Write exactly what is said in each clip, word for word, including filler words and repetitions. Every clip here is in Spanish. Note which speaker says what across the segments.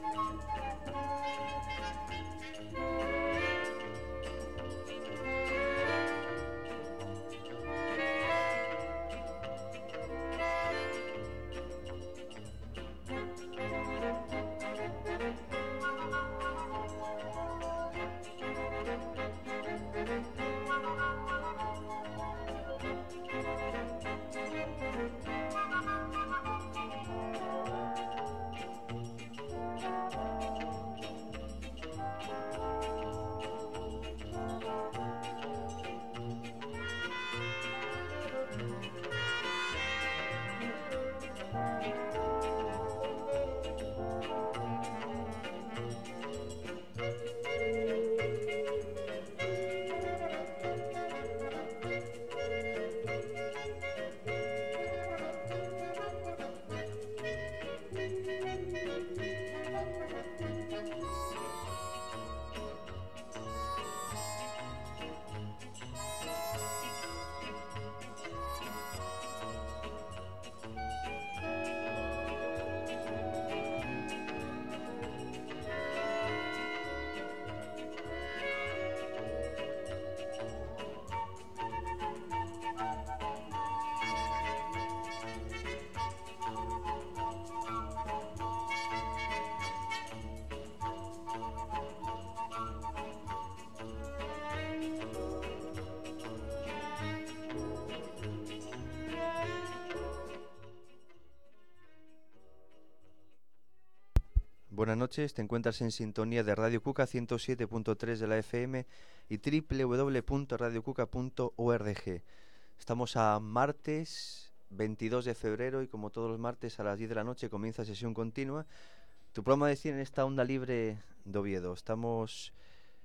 Speaker 1: Buenas noches, te encuentras en sintonía de Radio Cuca ciento siete punto tres de la F M y doble u doble u doble u punto radio cuca punto org. Estamos a martes veintidós de febrero y como todos los martes a las diez de la noche comienza sesión continua. Tu programa de cine en esta onda libre de Oviedo. Estamos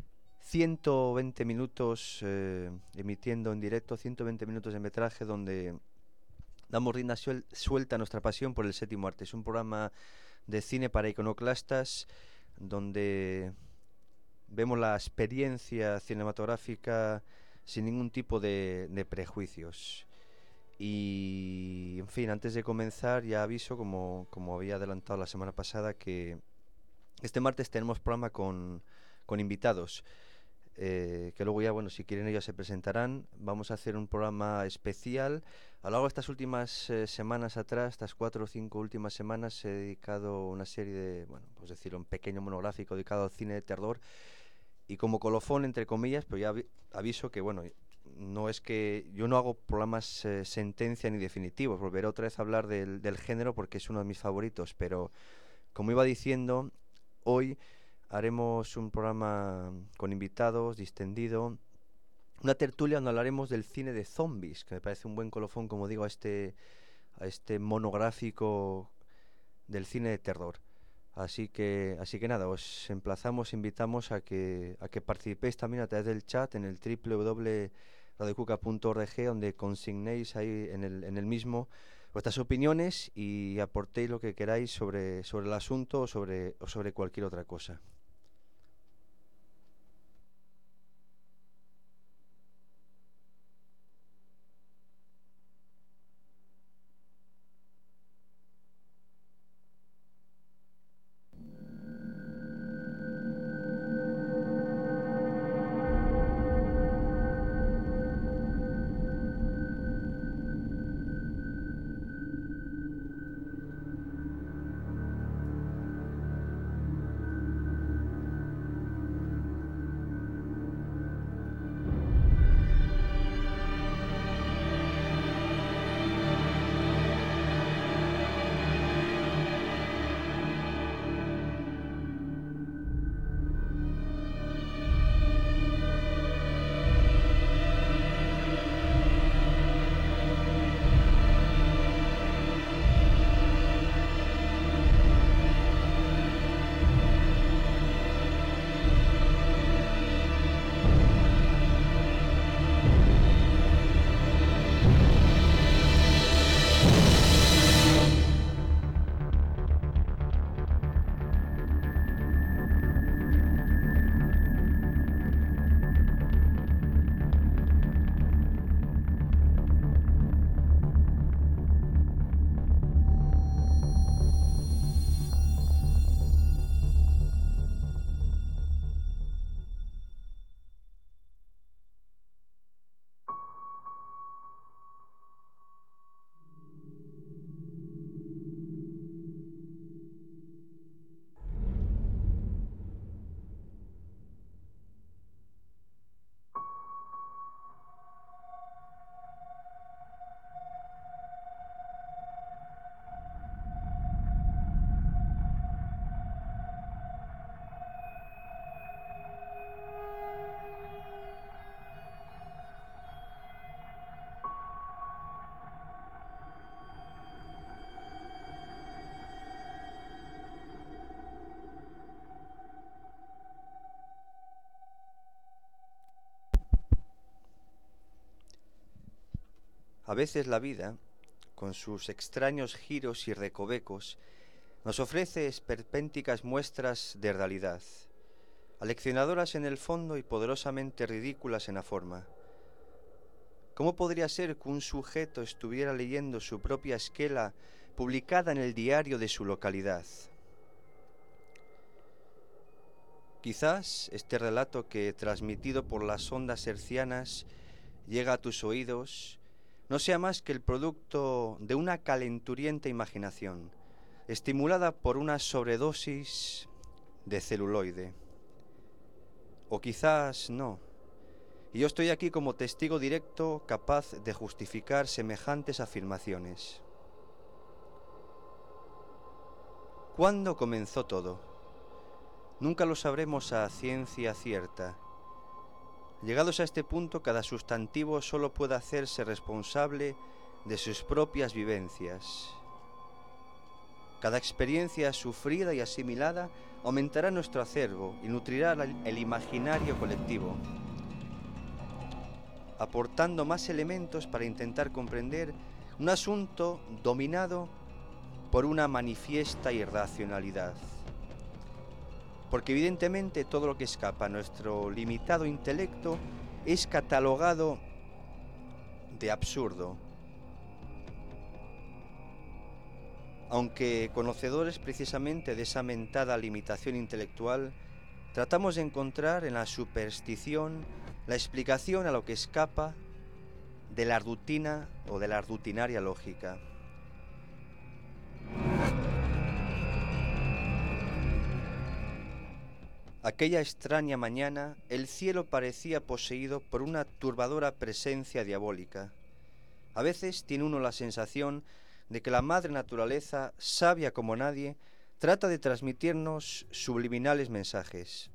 Speaker 1: ciento veinte minutos eh, emitiendo en directo, ciento veinte minutos de metraje donde damos rienda suel- suelta a nuestra pasión por el séptimo arte. Es un programa de cine para iconoclastas donde vemos la experiencia cinematográfica sin ningún tipo de, de prejuicios. Y, en fin, antes de comenzar ya aviso, como, como había adelantado la semana pasada, que este martes tenemos programa con, con invitados. Eh, que luego ya, bueno, si quieren ellos se presentarán. Vamos a hacer un programa especial. A lo largo de estas últimas eh, semanas atrás, estas cuatro o cinco últimas semanas, he dedicado una serie de, bueno, pues decir, un pequeño monográfico dedicado al cine de terror. Y como colofón, entre comillas, pero ya avi- aviso que, bueno, no es que yo no hago programas eh, sentencia ni definitivos. Volveré otra vez a hablar del, del género porque es uno de mis favoritos, pero como iba diciendo, hoy haremos un programa con invitados, distendido, una tertulia donde hablaremos del cine de zombies, que me parece un buen colofón, como digo, a este, a este monográfico del cine de terror. Así que, así que nada, os emplazamos, invitamos a que, a que participéis también a través del chat en el doble u doble u doble u punto radio cuca punto org, donde consignéis ahí en el, en el mismo vuestras opiniones y aportéis lo que queráis sobre, sobre el asunto o sobre, o sobre cualquier otra cosa. A veces la vida, con sus extraños giros y recovecos, nos ofrece esperpénticas muestras de realidad, aleccionadoras en el fondo y poderosamente ridículas en la forma. ¿Cómo podría ser que un sujeto estuviera leyendo su propia esquela publicada en el diario de su localidad? Quizás este relato que, transmitido por las ondas hercianas, llega a tus oídos, no sea más que el producto de una calenturienta imaginación, estimulada por una sobredosis de celuloide. O quizás no. Y yo estoy aquí como testigo directo capaz de justificar semejantes afirmaciones. ¿Cuándo comenzó todo? Nunca lo sabremos a ciencia cierta. Llegados a este punto, cada sustantivo solo puede hacerse responsable de sus propias vivencias. Cada experiencia sufrida y asimilada aumentará nuestro acervo y nutrirá el imaginario colectivo, aportando más elementos para intentar comprender un asunto dominado por una manifiesta irracionalidad. Porque evidentemente todo lo que escapa a nuestro limitado intelecto es catalogado de absurdo. Aunque conocedores precisamente de esa mentada limitación intelectual, tratamos de encontrar en la superstición la explicación a lo que escapa de la rutina o de la rutinaria lógica. Aquella extraña mañana, el cielo parecía poseído por una turbadora presencia diabólica. A veces tiene uno la sensación de que la madre naturaleza, sabia como nadie, trata de transmitirnos subliminales mensajes.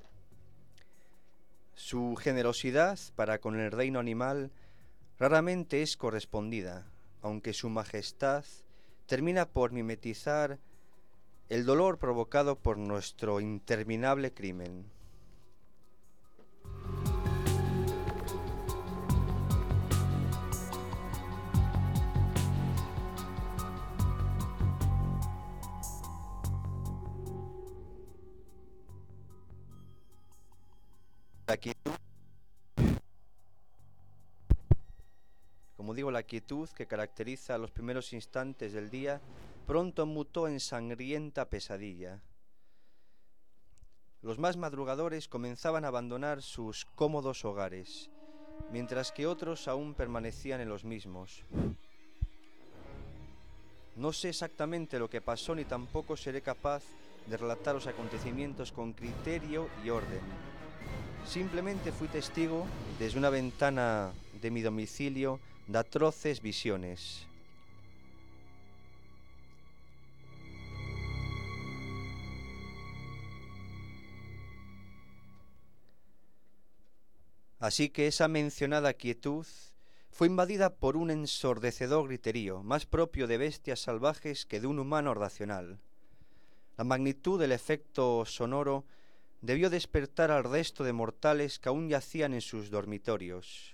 Speaker 1: Su generosidad para con el reino animal raramente es correspondida, aunque su majestad termina por mimetizar el dolor provocado por nuestro interminable crimen. La quietud, como digo, la quietud que caracteriza los primeros instantes del día, pronto mutó en sangrienta pesadilla. Los más madrugadores comenzaban a abandonar sus cómodos hogares, mientras que otros aún permanecían en los mismos. No sé exactamente lo que pasó, ni tampoco seré capaz de relatar los acontecimientos con criterio y orden. Simplemente fui testigo, desde una ventana de mi domicilio, de atroces visiones. Así que esa mencionada quietud fue invadida por un ensordecedor griterío, más propio de bestias salvajes que de un humano racional. La magnitud del efecto sonoro debió despertar al resto de mortales que aún yacían en sus dormitorios.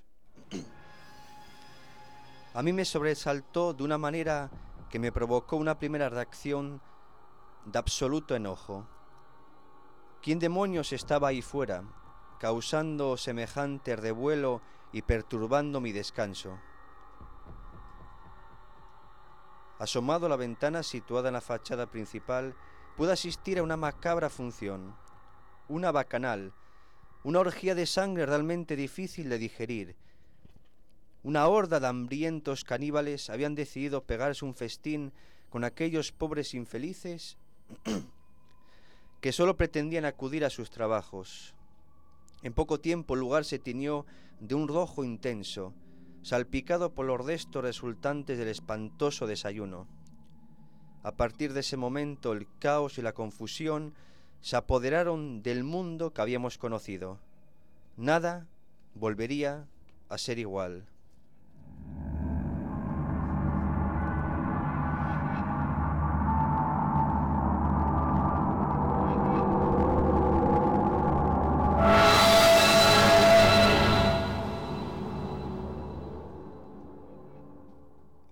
Speaker 1: A mí me sobresaltó de una manera que me provocó una primera reacción de absoluto enojo. ¿Quién demonios estaba ahí fuera, causando semejante revuelo y perturbando mi descanso? Asomado a la ventana situada en la fachada principal, pude asistir a una macabra función, una bacanal, una orgía de sangre realmente difícil de digerir. Una horda de hambrientos caníbales habían decidido pegarse un festín con aquellos pobres infelices que solo pretendían acudir a sus trabajos. En poco tiempo el lugar se tiñó de un rojo intenso, salpicado por los restos resultantes del espantoso desayuno. A partir de ese momento el caos y la confusión se apoderaron del mundo que habíamos conocido. Nada volvería a ser igual.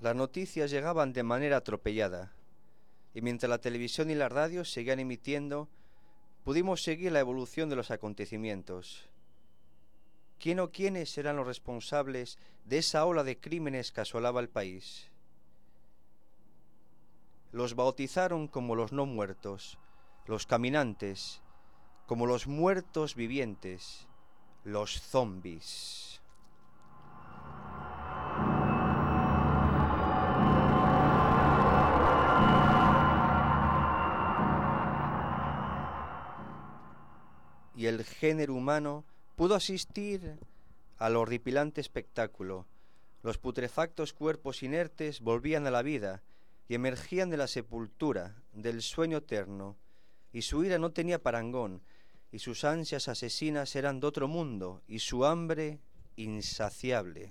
Speaker 1: Las noticias llegaban de manera atropellada, y mientras la televisión y la radio seguían emitiendo, pudimos seguir la evolución de los acontecimientos. ¿Quién o quiénes eran los responsables de esa ola de crímenes que asolaba el país? Los bautizaron como los no muertos, los caminantes, como los muertos vivientes, los zombies. Y el género humano pudo asistir al horripilante espectáculo. Los putrefactos cuerpos inertes volvían a la vida y emergían de la sepultura, del sueño eterno, y su ira no tenía parangón, y sus ansias asesinas eran de otro mundo, y su hambre insaciable.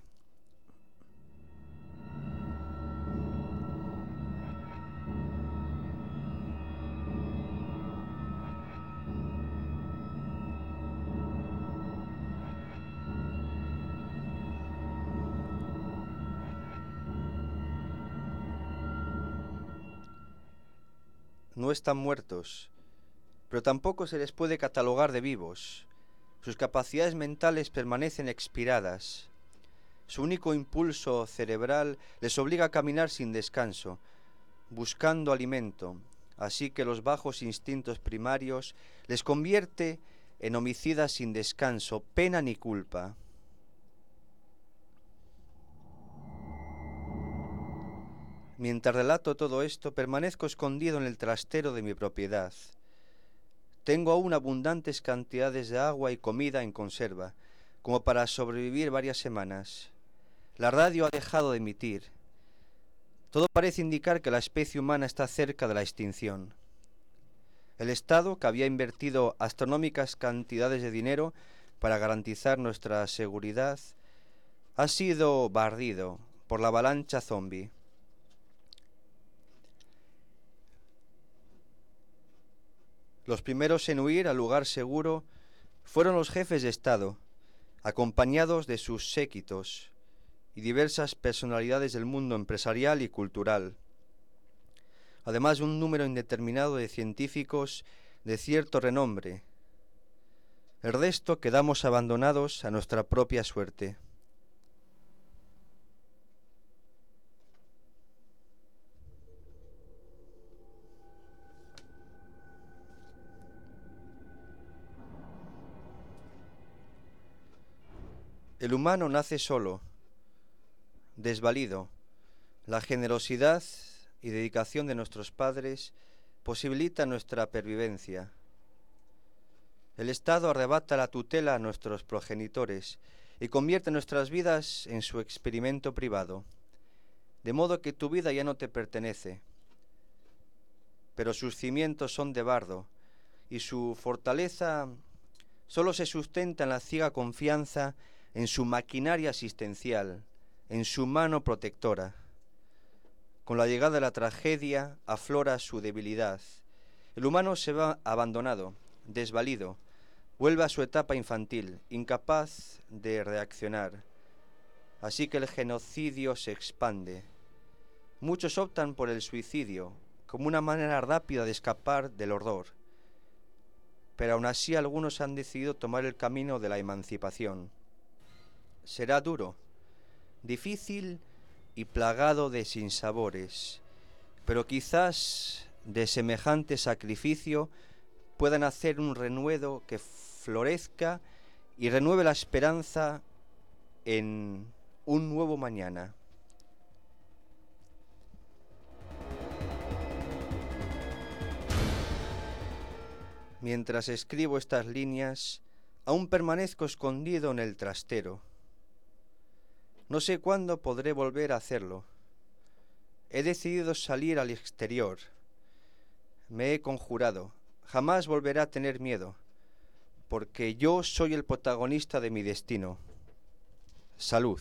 Speaker 1: No están muertos, pero tampoco se les puede catalogar de vivos. Sus capacidades mentales permanecen expiradas. Su único impulso cerebral les obliga a caminar sin descanso, buscando alimento, así que los bajos instintos primarios les convierte en homicidas sin descanso, pena ni culpa. Mientras relato todo esto, permanezco escondido en el trastero de mi propiedad. Tengo aún abundantes cantidades de agua y comida en conserva, como para sobrevivir varias semanas. La radio ha dejado de emitir. Todo parece indicar que la especie humana está cerca de la extinción. El Estado, que había invertido astronómicas cantidades de dinero para garantizar nuestra seguridad, ha sido barrido por la avalancha zombie. Los primeros en huir al lugar seguro fueron los jefes de Estado, acompañados de sus séquitos y diversas personalidades del mundo empresarial y cultural, además de un número indeterminado de científicos de cierto renombre. El resto quedamos abandonados a nuestra propia suerte. El humano nace solo, desvalido. La generosidad y dedicación de nuestros padres posibilita nuestra pervivencia. El Estado arrebata la tutela a nuestros progenitores y convierte nuestras vidas en su experimento privado, de modo que tu vida ya no te pertenece, pero sus cimientos son de bardo y su fortaleza solo se sustenta en la ciega confianza en su maquinaria asistencial, en su mano protectora. Con la llegada de la tragedia aflora su debilidad. El humano se va abandonado, desvalido, vuelve a su etapa infantil, incapaz de reaccionar. Así que el genocidio se expande. Muchos optan por el suicidio como una manera rápida de escapar del horror, pero aún así algunos han decidido tomar el camino de la emancipación. Será duro, difícil y plagado de sinsabores, pero quizás de semejante sacrificio puedan hacer un renuevo que florezca y renueve la esperanza en un nuevo mañana. Mientras escribo estas líneas, aún permanezco escondido en el trastero. No sé cuándo podré volver a hacerlo. He decidido salir al exterior. Me he conjurado. Jamás volveré a tener miedo, porque yo soy el protagonista de mi destino. Salud.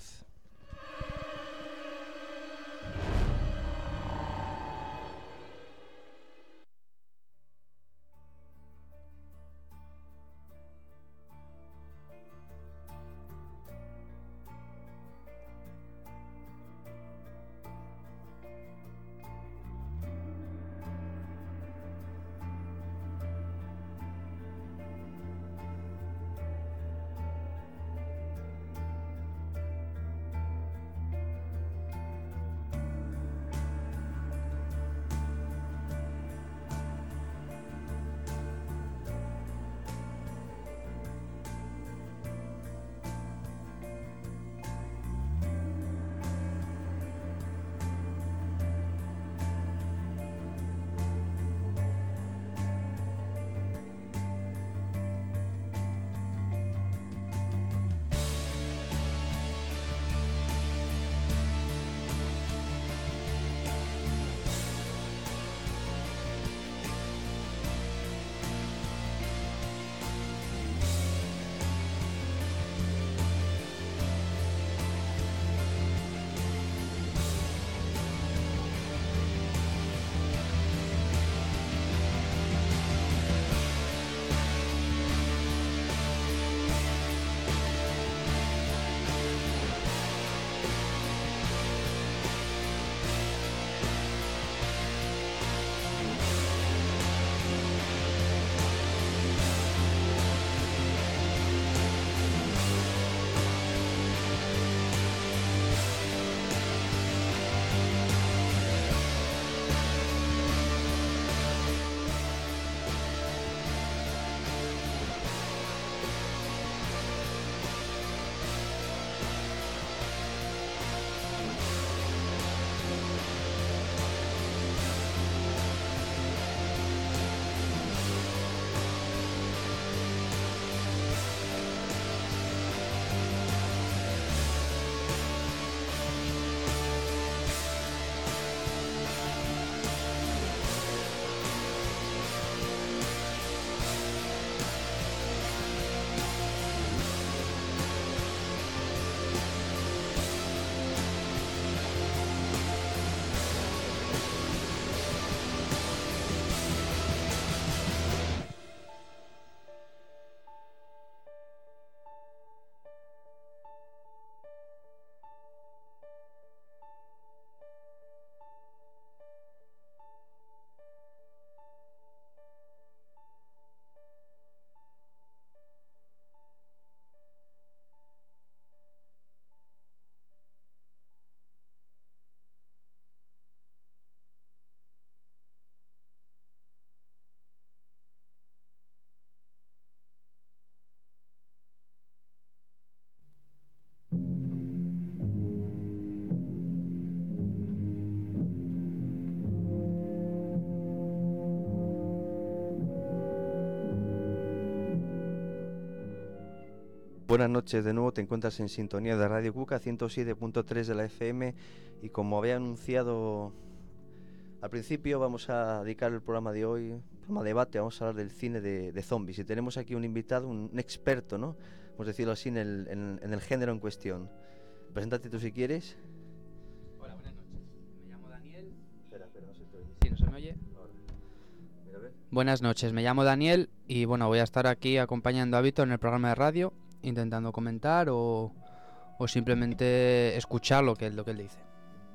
Speaker 1: buenas noches de nuevo, te encuentras en sintonía de Radio Cuca ciento siete punto tres de la F M y como había anunciado al principio vamos a dedicar el programa de hoy, programa de debate, vamos a hablar del cine de, de zombies y tenemos aquí un invitado, un, un experto, ¿no? Vamos a decirlo así, en el, en, en el género en cuestión. Preséntate tú si quieres.
Speaker 2: Hola, buenas noches, me llamo Daniel.
Speaker 1: Espera, espera, no se te oye.
Speaker 2: Sí, ¿no se me oye?
Speaker 1: Ahora. Mira, a ver.
Speaker 2: Buenas noches, me llamo Daniel y bueno, voy a estar aquí acompañando a Víctor en el programa de radio, intentando comentar o, o simplemente escuchar lo que, lo que él dice.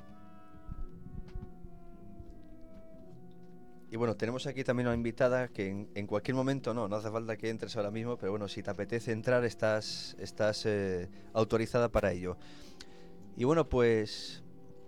Speaker 1: Y bueno, tenemos aquí también una invitada que en, en cualquier momento, no, no hace falta que entres ahora mismo, pero bueno, si te apetece entrar, estás, estás eh, autorizada para ello. Y bueno, pues,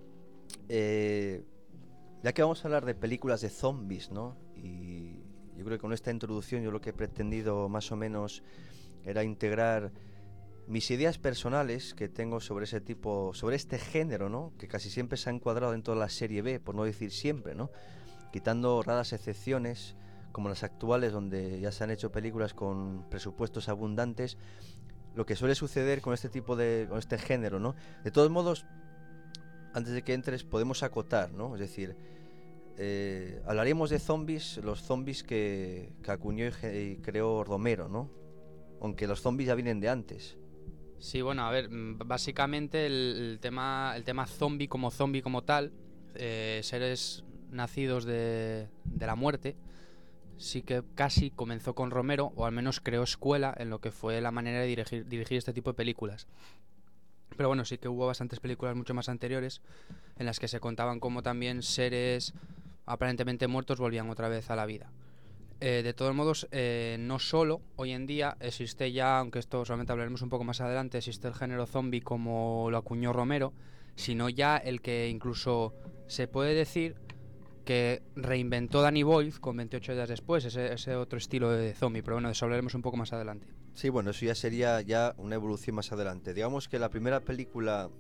Speaker 1: eh, ya que vamos a hablar de películas de zombies, ¿no? Y yo creo que con esta introducción yo lo que he pretendido más o menos era integrar mis ideas personales que tengo sobre ese tipo, sobre este género, ¿no? Que casi siempre se ha encuadrado dentro de la serie B, por no decir siempre, ¿no? Quitando raras excepciones como las actuales donde ya se han hecho películas con presupuestos abundantes, lo que suele suceder con este tipo de, con este género, ¿no? De todos modos, antes de que entres podemos acotar, ¿no? Es decir, eh, hablaríamos de zombies, los zombies que, que acuñó y, y creó Romero, ¿no? Aunque los zombies ya vienen de antes.
Speaker 2: Sí, bueno, a ver, básicamente el, el tema el tema zombie como zombie como tal, eh, seres nacidos de, de la muerte, sí que casi comenzó con Romero, o al menos creó escuela en lo que fue la manera de dirigir, dirigir este tipo de películas. Pero bueno, sí que hubo bastantes películas mucho más anteriores en las que se contaban cómo también seres aparentemente muertos volvían otra vez a la vida. Eh, de todos modos, eh, no solo hoy en día existe ya, aunque esto solamente hablaremos un poco más adelante, existe el género zombie como lo acuñó Romero, sino ya el que incluso se puede decir que reinventó Danny Boyle con veintiocho días después, ese, ese otro estilo de zombie, pero bueno, de eso hablaremos un poco más adelante.
Speaker 1: Sí, bueno, eso ya sería ya una evolución más adelante. Digamos que la primera película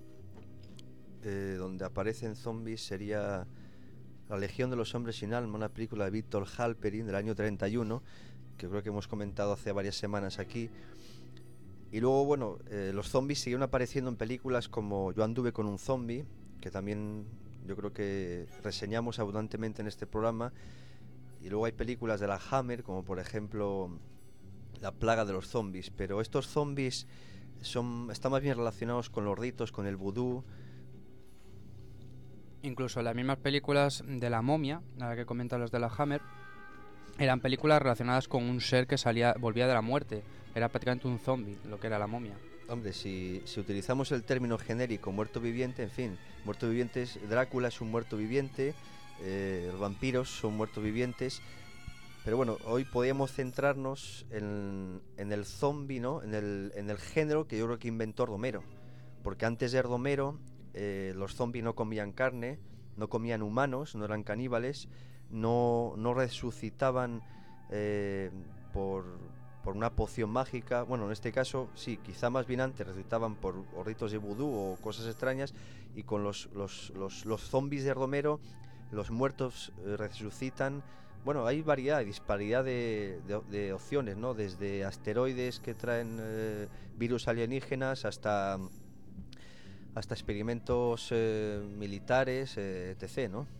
Speaker 1: eh, donde aparecen zombies sería La Legión de los Hombres Sin Alma, una película de Víctor Halperin del año treinta y uno, que creo que hemos comentado hace varias semanas aquí. Y luego, bueno, eh, los zombies siguieron apareciendo en películas como Yo anduve con un zombie, que también yo creo que reseñamos abundantemente en este programa. Y luego hay películas de la Hammer, como por ejemplo La plaga de los zombies. Pero estos zombies son, están más bien relacionados con los ritos, con el vudú.
Speaker 2: Incluso las mismas películas de la momia, la que comentan los de la Hammer, eran películas relacionadas con un ser que salía, volvía de la muerte. Era prácticamente un zombie, lo que era la momia.
Speaker 1: Hombre, si, si utilizamos el término genérico muerto viviente, en fin, muerto vivientes, Drácula es un muerto viviente, eh, los vampiros son muertos vivientes, pero bueno, hoy podríamos centrarnos en, en el zombie, ¿no? En el, en el género que yo creo que inventó Romero, porque antes de Romero eh, los zombies no comían carne, no comían humanos, no eran caníbales, no, no resucitaban eh, por... por una poción mágica. Bueno, en este caso sí, quizá más bien antes resucitaban por ritos de vudú o cosas extrañas, y con los, los, los, los zombies de Romero los muertos eh, resucitan. Bueno, hay variedad, disparidad de, de, de opciones, ¿no? Desde asteroides que traen eh, virus alienígenas hasta hasta experimentos eh, militares, eh, etcétera, ¿no?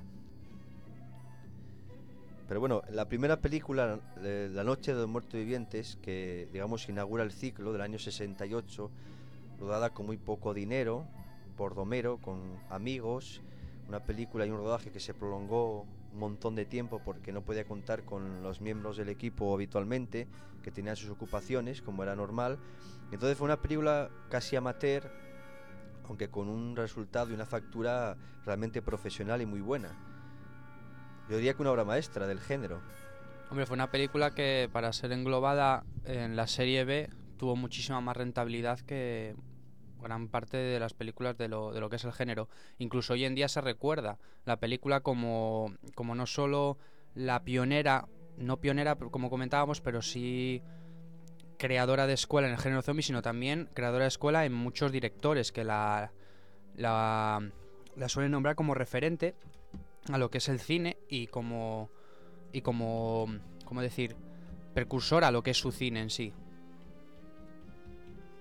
Speaker 1: Pero bueno, la primera película, eh, La Noche de los Muertos Vivientes, que digamos inaugura el ciclo del año sesenta y ocho, rodada con muy poco dinero, por Romero, con amigos, una película y un rodaje que se prolongó un montón de tiempo porque no podía contar con los miembros del equipo habitualmente, que tenían sus ocupaciones, como era normal. Entonces fue una película casi amateur, aunque con un resultado y una factura realmente profesional y muy buena. Yo diría que una obra maestra del género.
Speaker 2: Hombre, fue una película que para ser englobada en la serie B tuvo muchísima más rentabilidad que gran parte de las películas de lo, de lo que es el género. Incluso hoy en día se recuerda la película como, como no solo la pionera, no pionera como comentábamos, pero sí creadora de escuela en el género zombie, sino también creadora de escuela en muchos directores que la, la, la suelen nombrar como referente a lo que es el cine y como y como, ¿cómo decir?, precursora a lo que es su cine en sí.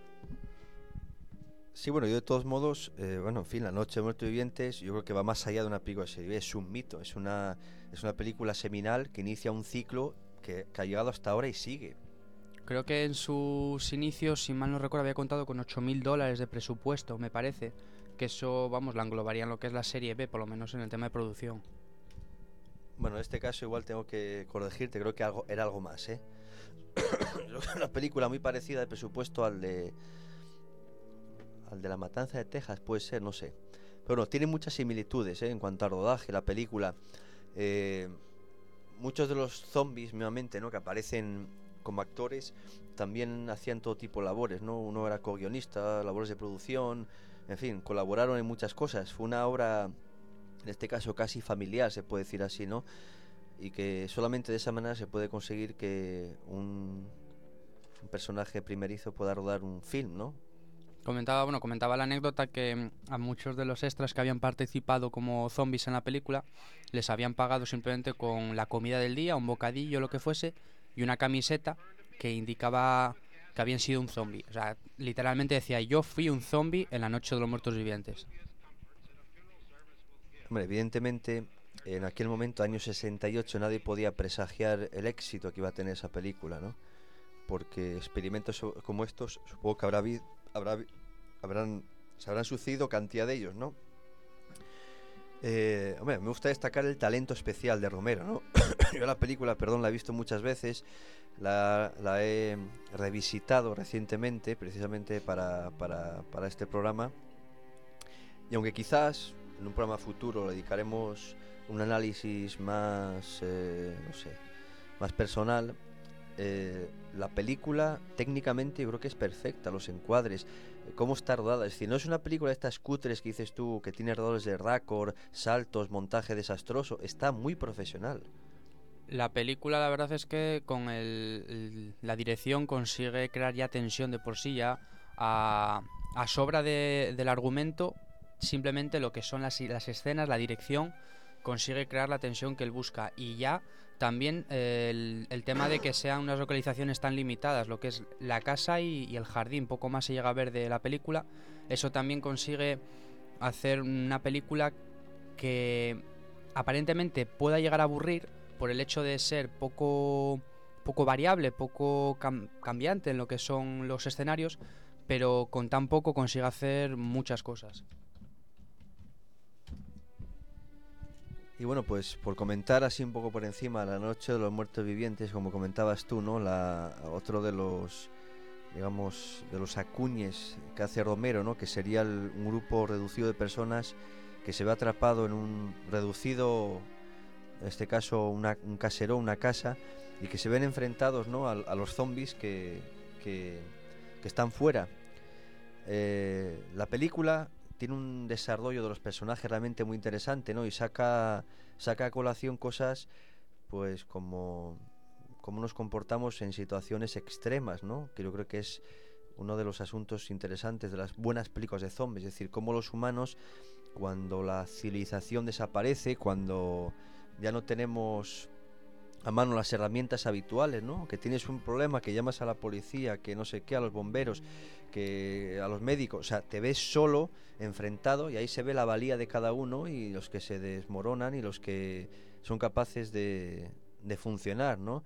Speaker 1: Sí, bueno, yo de todos modos, eh, bueno, en fin, La Noche de los Muertos Vivientes, yo creo que va más allá de una película de serie B, es un mito, es una, es una película seminal que inicia un ciclo que, que ha llegado hasta ahora y sigue.
Speaker 2: Creo que en sus inicios, si mal no recuerdo, había contado con ocho mil dólares de presupuesto, me parece. Que eso, vamos, la englobaría en lo que es la serie B, por lo menos en el tema de producción.
Speaker 1: Bueno, en este caso igual tengo que corregirte, creo que algo, era algo más, ¿eh? Una película muy parecida de presupuesto al de al de La Matanza de Texas, puede ser, no sé. Pero bueno, tiene muchas similitudes, ¿eh? En cuanto a rodaje, la película. Eh, muchos de los zombies, nuevamente, ¿no? Que aparecen como actores, también hacían todo tipo de labores, ¿no? Uno era co-guionista, labores de producción, en fin, colaboraron en muchas cosas. Fue una obra, en este caso, casi familiar, se puede decir así, ¿no? Y que solamente de esa manera se puede conseguir que un, un personaje primerizo pueda rodar un film, ¿no?
Speaker 2: Comentaba, bueno, comentaba la anécdota que mm, a muchos de los extras que habían participado como zombies en la película les habían pagado simplemente con la comida del día, un bocadillo, lo que fuese, y una camiseta que indicaba que habían sido un zombie. O sea, literalmente decía, yo fui un zombie en la Noche de los Muertos Vivientes.
Speaker 1: Hombre, evidentemente, en aquel momento, año sesenta y ocho, nadie podía presagiar el éxito que iba a tener esa película, ¿no? Porque experimentos so- como estos, supongo que habrá, habi- habrá habi- habrán, se habrán sucedido cantidad de ellos, ¿no? Eh, hombre, me gusta destacar el talento especial de Romero, ¿no? Yo la película, perdón, la he visto muchas veces, la, la he revisitado recientemente, precisamente para, para, para este programa, y aunque quizás en un programa futuro le dedicaremos un análisis más, eh, no sé, más personal, eh, la película técnicamente yo creo que es perfecta, los encuadres, eh, cómo está rodada, es decir, no es una película de estas cutres que dices tú, que tiene errores de raccord, saltos, montaje desastroso, está muy profesional.
Speaker 2: La película, la verdad es que con el, el- la dirección consigue crear ya tensión de por sí, ya a, a sobra de- del argumento, simplemente lo que son las, las escenas, la dirección, consigue crear la tensión que él busca. Y ya también eh, el, el tema de que sean unas localizaciones tan limitadas, lo que es la casa y, y el jardín, poco más se llega a ver de la película, eso también consigue hacer una película que aparentemente pueda llegar a aburrir por el hecho de ser poco, poco variable, poco cam- cambiante en lo que son los escenarios, pero con tan poco consigue hacer muchas cosas.
Speaker 1: Y bueno, pues por comentar así un poco por encima, La Noche de los Muertos Vivientes, como comentabas tú, ¿no? La, otro de los, digamos, de los acuñes que hace Romero, ¿no? Que sería el- un grupo reducido de personas que se ve atrapado en un reducido, en este caso una, un caserón, una casa, y que se ven enfrentados, ¿no? a, a los zombies que, que, que están fuera. Eh, la película tiene un desarrollo de los personajes realmente muy interesante, ¿no? Y saca, saca a colación cosas, pues como cómo nos comportamos en situaciones extremas, ¿no? Que yo creo que es uno de los asuntos interesantes de las buenas películas de zombies, es decir, cómo los humanos, cuando la civilización desaparece, cuando ya no tenemos a mano las herramientas habituales, ¿no? Que tienes un problema, que llamas a la policía, que no sé qué, a los bomberos, que a los médicos, o sea, te ves solo, enfrentado, y ahí se ve la valía de cada uno y los que se desmoronan y los que son capaces de, de funcionar, ¿no?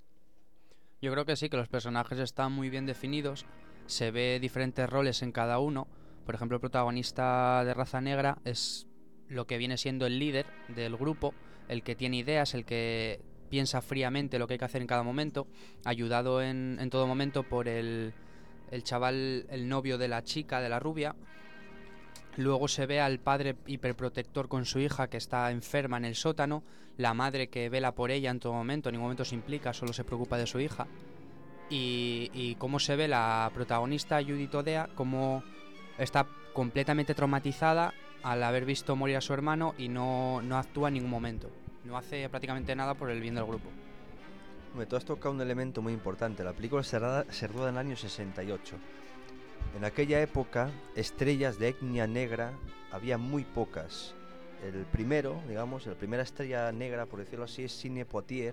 Speaker 2: Yo creo que sí, que los personajes están muy bien definidos, se ve diferentes roles en cada uno. Por ejemplo, el protagonista de raza negra es lo que viene siendo el líder del grupo, el que tiene ideas, el que piensa fríamente lo que hay que hacer en cada momento, ayudado en, en todo momento por el, el chaval, el novio de la chica, de la rubia. Luego se ve al padre hiperprotector con su hija que está enferma en el sótano, la madre que vela por ella en todo momento, en ningún momento se implica, solo se preocupa de su hija. Y, y cómo se ve la protagonista Judith Odea, cómo está completamente traumatizada al haber visto morir a su hermano y no, no actúa en ningún momento. No hace prácticamente nada por el bien del grupo.
Speaker 1: Hombre, tú has tocado un elemento muy importante. La película se roda, se roda en el año sesenta y ocho. En aquella época, estrellas de etnia negra había muy pocas. El primero, digamos, la primera estrella negra, por decirlo así, es Sidney Poitier.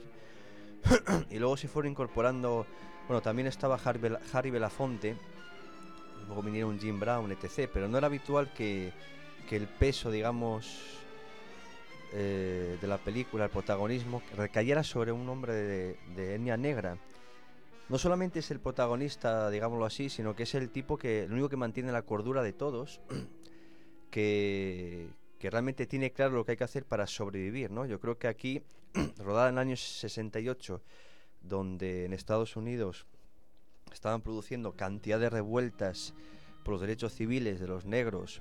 Speaker 1: Y luego se fueron incorporando, bueno, también estaba Harry, Bel- Harry Belafonte, luego vinieron Jim Brown, etcétera. Pero no era habitual que, que el peso, digamos, eh, de la película, el protagonismo, recayera sobre un hombre de, de etnia negra. No solamente es el protagonista, digámoslo así, sino que es el tipo que, el único que mantiene la cordura de todos, que, que realmente tiene claro lo que hay que hacer para sobrevivir, ¿no? Yo creo que aquí, rodada en el año sesenta y ocho, donde en Estados Unidos estaban produciendo cantidad de revueltas por los derechos civiles de los negros,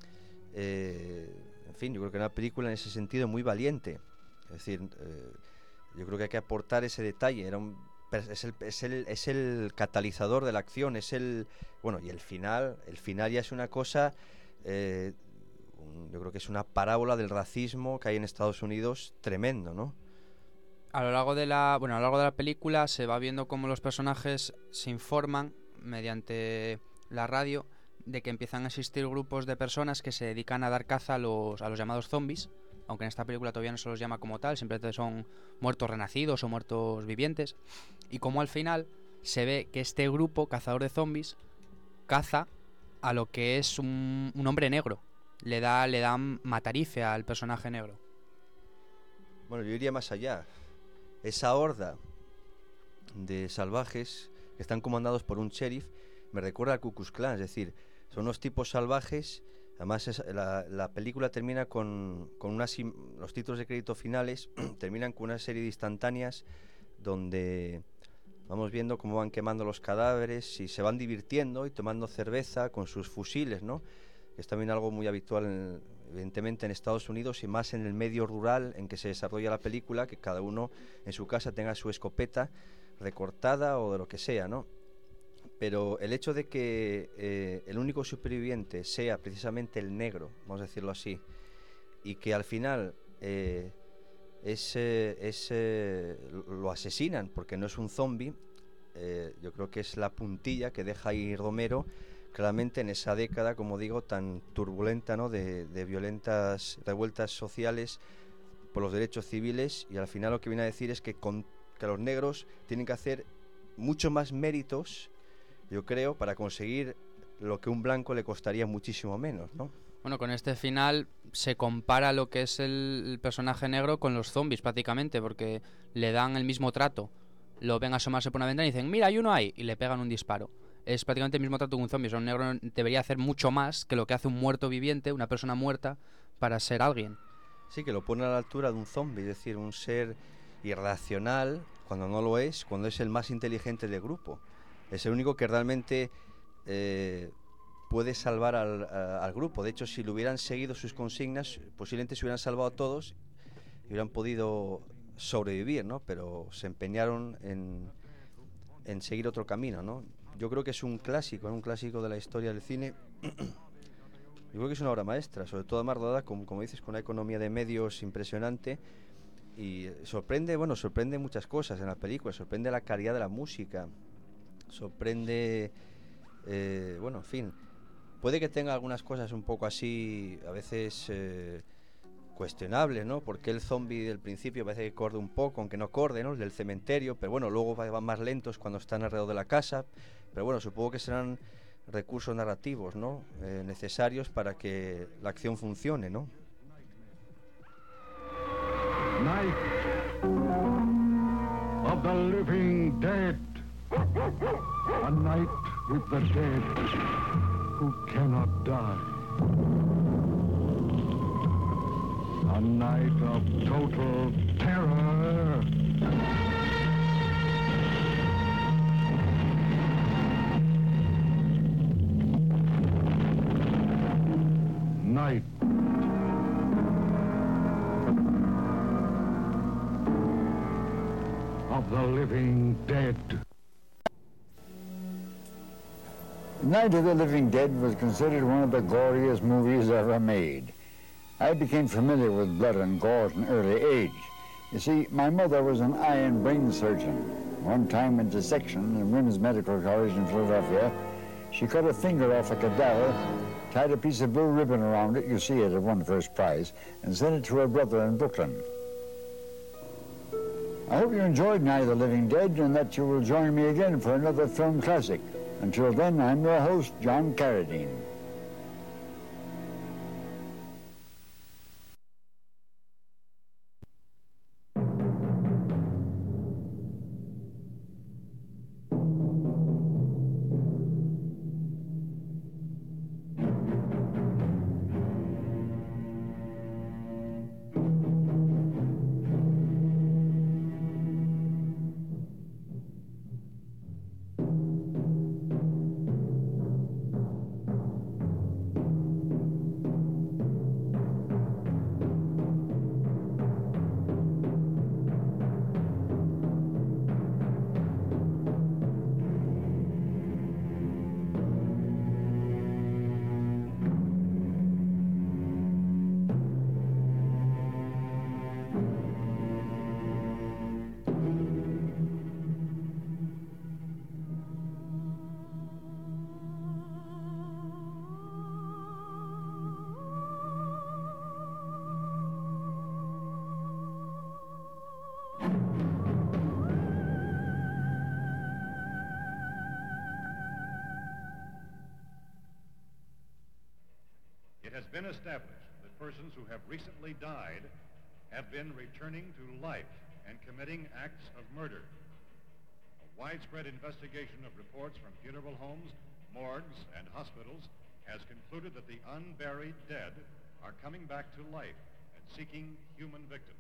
Speaker 1: eh, en fin, yo creo que era una película en ese sentido muy valiente. Es decir, eh, yo creo que hay que aportar ese detalle. Era un Es el, es, el, es el catalizador de la acción, es el... Bueno, y el final, el final ya es una cosa, eh, un, yo creo que es una parábola del racismo que hay en Estados Unidos tremendo, ¿no?
Speaker 2: A lo largo de la, bueno, a lo largo de la película se va viendo cómo los personajes se informan mediante la radio de que empiezan a existir grupos de personas que se dedican a dar caza a los, a los llamados zombies, aunque en esta película todavía no se los llama como tal, simplemente son muertos renacidos o muertos vivientes, y como al final se ve que este grupo cazador de zombies caza a lo que es un, un hombre negro, le da le dan matarife al personaje negro.
Speaker 1: Bueno, yo iría más allá. Esa horda de salvajes que están comandados por un sheriff me recuerda al Ku Klux Klan, es decir, son unos tipos salvajes. Además, es, la, la película termina con, con unas, los títulos de crédito finales terminan con una serie de instantáneas donde vamos viendo cómo van quemando los cadáveres y se van divirtiendo y tomando cerveza con sus fusiles, ¿no? Que es también algo muy habitual, en, evidentemente, en Estados Unidos y más en el medio rural en que se desarrolla la película, que cada uno en su casa tenga su escopeta recortada o de lo que sea, ¿no? Pero el hecho de que eh, el único superviviente sea precisamente el negro, vamos a decirlo así, y que al final eh, ese, ese, lo asesinan porque no es un zombie, eh, yo creo que es la puntilla que deja ahí Romero claramente en esa década, como digo, tan turbulenta, ¿no? de, de violentas revueltas sociales por los derechos civiles, y al final lo que viene a decir es que, con, que los negros tienen que hacer mucho más méritos, yo creo, para conseguir lo que un blanco le costaría muchísimo menos, ¿no?
Speaker 2: Bueno, con este final se compara lo que es el, el personaje negro con los zombies prácticamente, porque le dan el mismo trato. Lo ven asomarse por una ventana y dicen, mira, hay uno ahí, y le pegan un disparo. Es prácticamente el mismo trato que un zombie. O sea, un negro debería hacer mucho más que lo que hace un muerto viviente, una persona muerta, para ser alguien.
Speaker 1: Sí, que lo pone a la altura de un zombie, es decir, un ser irracional cuando no lo es, cuando es el más inteligente del grupo. Es el único que realmente eh, puede salvar al, a, al grupo. De hecho, si le hubieran seguido sus consignas, posiblemente se hubieran salvado a todos y hubieran podido sobrevivir, ¿no? Pero se empeñaron en, en seguir otro camino, ¿no? Yo creo que es un clásico, ¿no? Un clásico de la historia del cine. Yo creo que es una obra maestra, sobre todo más rodada, como, como dices, con una economía de medios impresionante. Y sorprende, bueno, sorprende muchas cosas en la película. Sorprende la calidad de la música. Sorprende, eh, bueno, en fin, puede que tenga algunas cosas un poco así, a veces eh, cuestionables, ¿no? Porque el zombie del principio parece que corde un poco, aunque no corde, ¿no? El del cementerio, pero bueno, luego van más lentos cuando están alrededor de la casa, pero bueno, supongo que serán recursos narrativos, ¿no? Eh, necesarios para que la acción funcione, ¿no?
Speaker 3: Night of the living dead. A night with the dead who cannot die. A night of total terror. Night. Of the living dead.
Speaker 4: Night of the Living Dead was considered one of the goriest movies ever made. I became familiar with blood and gore at an early age. You see, my mother was an eye and brain surgeon. One time in dissection in Women's Medical College in Philadelphia, she cut a finger off a cadaver, tied a piece of blue ribbon around it, you see it, it won first prize, and sent it to her brother in Brooklyn. I hope you enjoyed Night of the Living Dead and that you will join me again for another film classic. Until then, I'm your host, John Carradine.
Speaker 5: It has been established that persons who have recently died have been returning to life and committing acts of murder. A widespread investigation of reports from funeral homes, morgues, and hospitals has concluded that the unburied dead are coming back to life and seeking human victims.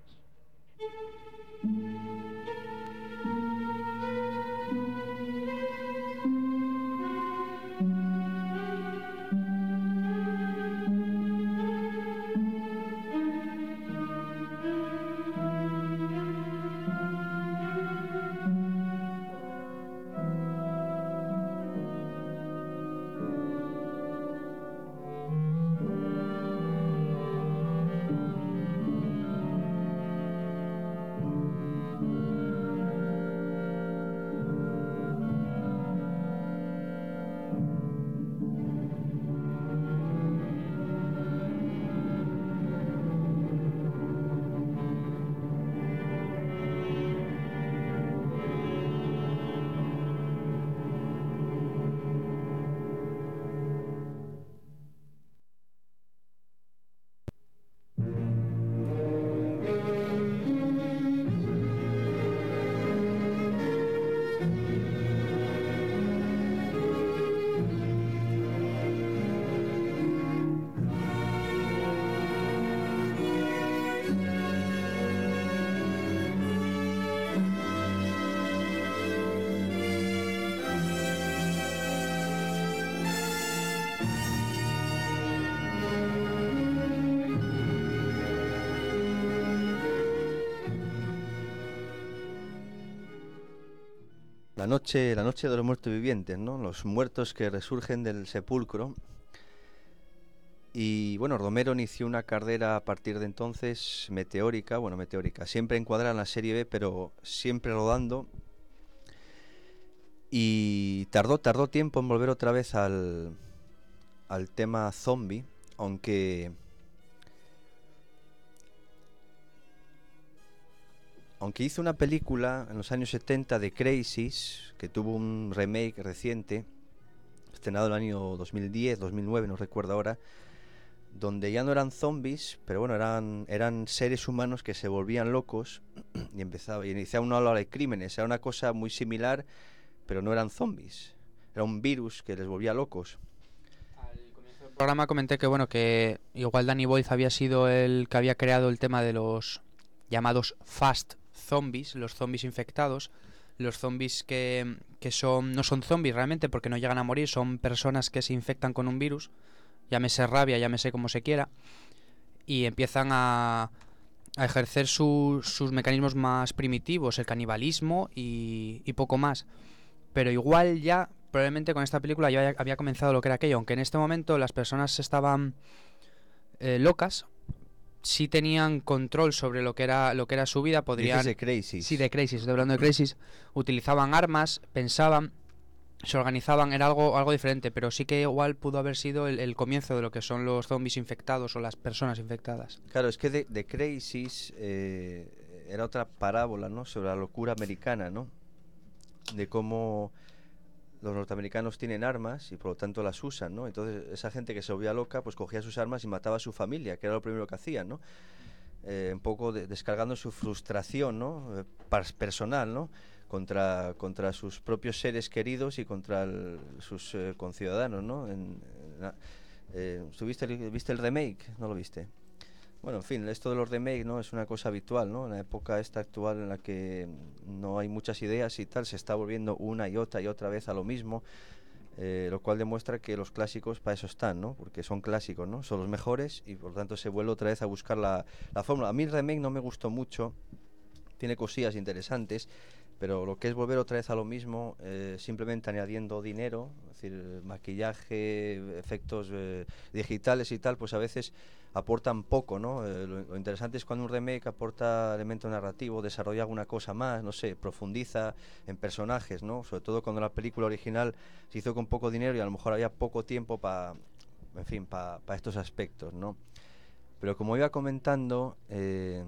Speaker 1: La noche, la noche de los muertos vivientes, ¿no? Los muertos que resurgen del sepulcro. Y bueno, Romero inició una carrera a partir de entonces meteórica, bueno, meteórica, siempre encuadrada en la serie B, pero siempre rodando. Y tardó, tardó tiempo en volver otra vez al, al tema zombie, aunque... Aunque hizo una película en los años setenta de Crisis, que tuvo un remake reciente, estrenado en el año dos mil diez, dos mil nueve, no recuerdo ahora, donde ya no eran zombies, pero bueno, eran, eran seres humanos que se volvían locos y empezaba y iniciaba una ola de crímenes. Era una cosa muy similar, pero no eran zombies. Era un virus que les volvía locos.
Speaker 2: Al comienzo del programa comenté que bueno que igual Danny Boyle había sido el que había creado el tema de los llamados fast zombies, los zombies infectados, los zombies que, que son no son zombies realmente porque no llegan a morir, son personas que se infectan con un virus, llámese rabia, llámese como se quiera, y empiezan a, a ejercer su, sus mecanismos más primitivos, el canibalismo y, y poco más. Pero igual ya, probablemente con esta película ya había, había comenzado lo que era aquello, aunque en este momento las personas estaban eh, locas, sí tenían control sobre lo que era lo que era su vida, podrían...
Speaker 1: Dices de Crisis.
Speaker 2: Sí, de Crisis, estoy hablando de Crisis. Utilizaban armas, pensaban, se organizaban, era algo algo diferente, pero sí que igual pudo haber sido el, el comienzo de lo que son los zombies infectados o las personas infectadas.
Speaker 1: Claro, es que de, de Crisis eh, era otra parábola, ¿no? Sobre la locura americana, ¿no? De cómo los norteamericanos tienen armas y por lo tanto las usan, ¿no? Entonces esa gente que se volvía loca pues cogía sus armas y mataba a su familia, que era lo primero que hacían, ¿no? Eh, un poco de, descargando su frustración, ¿no? Eh, personal, ¿no? Contra, contra sus propios seres queridos y contra el, sus eh, conciudadanos, ¿no? En, en, eh, ¿viste, el, ¿Viste el remake? ¿No lo viste? Bueno, en fin, esto de los remakes, ¿no? Es una cosa habitual, ¿no? En la época esta actual en la que no hay muchas ideas y tal, se está volviendo una y otra y otra vez a lo mismo, eh, lo cual demuestra que los clásicos para eso están, ¿no? Porque son clásicos, ¿no? Son los mejores y por lo tanto se vuelve otra vez a buscar la, la fórmula. A mí el remake no me gustó mucho, tiene cosillas interesantes, pero lo que es volver otra vez a lo mismo, eh, simplemente añadiendo dinero, es decir, maquillaje, efectos eh, digitales y tal, pues a veces aportan poco, ¿no? Eh, lo, lo interesante es cuando un remake aporta elemento narrativo, desarrolla alguna cosa más, no sé, profundiza en personajes, ¿no? Sobre todo cuando la película original se hizo con poco dinero y a lo mejor había poco tiempo para, en fin, para pa estos aspectos, ¿no? Pero como iba comentando, eh,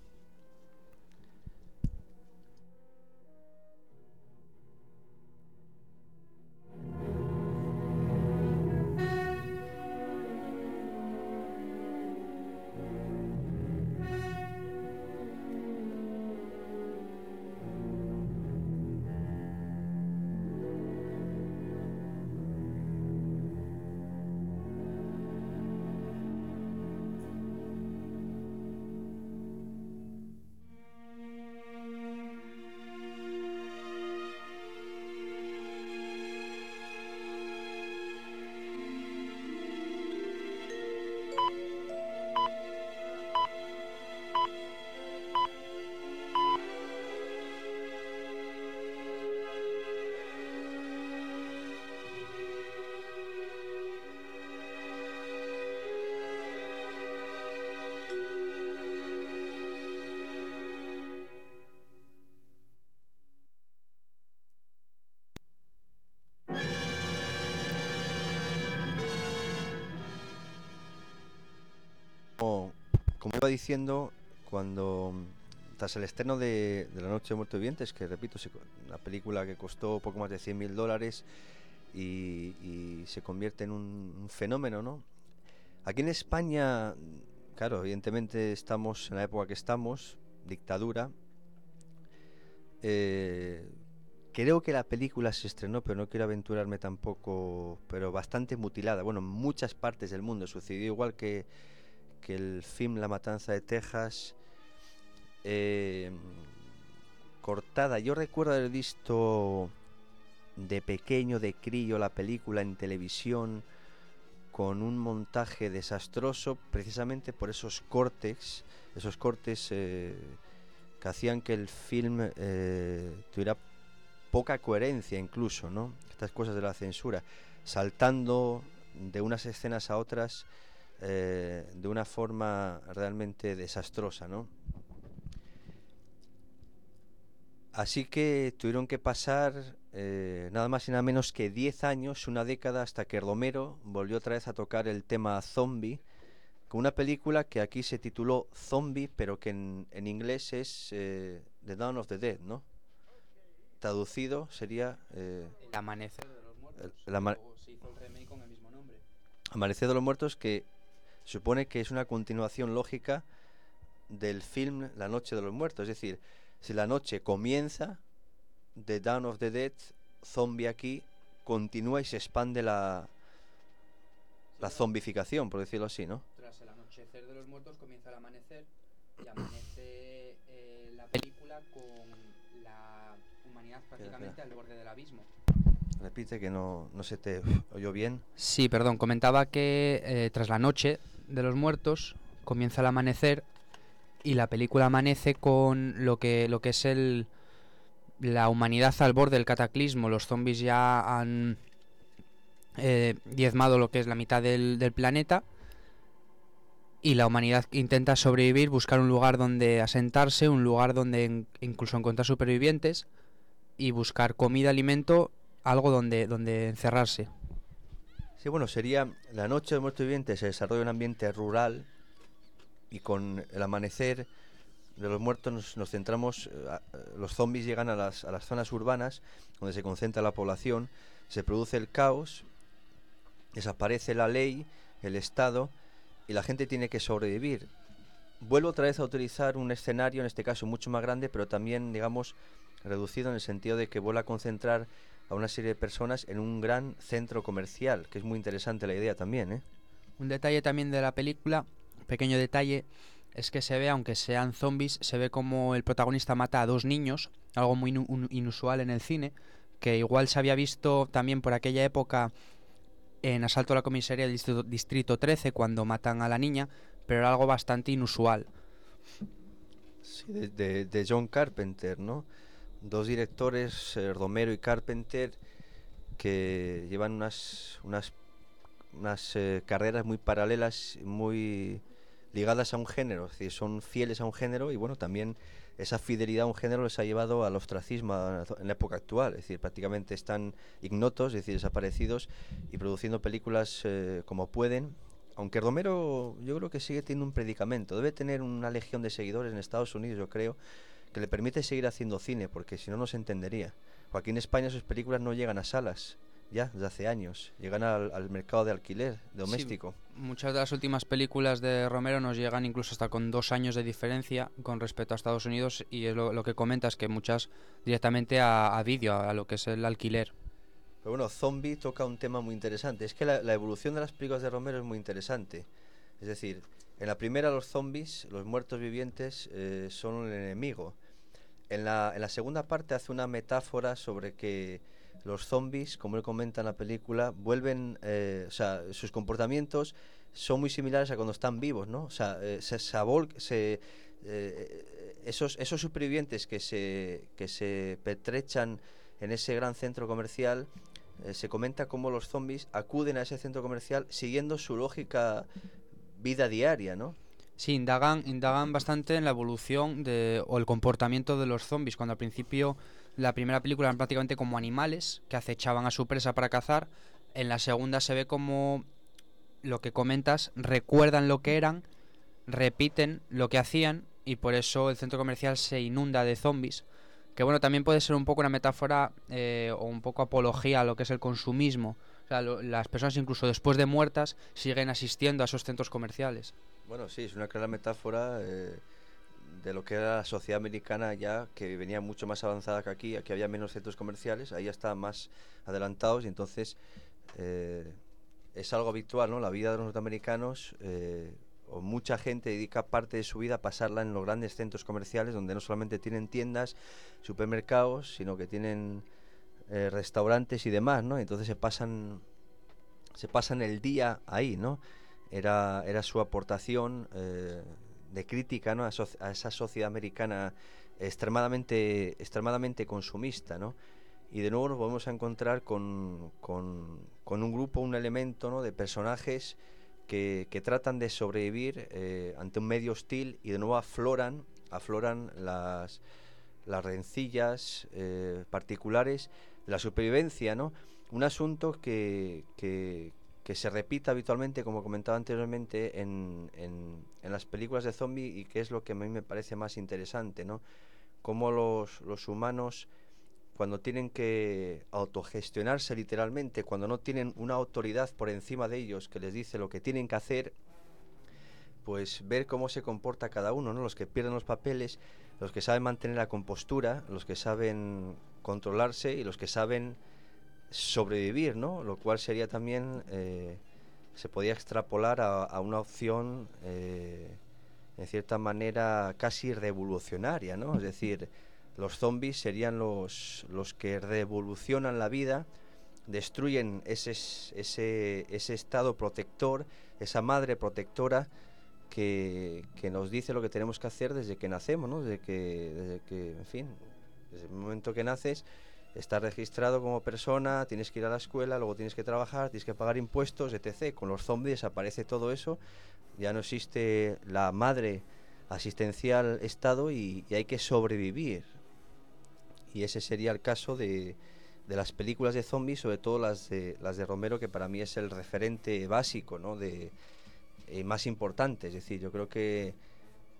Speaker 1: como, como iba diciendo, cuando tras el estreno de, de La Noche de Muertos Vivientes, que repito, se, una película que costó poco más de cien mil dólares y, y se convierte en un, un fenómeno, ¿no? Aquí en España, claro, evidentemente estamos en la época que estamos, dictadura. Eh, creo que la película se estrenó, pero no quiero aventurarme tampoco, pero bastante mutilada. Bueno, en muchas partes del mundo sucedió igual que, que el film La Matanza de Texas. Eh, cortada. Yo recuerdo haber visto de pequeño, de crío, la película en televisión con un montaje desastroso, precisamente por esos cortes, esos cortes eh, que hacían que el film eh, tuviera poca coherencia incluso, ¿no? Estas cosas de la censura, saltando de unas escenas a otras eh, de una forma realmente desastrosa, ¿no? Así que tuvieron que pasar eh, nada más y nada menos que diez años, una década, hasta que Romero volvió otra vez a tocar el tema zombie, con una película que aquí se tituló Zombie, pero que en, en inglés es eh, The Dawn of the Dead, ¿no? Traducido sería... Eh,
Speaker 2: El Amanecer de los Muertos.
Speaker 1: El, el ama
Speaker 2: Luego se hizo el remake con el mismo nombre.
Speaker 1: Amanecer de los Muertos, que supone que es una continuación lógica del film La Noche de los Muertos, es decir... Si la noche comienza, The Dawn of the Dead, zombie aquí, continúa y se expande la, la zombificación, por decirlo así, ¿no?
Speaker 2: Tras el anochecer de los muertos comienza el amanecer y amanece eh, la película con la humanidad prácticamente
Speaker 1: espera.
Speaker 2: al borde del abismo.
Speaker 1: Repite que no, no se te oyó bien.
Speaker 2: Sí, perdón, comentaba que eh, tras la noche de los muertos comienza el amanecer y la película amanece con lo que lo que es el la humanidad al borde del cataclismo. Los zombies ya han eh, diezmado lo que es la mitad del, del planeta y la humanidad intenta sobrevivir, buscar un lugar donde asentarse, un lugar donde en, incluso encontrar supervivientes y buscar comida, alimento, algo donde, donde encerrarse.
Speaker 1: Sí, bueno, sería La Noche de los Muertos Vivientes, se desarrolla en un ambiente rural y con el amanecer de los muertos nos, nos centramos, eh, a- los zombies llegan a las, a las zonas urbanas donde se concentra la población, se produce el caos, desaparece la ley, el Estado, y la gente tiene que sobrevivir. Vuelvo otra vez a utilizar un escenario, en este caso mucho más grande, pero también, digamos, reducido en el sentido de que vuelve a concentrar a una serie de personas en un gran centro comercial, que es muy interesante la idea también, ¿eh?
Speaker 2: Un detalle también de la película, pequeño detalle, es que se ve, aunque sean zombies, se ve como el protagonista mata a dos niños, algo muy inu- un- inusual en el cine, que igual se había visto también por aquella época en Asalto a la comisaría del Distrito, Distrito trece, cuando matan a la niña, pero era algo bastante inusual.
Speaker 1: Sí, de, de- de John Carpenter, ¿no? Dos directores, eh, Romero y Carpenter, que llevan unas, unas, unas eh, carreras muy paralelas, muy ligadas a un género, es decir, son fieles a un género y bueno, también esa fidelidad a un género les ha llevado al ostracismo a- en la época actual, es decir, prácticamente están ignotos, es decir, desaparecidos y produciendo películas eh, como pueden. Aunque Romero yo creo que sigue teniendo un predicamento, debe tener una legión de seguidores en Estados Unidos, yo creo, que le permite seguir haciendo cine, porque si no, no se entendería. O aquí en España sus películas no llegan a salas, ya, desde hace años, llegan al, al mercado de alquiler doméstico.
Speaker 2: Sí, muchas de las últimas películas de Romero nos llegan incluso hasta con dos años de diferencia con respecto a Estados Unidos, y es lo, lo que comentas, que muchas directamente a, a vídeo, a lo que es el alquiler.
Speaker 1: Pero bueno, Zombie toca un tema muy interesante. Es que la, la evolución de las películas de Romero es muy interesante. Es decir, en la primera los zombies, los muertos vivientes, eh, son el enemigo. En la, en la segunda parte hace una metáfora sobre que los zombies, como él comenta en la película, vuelven, eh, o sea, sus comportamientos son muy similares a cuando están vivos, ¿no? O sea, eh, se, se, avol- se eh, esos, esos supervivientes que se, que se pertrechan en ese gran centro comercial, eh, se comenta cómo los zombies acuden a ese centro comercial siguiendo su lógica vida diaria, ¿no?
Speaker 2: Sí, indagan, indagan bastante en la evolución de, o el comportamiento de los zombies, cuando al principio la primera película eran prácticamente como animales que acechaban a su presa para cazar. En la segunda se ve como lo que comentas, recuerdan lo que eran, repiten lo que hacían, y por eso el centro comercial se inunda de zombies. Que bueno, también puede ser un poco una metáfora eh, o un poco apología a lo que es el consumismo. O sea, lo- las personas incluso después de muertas siguen asistiendo a esos centros comerciales.
Speaker 1: Bueno, sí, es una clara metáfora eh, de lo que era la sociedad americana ya, que venía mucho más avanzada que aquí. Aquí había menos centros comerciales, ahí ya estaban más adelantados y entonces eh, es algo habitual, ¿no? La vida de los norteamericanos, eh, o mucha gente dedica parte de su vida a pasarla en los grandes centros comerciales, donde no solamente tienen tiendas, supermercados, sino que tienen eh, restaurantes y demás, ¿no? Entonces se pasan se pasan el día ahí, ¿no? Era, era su aportación eh, de crítica, ¿no? A, so- a esa sociedad americana extremadamente, extremadamente consumista, ¿no? Y de nuevo nos volvemos a encontrar con, con, con un grupo, un elemento, ¿no? De personajes que, que tratan de sobrevivir eh, ante un medio hostil y de nuevo afloran, afloran las, las rencillas eh, particulares, la supervivencia, ¿no? Un asunto que, que, que se repite habitualmente, como comentaba anteriormente, en, en, en las películas de zombie, y que es lo que a mí me parece más interesante, ¿no? Cómo los, los humanos, cuando tienen que autogestionarse literalmente, cuando no tienen una autoridad por encima de ellos que les dice lo que tienen que hacer, pues ver cómo se comporta cada uno, ¿no? Los que pierden los papeles, los que saben mantener la compostura, los que saben controlarse y los que saben sobrevivir, ¿no? Lo cual sería también, eh, se podía extrapolar a, a una opción, eh, en cierta manera, casi revolucionaria, ¿no? Es decir, los zombies serían los, los que revolucionan la vida, destruyen ese, ese, ese estado protector, esa madre protectora que, que nos dice lo que tenemos que hacer desde que nacemos, ¿no? Desde que, desde que, en fin, desde el momento que naces, estás registrado como persona, tienes que ir a la escuela, luego tienes que trabajar, tienes que pagar impuestos, etcétera. Con los zombies desaparece todo eso, ya no existe la madre asistencial Estado y, y hay que sobrevivir. Y ese sería el caso de, de las películas de zombies, sobre todo las de, las de Romero, que para mí es el referente básico, ¿no? De, eh, más importante. Es decir, yo creo que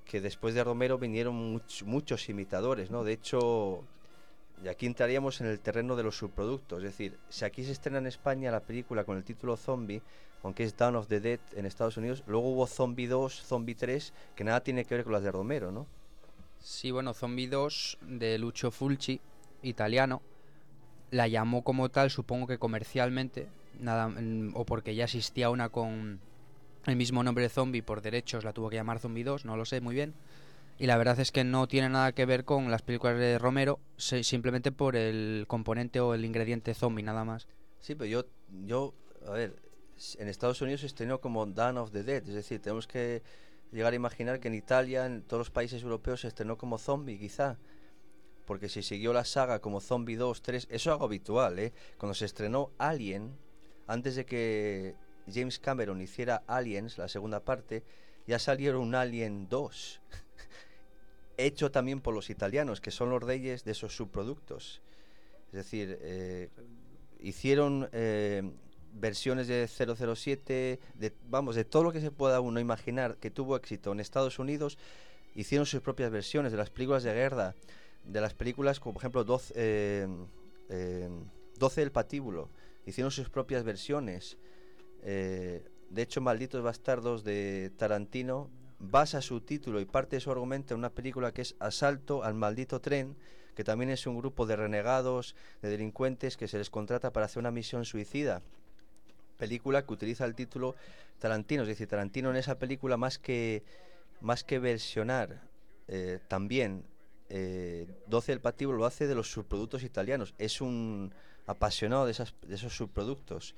Speaker 1: que después de Romero vinieron much, muchos imitadores, ¿no? De hecho, y aquí entraríamos en el terreno de los subproductos. Es decir, si aquí se estrena en España la película con el título Zombie, aunque es Dawn of the Dead en Estados Unidos, luego hubo Zombie dos, Zombie tres, que nada tiene que ver con las de Romero, ¿no?
Speaker 2: Sí, bueno, Zombie dos de Lucio Fulci, italiano, la llamó como tal, supongo que comercialmente, nada, mm, o porque ya existía una con el mismo nombre de Zombie, por derechos la tuvo que llamar Zombie dos, no lo sé muy bien. Y la verdad es que no tiene nada que ver con las películas de Romero, se- simplemente por el componente o el ingrediente zombie, nada más.
Speaker 1: Sí, pero yo, yo, a ver, s- en Estados Unidos se estrenó como Dawn of the Dead, es decir, tenemos que llegar a imaginar que en Italia, en todos los países europeos se estrenó como Zombie, quizá, porque si siguió la saga como Zombie dos, tres, eso es algo habitual, ¿eh? Cuando se estrenó Alien, antes de que James Cameron hiciera Aliens, la segunda parte, ya salieron un Alien dos, hecho también por los italianos, que son los reyes de esos subproductos. Es decir, eh, hicieron eh, versiones de cero cero siete, de, vamos, de todo lo que se pueda uno imaginar que tuvo éxito en Estados Unidos, hicieron sus propias versiones de las películas de guerra, de las películas como por ejemplo doce, eh, eh, doce del Patíbulo, hicieron sus propias versiones. Eh, de hecho, Malditos Bastardos de Tarantino basa su título y parte de su argumento en una película que es Asalto al Maldito Tren, que también es un grupo de renegados, de delincuentes que se les contrata para hacer una misión suicida. Película que utiliza el título Tarantino, es decir, Tarantino en esa película más que más que versionar eh, también eh, doce del Patíbulo lo hace de los subproductos italianos. Es un apasionado de, esas, de esos subproductos.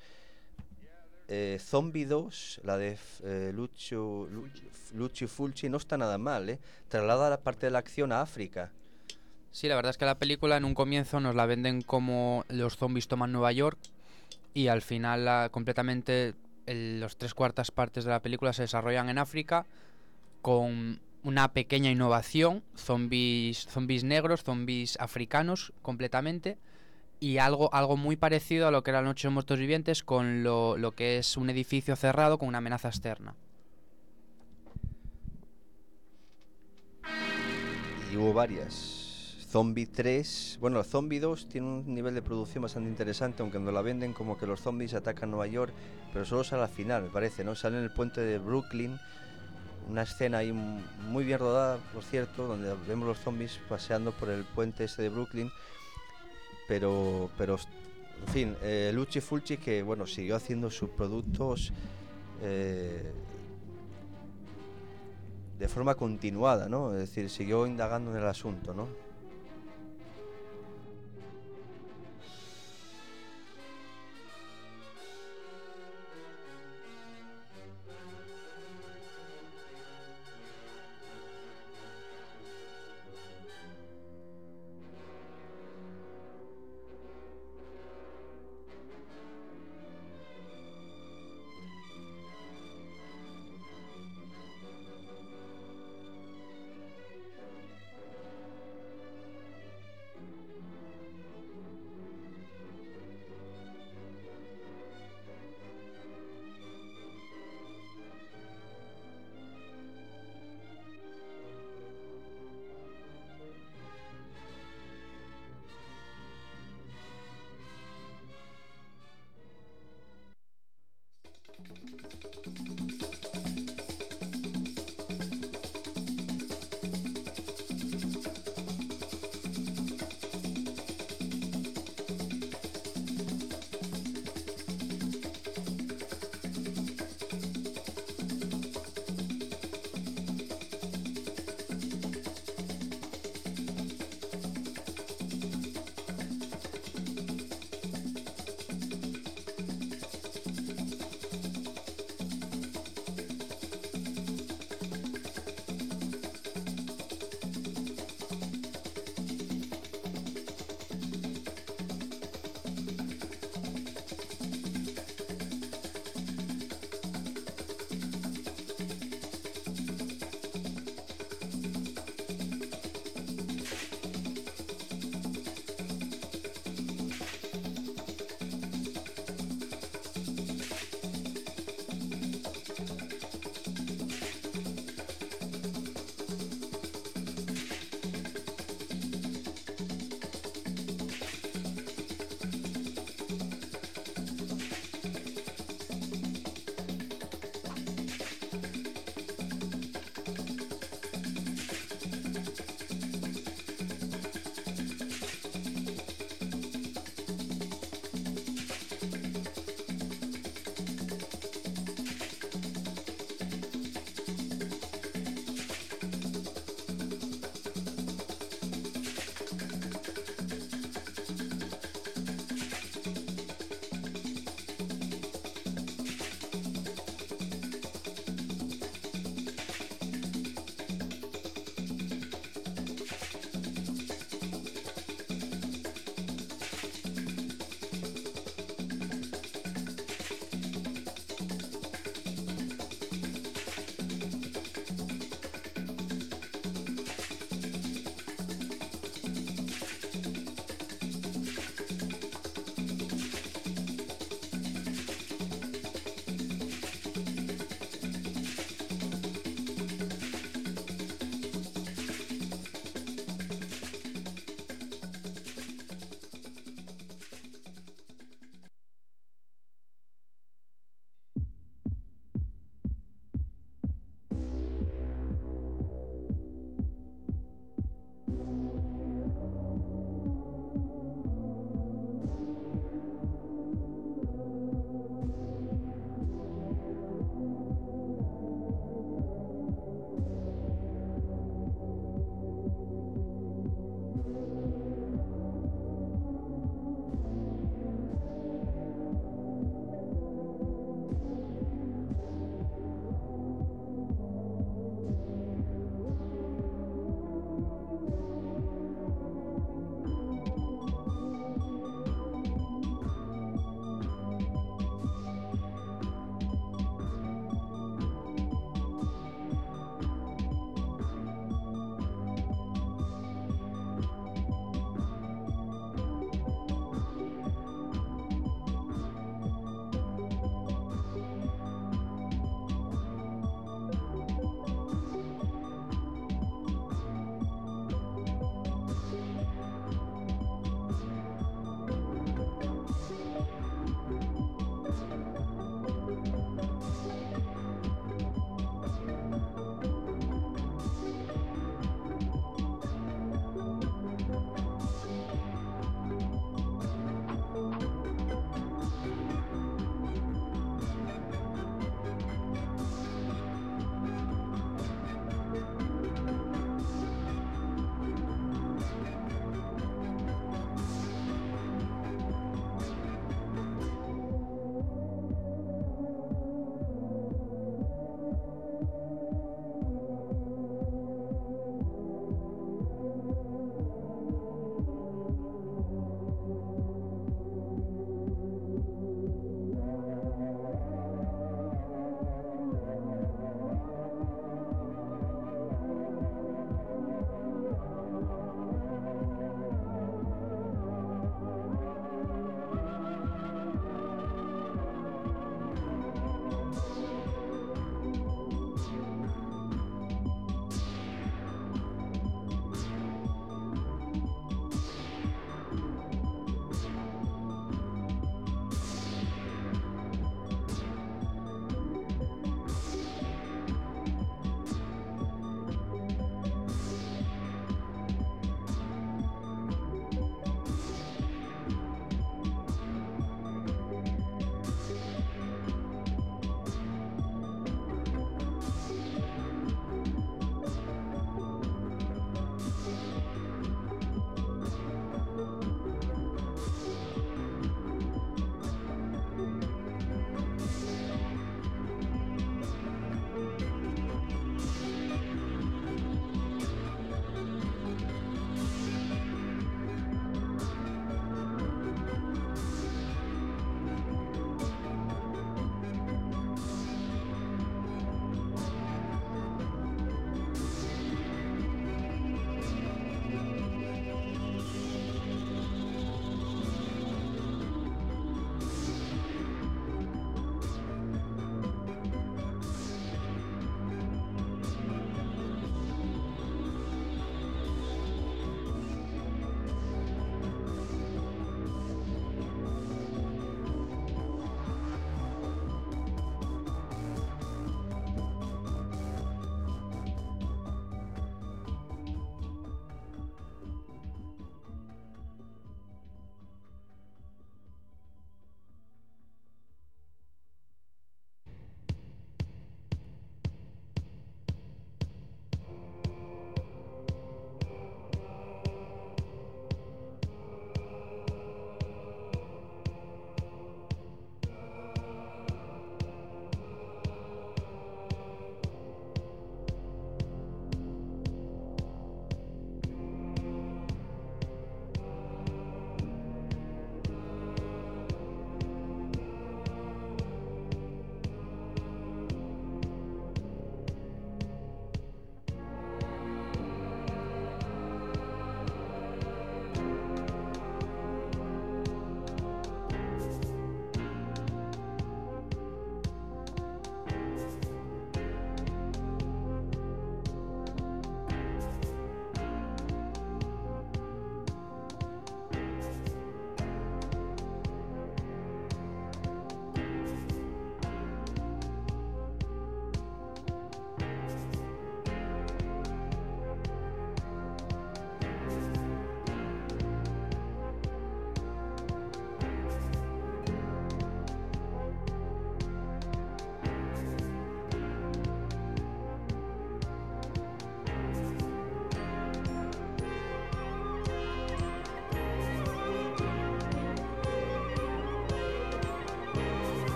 Speaker 1: Eh, Zombie dos, la de eh, Lucio, Lucio, Lucio Fulci, no está nada mal, ¿eh? Traslada la parte de la acción a África.
Speaker 2: Sí, la verdad es que la película en un comienzo nos la venden como los zombies toman Nueva York y al final la, completamente el- los tres cuartas partes de la película se desarrollan en África con una pequeña innovación, zombies, zombies negros, zombies africanos completamente y algo, algo muy parecido a lo que era la Noche de los Muertos Vivientes con lo, lo que es un edificio cerrado con una amenaza externa.
Speaker 1: Y hubo varias. Zombie tres, bueno, Zombie dos tiene un nivel de producción bastante interesante, aunque nos la venden como que los zombies atacan Nueva York, pero solo sale al final, me parece, ¿no? Sale en el puente de Brooklyn, una escena ahí m- muy bien rodada, por cierto, donde vemos los zombies paseando por el puente ese de Brooklyn, pero, pero en fin, eh, Luci Fulci que, bueno, siguió haciendo sus productos eh, de forma continuada, ¿no? Es decir, siguió indagando en el asunto, ¿no?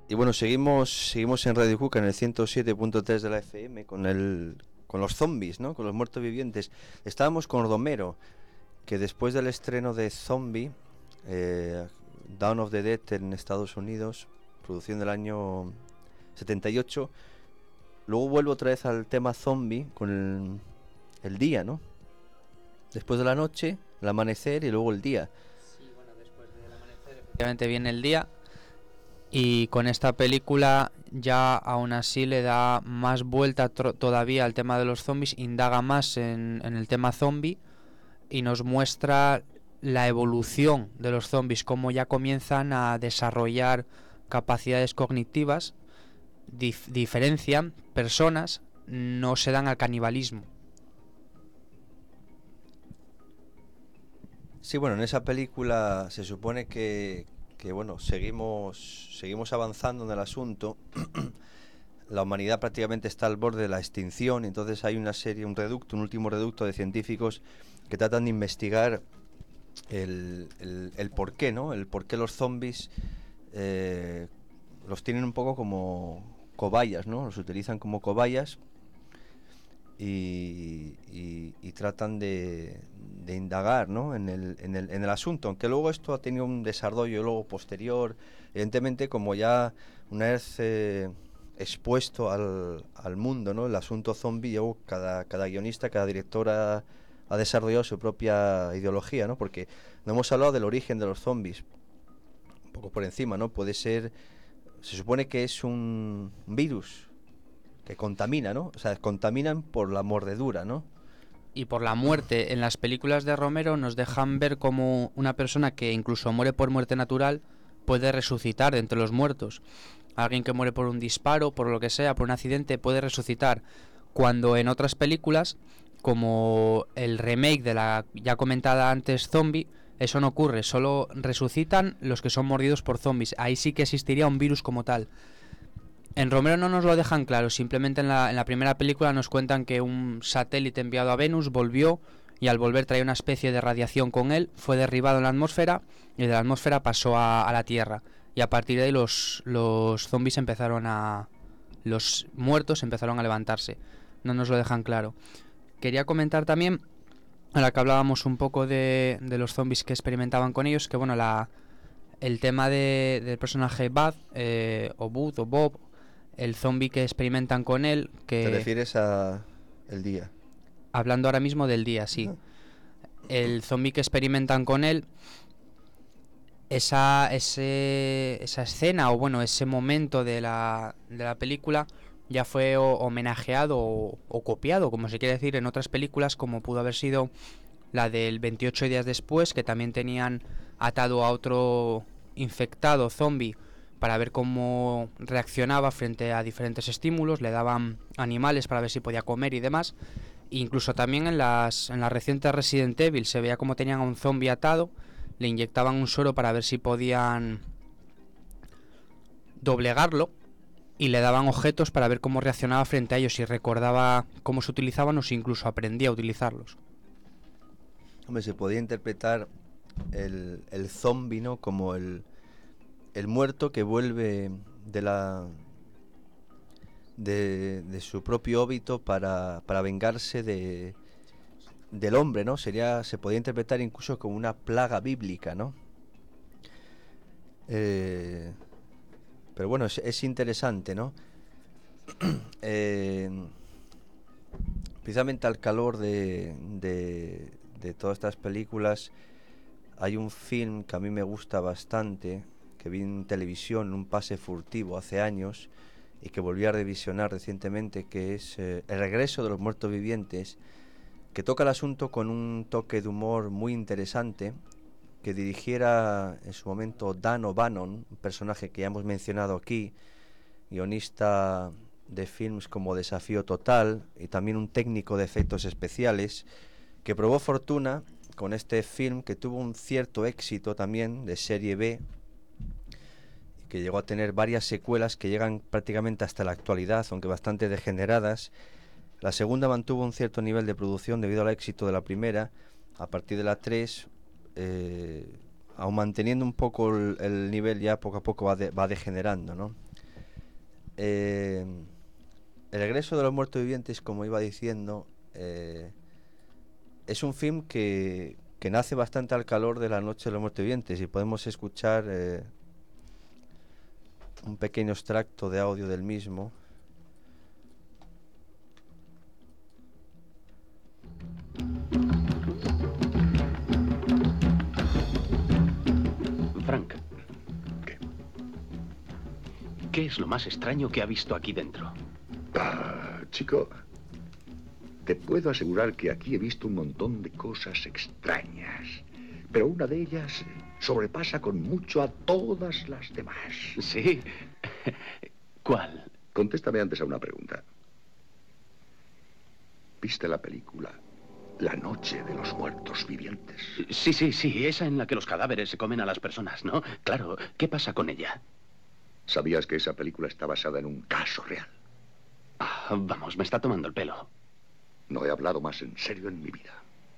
Speaker 1: Y bueno, seguimos seguimos en Radio Cuca en el ciento siete punto tres de la F M con el con los zombies, ¿no? Con los muertos vivientes. Estábamos con Romero, que después del estreno de Zombie, eh, Dawn of the Dead en Estados Unidos, producción del año setenta y ocho, luego vuelvo otra vez al tema zombie con el, el día, ¿no? Después de la noche, el amanecer y luego el día.
Speaker 2: Sí, bueno, después del amanecer efectivamente viene el día. Y con esta película ya aún así le da más vuelta tro- todavía al tema de los zombies, indaga más en, en el tema zombie y nos muestra la evolución de los zombies, cómo ya comienzan a desarrollar capacidades cognitivas, dif- diferencian personas, no se dan al canibalismo.
Speaker 1: Sí, bueno, en esa película se supone que, que bueno, seguimos, seguimos avanzando en el asunto. La humanidad prácticamente está al borde de la extinción, entonces hay una serie, un reducto, un último reducto de científicos que tratan de investigar el, el, el por qué, ¿no? El por qué los zombies eh, los tienen un poco como cobayas, ¿no? Los utilizan como cobayas y, y, y tratan de, de indagar, ¿no? en, el, en, el, en el asunto, aunque luego esto ha tenido un desarrollo luego posterior, evidentemente como ya una vez eh, expuesto al, al mundo, ¿no? El asunto zombie, luego cada, cada guionista, cada director ha, ha desarrollado su propia ideología, ¿no? Porque no hemos hablado del origen de los zombies, un poco por encima, ¿no? Puede ser, se supone que es un virus que contamina, ¿no? O sea, contaminan por la mordedura, ¿no?
Speaker 2: Y por la muerte. En las películas de Romero nos dejan ver como una persona que incluso muere por muerte natural puede resucitar de entre los muertos. Alguien que muere por un disparo, por lo que sea, por un accidente, puede resucitar. Cuando en otras películas, como el remake de la ya comentada antes Zombie, eso no ocurre. Solo resucitan los que son mordidos por zombies. Ahí sí que existiría un virus como tal. En Romero no nos lo dejan claro, simplemente en la, en la primera película nos cuentan que un satélite enviado a Venus volvió y al volver traía una especie de radiación con él, fue derribado en la atmósfera y de la atmósfera pasó a, a la Tierra. Y a partir de ahí los, los zombies empezaron a... los muertos empezaron a levantarse. No nos lo dejan claro. Quería comentar también, a la que hablábamos un poco de, de los zombies que experimentaban con ellos, que bueno, la, el tema de, del personaje Bud, eh, o Bud, o Bob, el zombie que experimentan con él, que...
Speaker 1: ¿Te refieres a el día?
Speaker 2: Hablando ahora mismo del día, sí. El zombie que experimentan con él, esa, ese, esa escena, o bueno, ese momento de la, de la película ya fue o, homenajeado o, o copiado, como se quiere decir, en otras películas, como pudo haber sido la del veintiocho días después, que también tenían atado a otro infectado zombie para ver cómo reaccionaba frente a diferentes estímulos, le daban animales para ver si podía comer y demás. Incluso también en las en las recientes Resident Evil se veía cómo tenían a un zombie atado, le inyectaban un suero para ver si podían doblegarlo y le daban objetos para ver cómo reaccionaba frente a ellos, si recordaba cómo se utilizaban o si incluso aprendía a utilizarlos.
Speaker 1: Hombre, se podía interpretar el, el zombie, ¿no? Como el, el muerto que vuelve de la de, de su propio óbito para, para vengarse de del hombre, ¿no? Sería, se podía interpretar incluso como una plaga bíblica, ¿no? Eh, pero bueno, es, es interesante, ¿no? eh, precisamente al calor de, de, de todas estas películas hay un film que a mí me gusta bastante, que vi en televisión en un pase furtivo hace años y que volví a revisionar recientemente, que es eh, El regreso de los muertos vivientes, que toca el asunto con un toque de humor muy interesante, que dirigiera en su momento Dan O'Bannon, un personaje que ya hemos mencionado aquí, guionista de films como Desafío Total y también un técnico de efectos especiales, que probó fortuna con este film, que tuvo un cierto éxito también de serie B, que llegó a tener varias secuelas que llegan prácticamente hasta la actualidad, aunque bastante degeneradas. La segunda mantuvo un cierto nivel de producción debido al éxito de la primera. A partir de la tres, eh, aun manteniendo un poco el, el nivel, ya poco a poco va, de, va degenerando, ¿no? Eh, el regreso de los muertos vivientes, como iba diciendo, eh, es un film que, que nace bastante al calor de la noche de los muertos vivientes, y podemos escuchar eh, un pequeño extracto de audio del mismo.
Speaker 6: Frank. ¿Qué? ¿Qué es lo más extraño que ha visto aquí dentro?
Speaker 7: Ah, chico, te puedo asegurar que aquí he visto un montón de cosas extrañas, pero una de ellas sobrepasa con mucho a todas las demás.
Speaker 6: Sí. ¿Cuál?
Speaker 7: Contéstame antes a una pregunta. ¿Viste la película La Noche de los Muertos Vivientes?
Speaker 6: Sí, sí, sí, esa en la que los cadáveres se comen a las personas, ¿no? Claro, ¿qué pasa con ella?
Speaker 7: ¿Sabías que esa película está basada en un caso real?
Speaker 6: Ah, vamos, me está tomando el pelo.
Speaker 7: No he hablado más en serio en mi vida.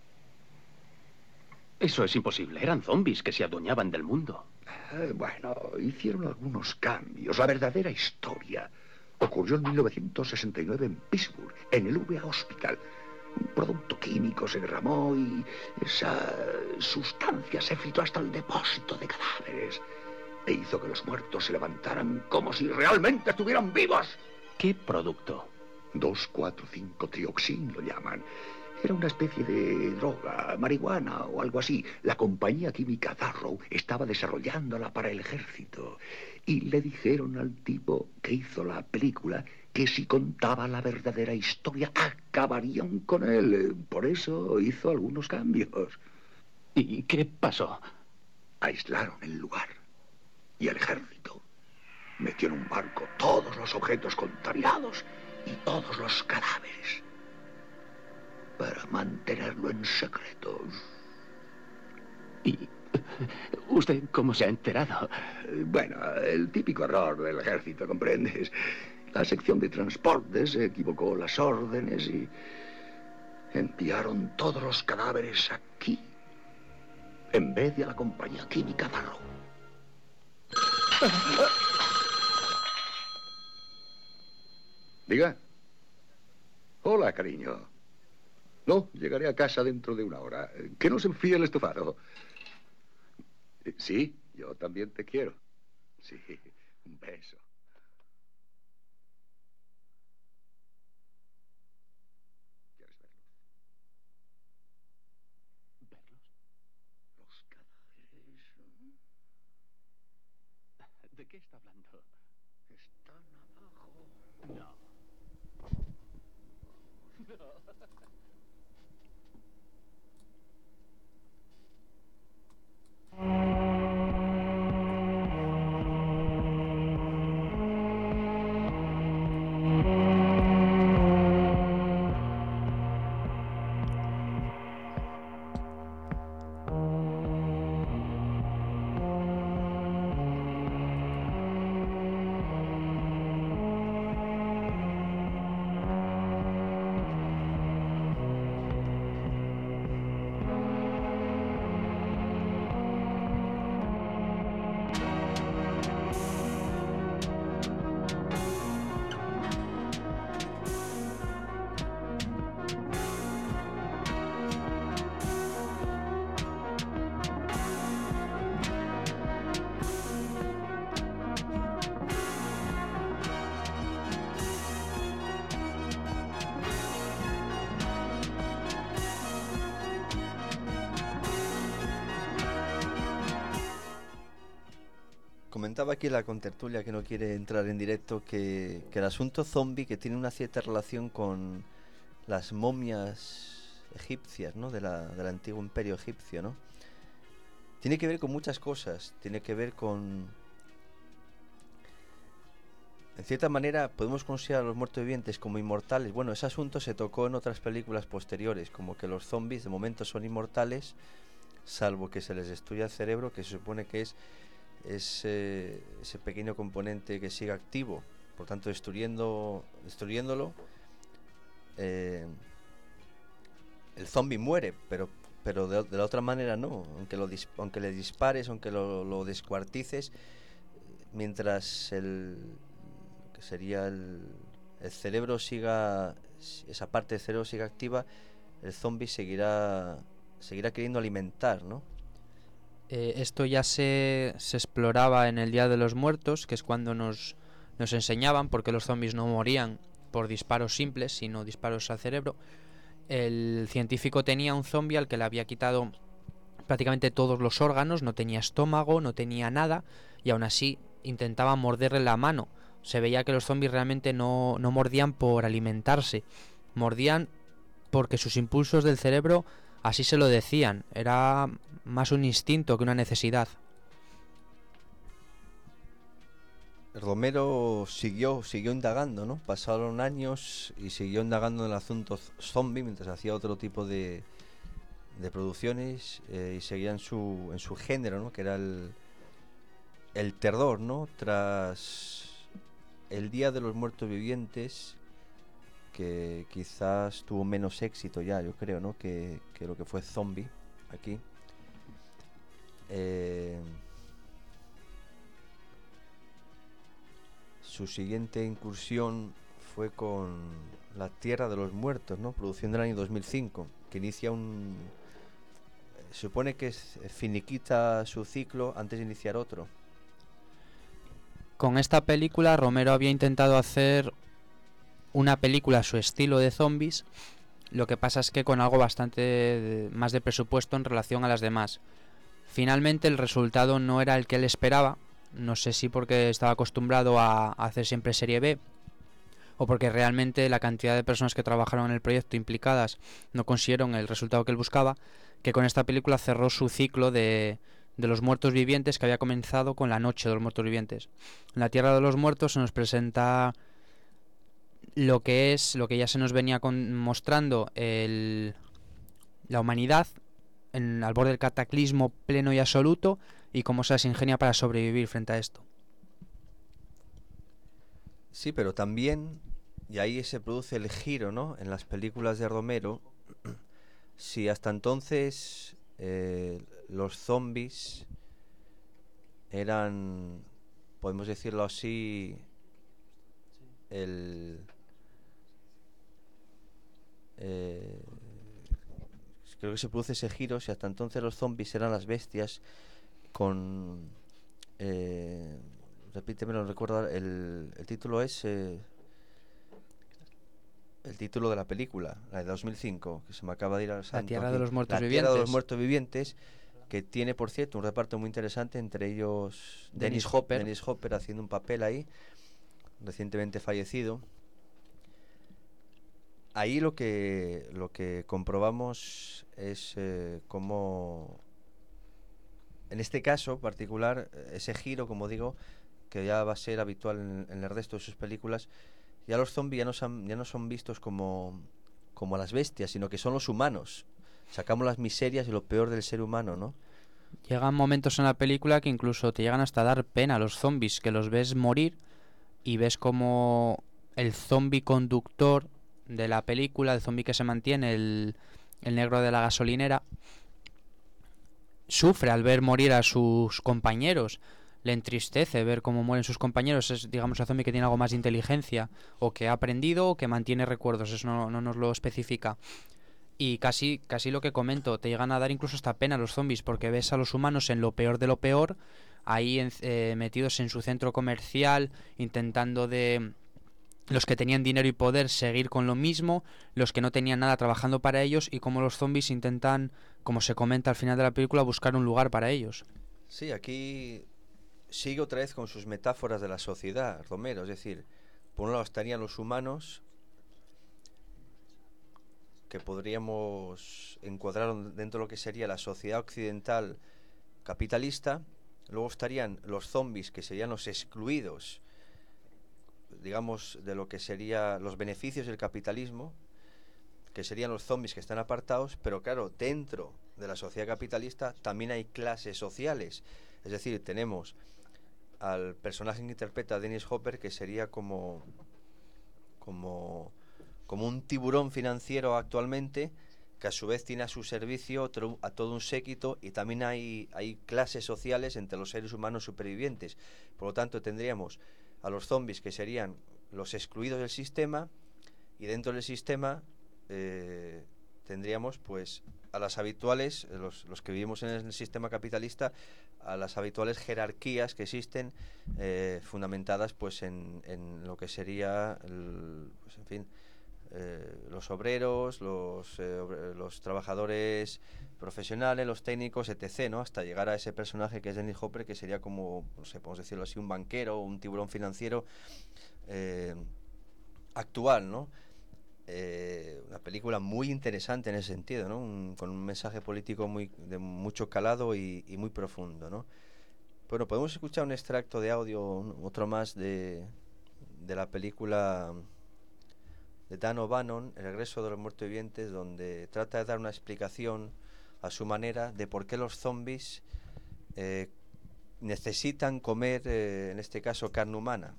Speaker 6: Eso es imposible. Eran zombies que se adueñaban del mundo.
Speaker 7: Eh, bueno, hicieron algunos cambios. La verdadera historia ocurrió en mil novecientos sesenta y nueve en Pittsburgh, en el V A Hospital. Un producto químico se derramó y esa sustancia se filtró hasta el depósito de cadáveres e hizo que los muertos se levantaran como si realmente estuvieran vivos.
Speaker 6: ¿Qué producto?
Speaker 7: dos cuatro cinco trioxin lo llaman. Era una especie de droga, marihuana o algo así. La compañía química Darrow estaba desarrollándola para el ejército. Y le dijeron al tipo que hizo la película que si contaba la verdadera historia acabarían con él. Por eso hizo algunos cambios.
Speaker 6: ¿Y qué pasó?
Speaker 7: Aislaron el lugar. Y el ejército metió en un barco todos los objetos contaminados y todos los cadáveres para mantenerlo en secreto.
Speaker 6: ¿Y usted cómo se ha enterado?
Speaker 7: Bueno, el típico error del ejército, ¿comprendes? La sección de transportes se equivocó las órdenes y enviaron todos los cadáveres aquí en vez de a la compañía química Darrow. Diga. Hola, cariño. No, llegaré a casa dentro de una hora. Que no se enfríe el estofado. Sí, yo también te quiero. Sí, un beso. ¿Quieres verlos?
Speaker 6: ¿Verlos?
Speaker 7: Los cadáveres.
Speaker 6: ¿De qué está hablando?
Speaker 7: Están abajo.
Speaker 6: No. No.
Speaker 1: Comentaba aquí la contertulia, que no quiere entrar en directo, que, que el asunto zombie, que tiene una cierta relación con las momias egipcias, ¿no? De la, del antiguo imperio egipcio, ¿no? Tiene que ver con muchas cosas. Tiene que ver con... En cierta manera podemos considerar a los muertos vivientes como inmortales. Bueno, ese asunto se tocó en otras películas posteriores, como que los zombies de momento son inmortales, salvo que se les destruya el cerebro, que se supone que es ese, ese pequeño componente que sigue activo. Por tanto, destruyendo, destruyéndolo, eh, el zombie muere, pero, pero de, de la otra manera no. Aunque, lo dis, aunque le dispares, aunque lo, lo descuartices, mientras el, que sería el, el cerebro siga, esa parte del cerebro siga activa, el zombie seguirá seguirá queriendo alimentar, ¿no?
Speaker 2: Eh, esto ya se, se exploraba en el Día de los Muertos, que es cuando nos, nos enseñaban por qué los zombies no morían por disparos simples, sino disparos al cerebro. El científico tenía un zombie al que le había quitado prácticamente todos los órganos, no tenía estómago, no tenía nada, y aún así intentaba morderle la mano. Se veía que los zombies realmente no, no mordían por alimentarse, mordían porque sus impulsos del cerebro así se lo decían, era más un instinto que una necesidad.
Speaker 1: Romero siguió siguió indagando, ¿no? Pasaron años y siguió indagando en el asunto zombie mientras hacía otro tipo de, de producciones, eh, y seguía en su, en su género, ¿no? Que era el, el terror, ¿no? Tras el Día de los Muertos Vivientes, que quizás tuvo menos éxito ya, yo creo, ¿no? Que, que lo que fue Zombie aquí. Eh, su siguiente incursión fue con La Tierra de los Muertos, ¿no? Producción del año dos mil cinco, que inicia un... Se supone que es, finiquita su ciclo antes de iniciar otro.
Speaker 2: Con esta película Romero había intentado hacer una película a su estilo de zombies, lo que pasa es que con algo bastante más de presupuesto en relación a las demás. Finalmente el resultado no era el que él esperaba, no sé si porque estaba acostumbrado a hacer siempre serie B, o porque realmente la cantidad de personas que trabajaron en el proyecto implicadas no consiguieron el resultado que él buscaba, que con esta película cerró su ciclo de, de los muertos vivientes, que había comenzado con La Noche de los Muertos Vivientes. En La Tierra de los Muertos se nos presenta lo que es, lo que ya se nos venía con, mostrando el, la humanidad en, al borde del cataclismo pleno y absoluto, y cómo se las ingenia para sobrevivir frente a esto.
Speaker 1: Sí, pero también, y ahí se produce el giro, ¿no? En las películas de Romero, si hasta entonces eh, los zombies eran, podemos decirlo así, el... Eh, creo que se produce ese giro, si hasta entonces los zombies eran las bestias con... Eh, repíteme, no recuerdo, el, el título es... Eh, el título de la película, la de dos mil cinco, que se me acaba de ir al santo.
Speaker 2: La Tierra
Speaker 1: aquí.
Speaker 2: de los Muertos
Speaker 1: La
Speaker 2: Vivientes.
Speaker 1: Tierra de los Muertos Vivientes, que tiene, por cierto, un reparto muy interesante, entre ellos
Speaker 2: Dennis
Speaker 1: Dennis
Speaker 2: Hopper.
Speaker 1: Dennis Hopper haciendo un papel ahí, recientemente fallecido. Ahí lo que lo que comprobamos es eh, cómo, en este caso particular, ese giro, como digo, que ya va a ser habitual en, en el resto de sus películas. Ya los zombies ya no son, ya no son vistos como, como las bestias, sino que son los humanos. Sacamos las miserias y lo peor del ser humano, ¿no?
Speaker 2: Llegan momentos en la película que incluso te llegan hasta a dar pena a los zombies, que los ves morir y ves como el zombie conductor de la película, el zombie que se mantiene, el, el negro de la gasolinera, sufre al ver morir a sus compañeros. Le entristece ver cómo mueren sus compañeros. Es, digamos, un zombie que tiene algo más de inteligencia, o que ha aprendido, o que mantiene recuerdos. Eso no, no nos lo especifica. Y casi, casi lo que comento, te llegan a dar incluso hasta pena a los zombies, porque ves a los humanos en lo peor de lo peor, ahí en, eh, metidos en su centro comercial, intentando de... los que tenían dinero y poder seguir con lo mismo, los que no tenían nada trabajando para ellos, y como los zombies intentan, como se comenta al final de la película, buscar un lugar para ellos.
Speaker 1: Sí, aquí sigue otra vez con sus metáforas de la sociedad, Romero. Es decir, por un lado estarían los humanos, que podríamos encuadrar dentro de lo que sería la sociedad occidental capitalista. Luego estarían los zombies, que serían los excluidos, digamos, de lo que serían los beneficios del capitalismo, que serían los zombies que están apartados. Pero claro, dentro de la sociedad capitalista también hay clases sociales. Es decir, tenemos al personaje que interpreta a Dennis Hopper, que sería como como como un tiburón financiero actualmente, que a su vez tiene a su servicio otro, a todo un séquito, y también hay, hay clases sociales entre los seres humanos supervivientes. Por lo tanto, tendríamos a los zombies, que serían los excluidos del sistema, y dentro del sistema eh, tendríamos pues a las habituales, los, los que vivimos en el sistema capitalista, a las habituales jerarquías que existen, eh, fundamentadas pues en, en lo que sería el, pues, en fin, eh, los obreros, los, eh, obre- los trabajadores profesionales, los técnicos, etcétera, ¿no? Hasta llegar a ese personaje que es Dennis Hopper, que sería como, no sé, podemos decirlo así, un banquero, un tiburón financiero eh, actual, ¿no? Eh, una película muy interesante en ese sentido, ¿no? Un- con un mensaje político muy de mucho calado y, y muy profundo, ¿no? Bueno, podemos escuchar un extracto de audio, un- otro más de, de la película de Dan O'Bannon, El regreso de los muertos vivientes, donde trata de dar una explicación a su manera de por qué los zombies eh, necesitan comer, eh, en este caso, carne humana.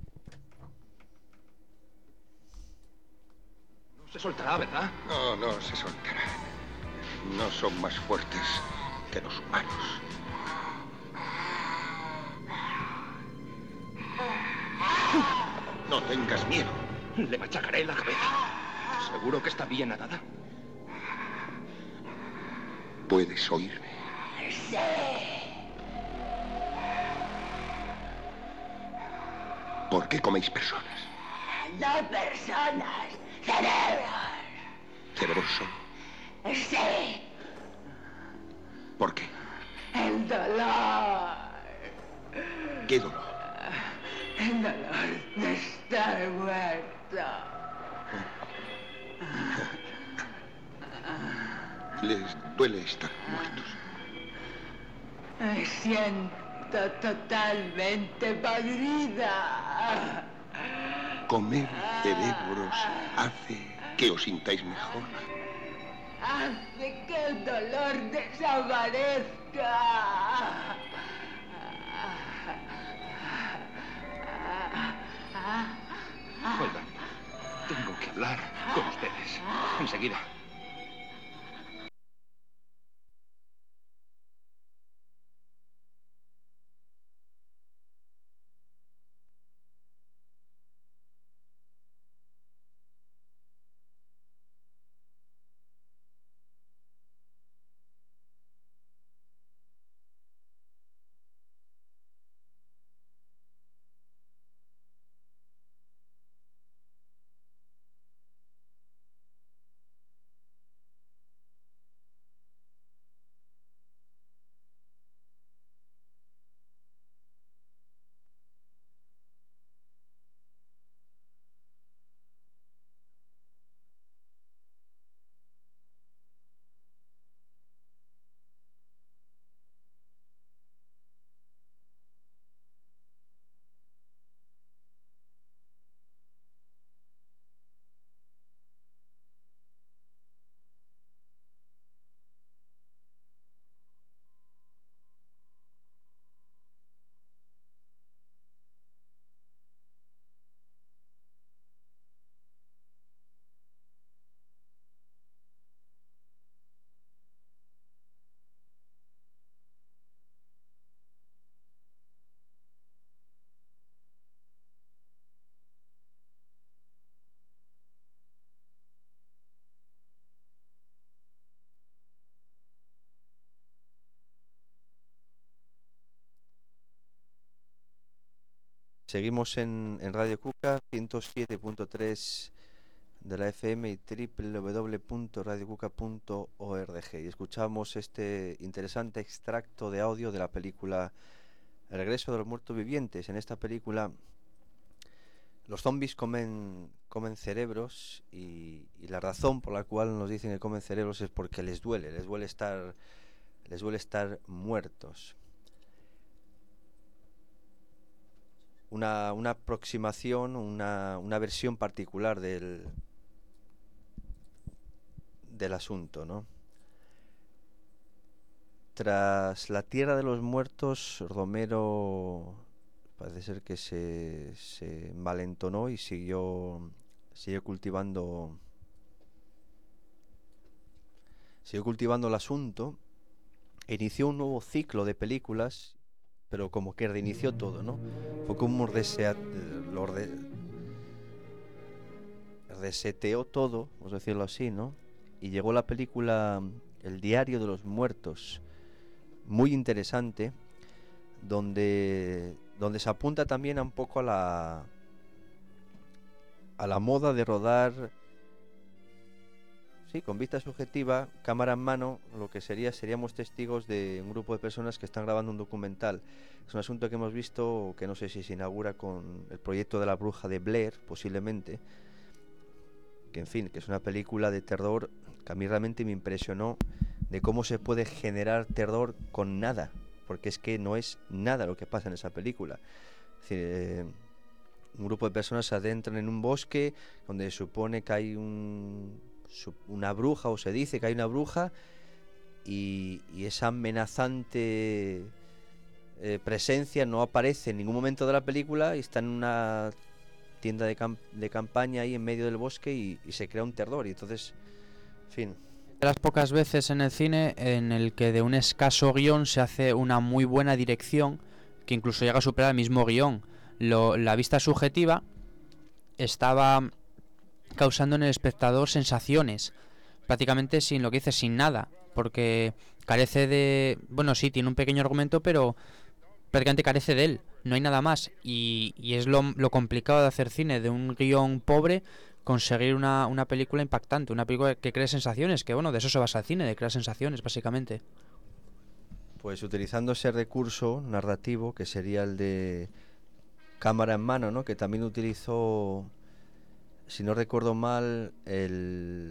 Speaker 6: No se soltará, ¿verdad?
Speaker 7: No, no se soltará. No son más fuertes que los humanos. No tengas miedo.
Speaker 6: Le machacaré la cabeza. ¿Seguro que está bien nadada?
Speaker 7: ¿Puedes oírme? ¿Por qué coméis personas?
Speaker 8: No personas, cerebros.
Speaker 7: ¿Cerebros son?
Speaker 8: Sí,
Speaker 7: ¿Por qué?
Speaker 8: el dolor.
Speaker 7: ¿Qué dolor?
Speaker 8: El dolor de estar muerto.
Speaker 7: Les duele estar muertos.
Speaker 8: Me siento totalmente podrida.
Speaker 7: Comer cerebros hace que os sintáis mejor.
Speaker 8: Hace que el dolor desaparezca.
Speaker 6: Oigan, tengo que hablar con ustedes. Enseguida.
Speaker 1: Seguimos en, en Radio Cuca, ciento siete punto tres de la F M y doble u doble u doble u punto radio cuca punto org. Y escuchamos este interesante extracto de audio de la película El regreso de los muertos vivientes. En esta película los zombies comen, comen cerebros y, y la razón por la cual nos dicen que comen cerebros es porque les duele, les duele estar, les duele estar muertos. Una, una aproximación, una, una versión particular del, del asunto, ¿no? Tras La Tierra de los Muertos, Romero parece ser que se, se malentonó y siguió, siguió cultivando, siguió cultivando el asunto e inició un nuevo ciclo de películas pero como que reinició todo, ¿no? Fue como un reset, lo re, reseteó todo, vamos a decirlo así, ¿no? Y llegó la película El diario de los muertos, muy interesante, donde, donde se apunta también a un poco a la, a la moda de rodar, sí, con vista subjetiva, cámara en mano, lo que sería, seríamos testigos de un grupo de personas que están grabando un documental. Es un asunto que hemos visto, que no sé si se inaugura con el proyecto de la bruja de Blair, posiblemente, que en fin, que es una película de terror que a mí realmente me impresionó de cómo se puede generar terror con nada, porque es que no es nada lo que pasa en esa película. Es decir, eh, un grupo de personas se adentran en un bosque donde se supone que hay un, una bruja, o se dice que hay una bruja, y, y esa amenazante eh, presencia no aparece en ningún momento de la película y está en una tienda de, camp de campaña ahí en medio del bosque y, y se crea un terror, y entonces, en fin.
Speaker 2: De las pocas veces en el cine en el que de un escaso guión se hace una muy buena dirección, que incluso llega a superar el mismo guión. Lo, la vista subjetiva estaba causando en el espectador sensaciones, prácticamente sin lo que dice, sin nada, porque carece de... Bueno, sí, tiene un pequeño argumento, pero prácticamente carece de él, no hay nada más, y, y es lo, lo complicado de hacer cine, de un guión pobre, conseguir una, una película impactante, una película que cree sensaciones, que bueno, de eso se basa el cine, de crear sensaciones, básicamente.
Speaker 1: Pues utilizando ese recurso narrativo, que sería el de cámara en mano, ¿no? Que también utilizó, si no recuerdo mal, el,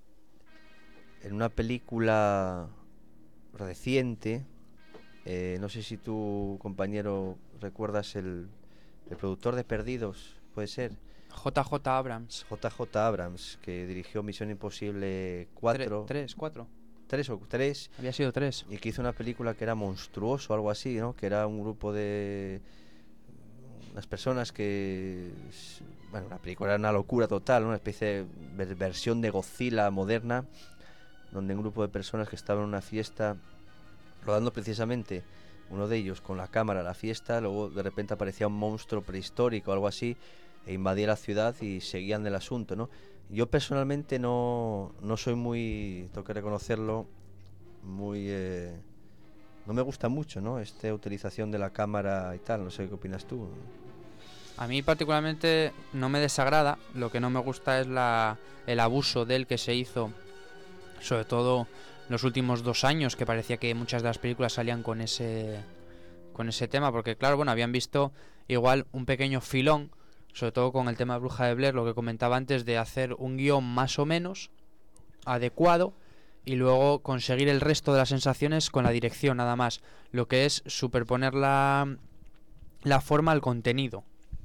Speaker 1: en una película reciente, eh, no sé si tu compañero recuerdas el, el productor de Perdidos, puede ser.
Speaker 2: J J Abrams.
Speaker 1: J J Abrams, que dirigió Misión Imposible cuatro.
Speaker 2: Tres, cuatro.
Speaker 1: Tres o tres.
Speaker 2: Había sido tres.
Speaker 1: Y que hizo una película que era Monstruoso, algo así, ¿no? Que era un grupo de unas personas que... Bueno, la película era una locura total, ¿no? Una especie de versión de Godzilla moderna, donde un grupo de personas que estaban en una fiesta, rodando precisamente uno de ellos con la cámara a la fiesta, luego de repente aparecía un monstruo prehistórico o algo así, e invadía la ciudad y seguían del asunto, ¿no? Yo personalmente no, no soy muy, tengo que reconocerlo, muy... Eh, no me gusta mucho, ¿no? Esta utilización de la cámara y tal, no sé qué opinas tú.
Speaker 2: A mí particularmente no me desagrada, lo que no me gusta es la, el abuso del que se hizo, sobre todo los últimos dos años, que parecía que muchas de las películas salían con ese, con ese tema, porque claro, bueno, habían visto igual un pequeño filón, sobre todo con el tema de Bruja de Blair, lo que comentaba antes, de hacer un guión más o menos adecuado y luego conseguir el resto de las sensaciones con la dirección nada más, lo que es superponer la, la forma al contenido.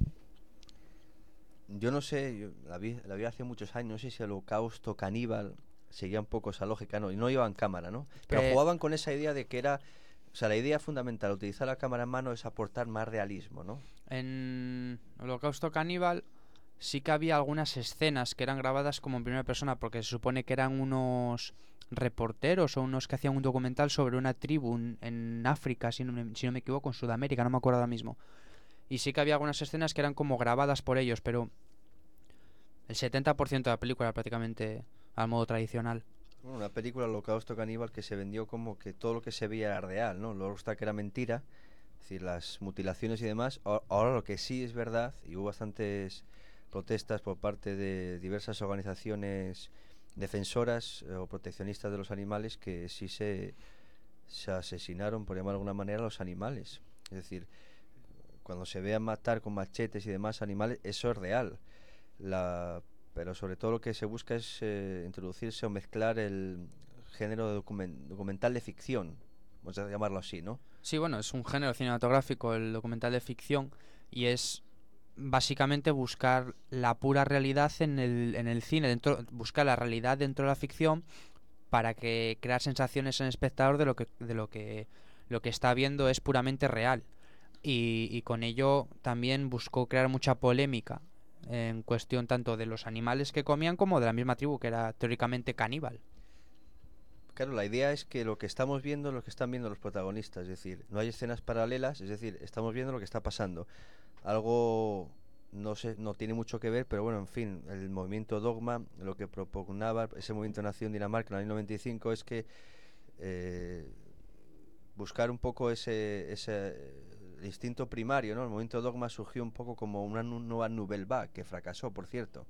Speaker 1: Yo no sé, yo la vi, la vi hace muchos años, no sé si Holocausto, Caníbal, seguía un poco esa lógica, no, y no llevaban cámara, ¿no? Pero
Speaker 2: Eh,
Speaker 1: jugaban con esa idea de que era... O sea, la idea fundamental, utilizar la cámara en mano, es aportar más realismo, ¿no?
Speaker 2: En Holocausto Caníbal sí que había algunas escenas que eran grabadas como en primera persona, porque se supone que eran unos reporteros o unos que hacían un documental sobre una tribu en, en África, si no, me, si no me equivoco, en Sudamérica, no me acuerdo ahora mismo. Y sí que había algunas escenas que eran como grabadas por ellos, pero el setenta por ciento de la película era prácticamente al modo tradicional.
Speaker 1: Bueno, una película, Holocausto Caníbal, que se vendió como que todo lo que se veía era real, ¿no? Luego está que era mentira, es decir, las mutilaciones y demás. Ahora lo que sí es verdad, y hubo bastantes protestas por parte de diversas organizaciones defensoras eh, o proteccionistas de los animales, que sí se, se asesinaron, por llamar de alguna manera, a los animales. Es decir, cuando se vean matar con machetes y demás animales, eso es real. La... Pero sobre todo lo que se busca es eh, introducirse o mezclar el género de document documental de ficción, vamos a llamarlo así, ¿no?
Speaker 2: Sí, bueno, es un género cinematográfico, el documental de ficción, y es básicamente buscar la pura realidad en el, en el cine, dentro, buscar la realidad dentro de la ficción para que crear sensaciones en el espectador de lo que, de lo que, lo que está viendo es puramente real. Y, y con ello también buscó crear mucha polémica en cuestión tanto de los animales que comían como de la misma tribu, que era teóricamente caníbal.
Speaker 1: Claro, la idea es que lo que estamos viendo es lo que están viendo los protagonistas, es decir, no hay escenas paralelas, es decir, estamos viendo lo que está pasando. Algo no sé, no tiene mucho que ver, pero bueno, en fin, el movimiento Dogma, lo que propugnaba ese movimiento nació en Dinamarca en el año noventa y cinco es que eh, buscar un poco ese, ese instinto primario, ¿no? El movimiento Dogma surgió un poco como una nu- nueva Nouvelle Vague, que fracasó, por cierto.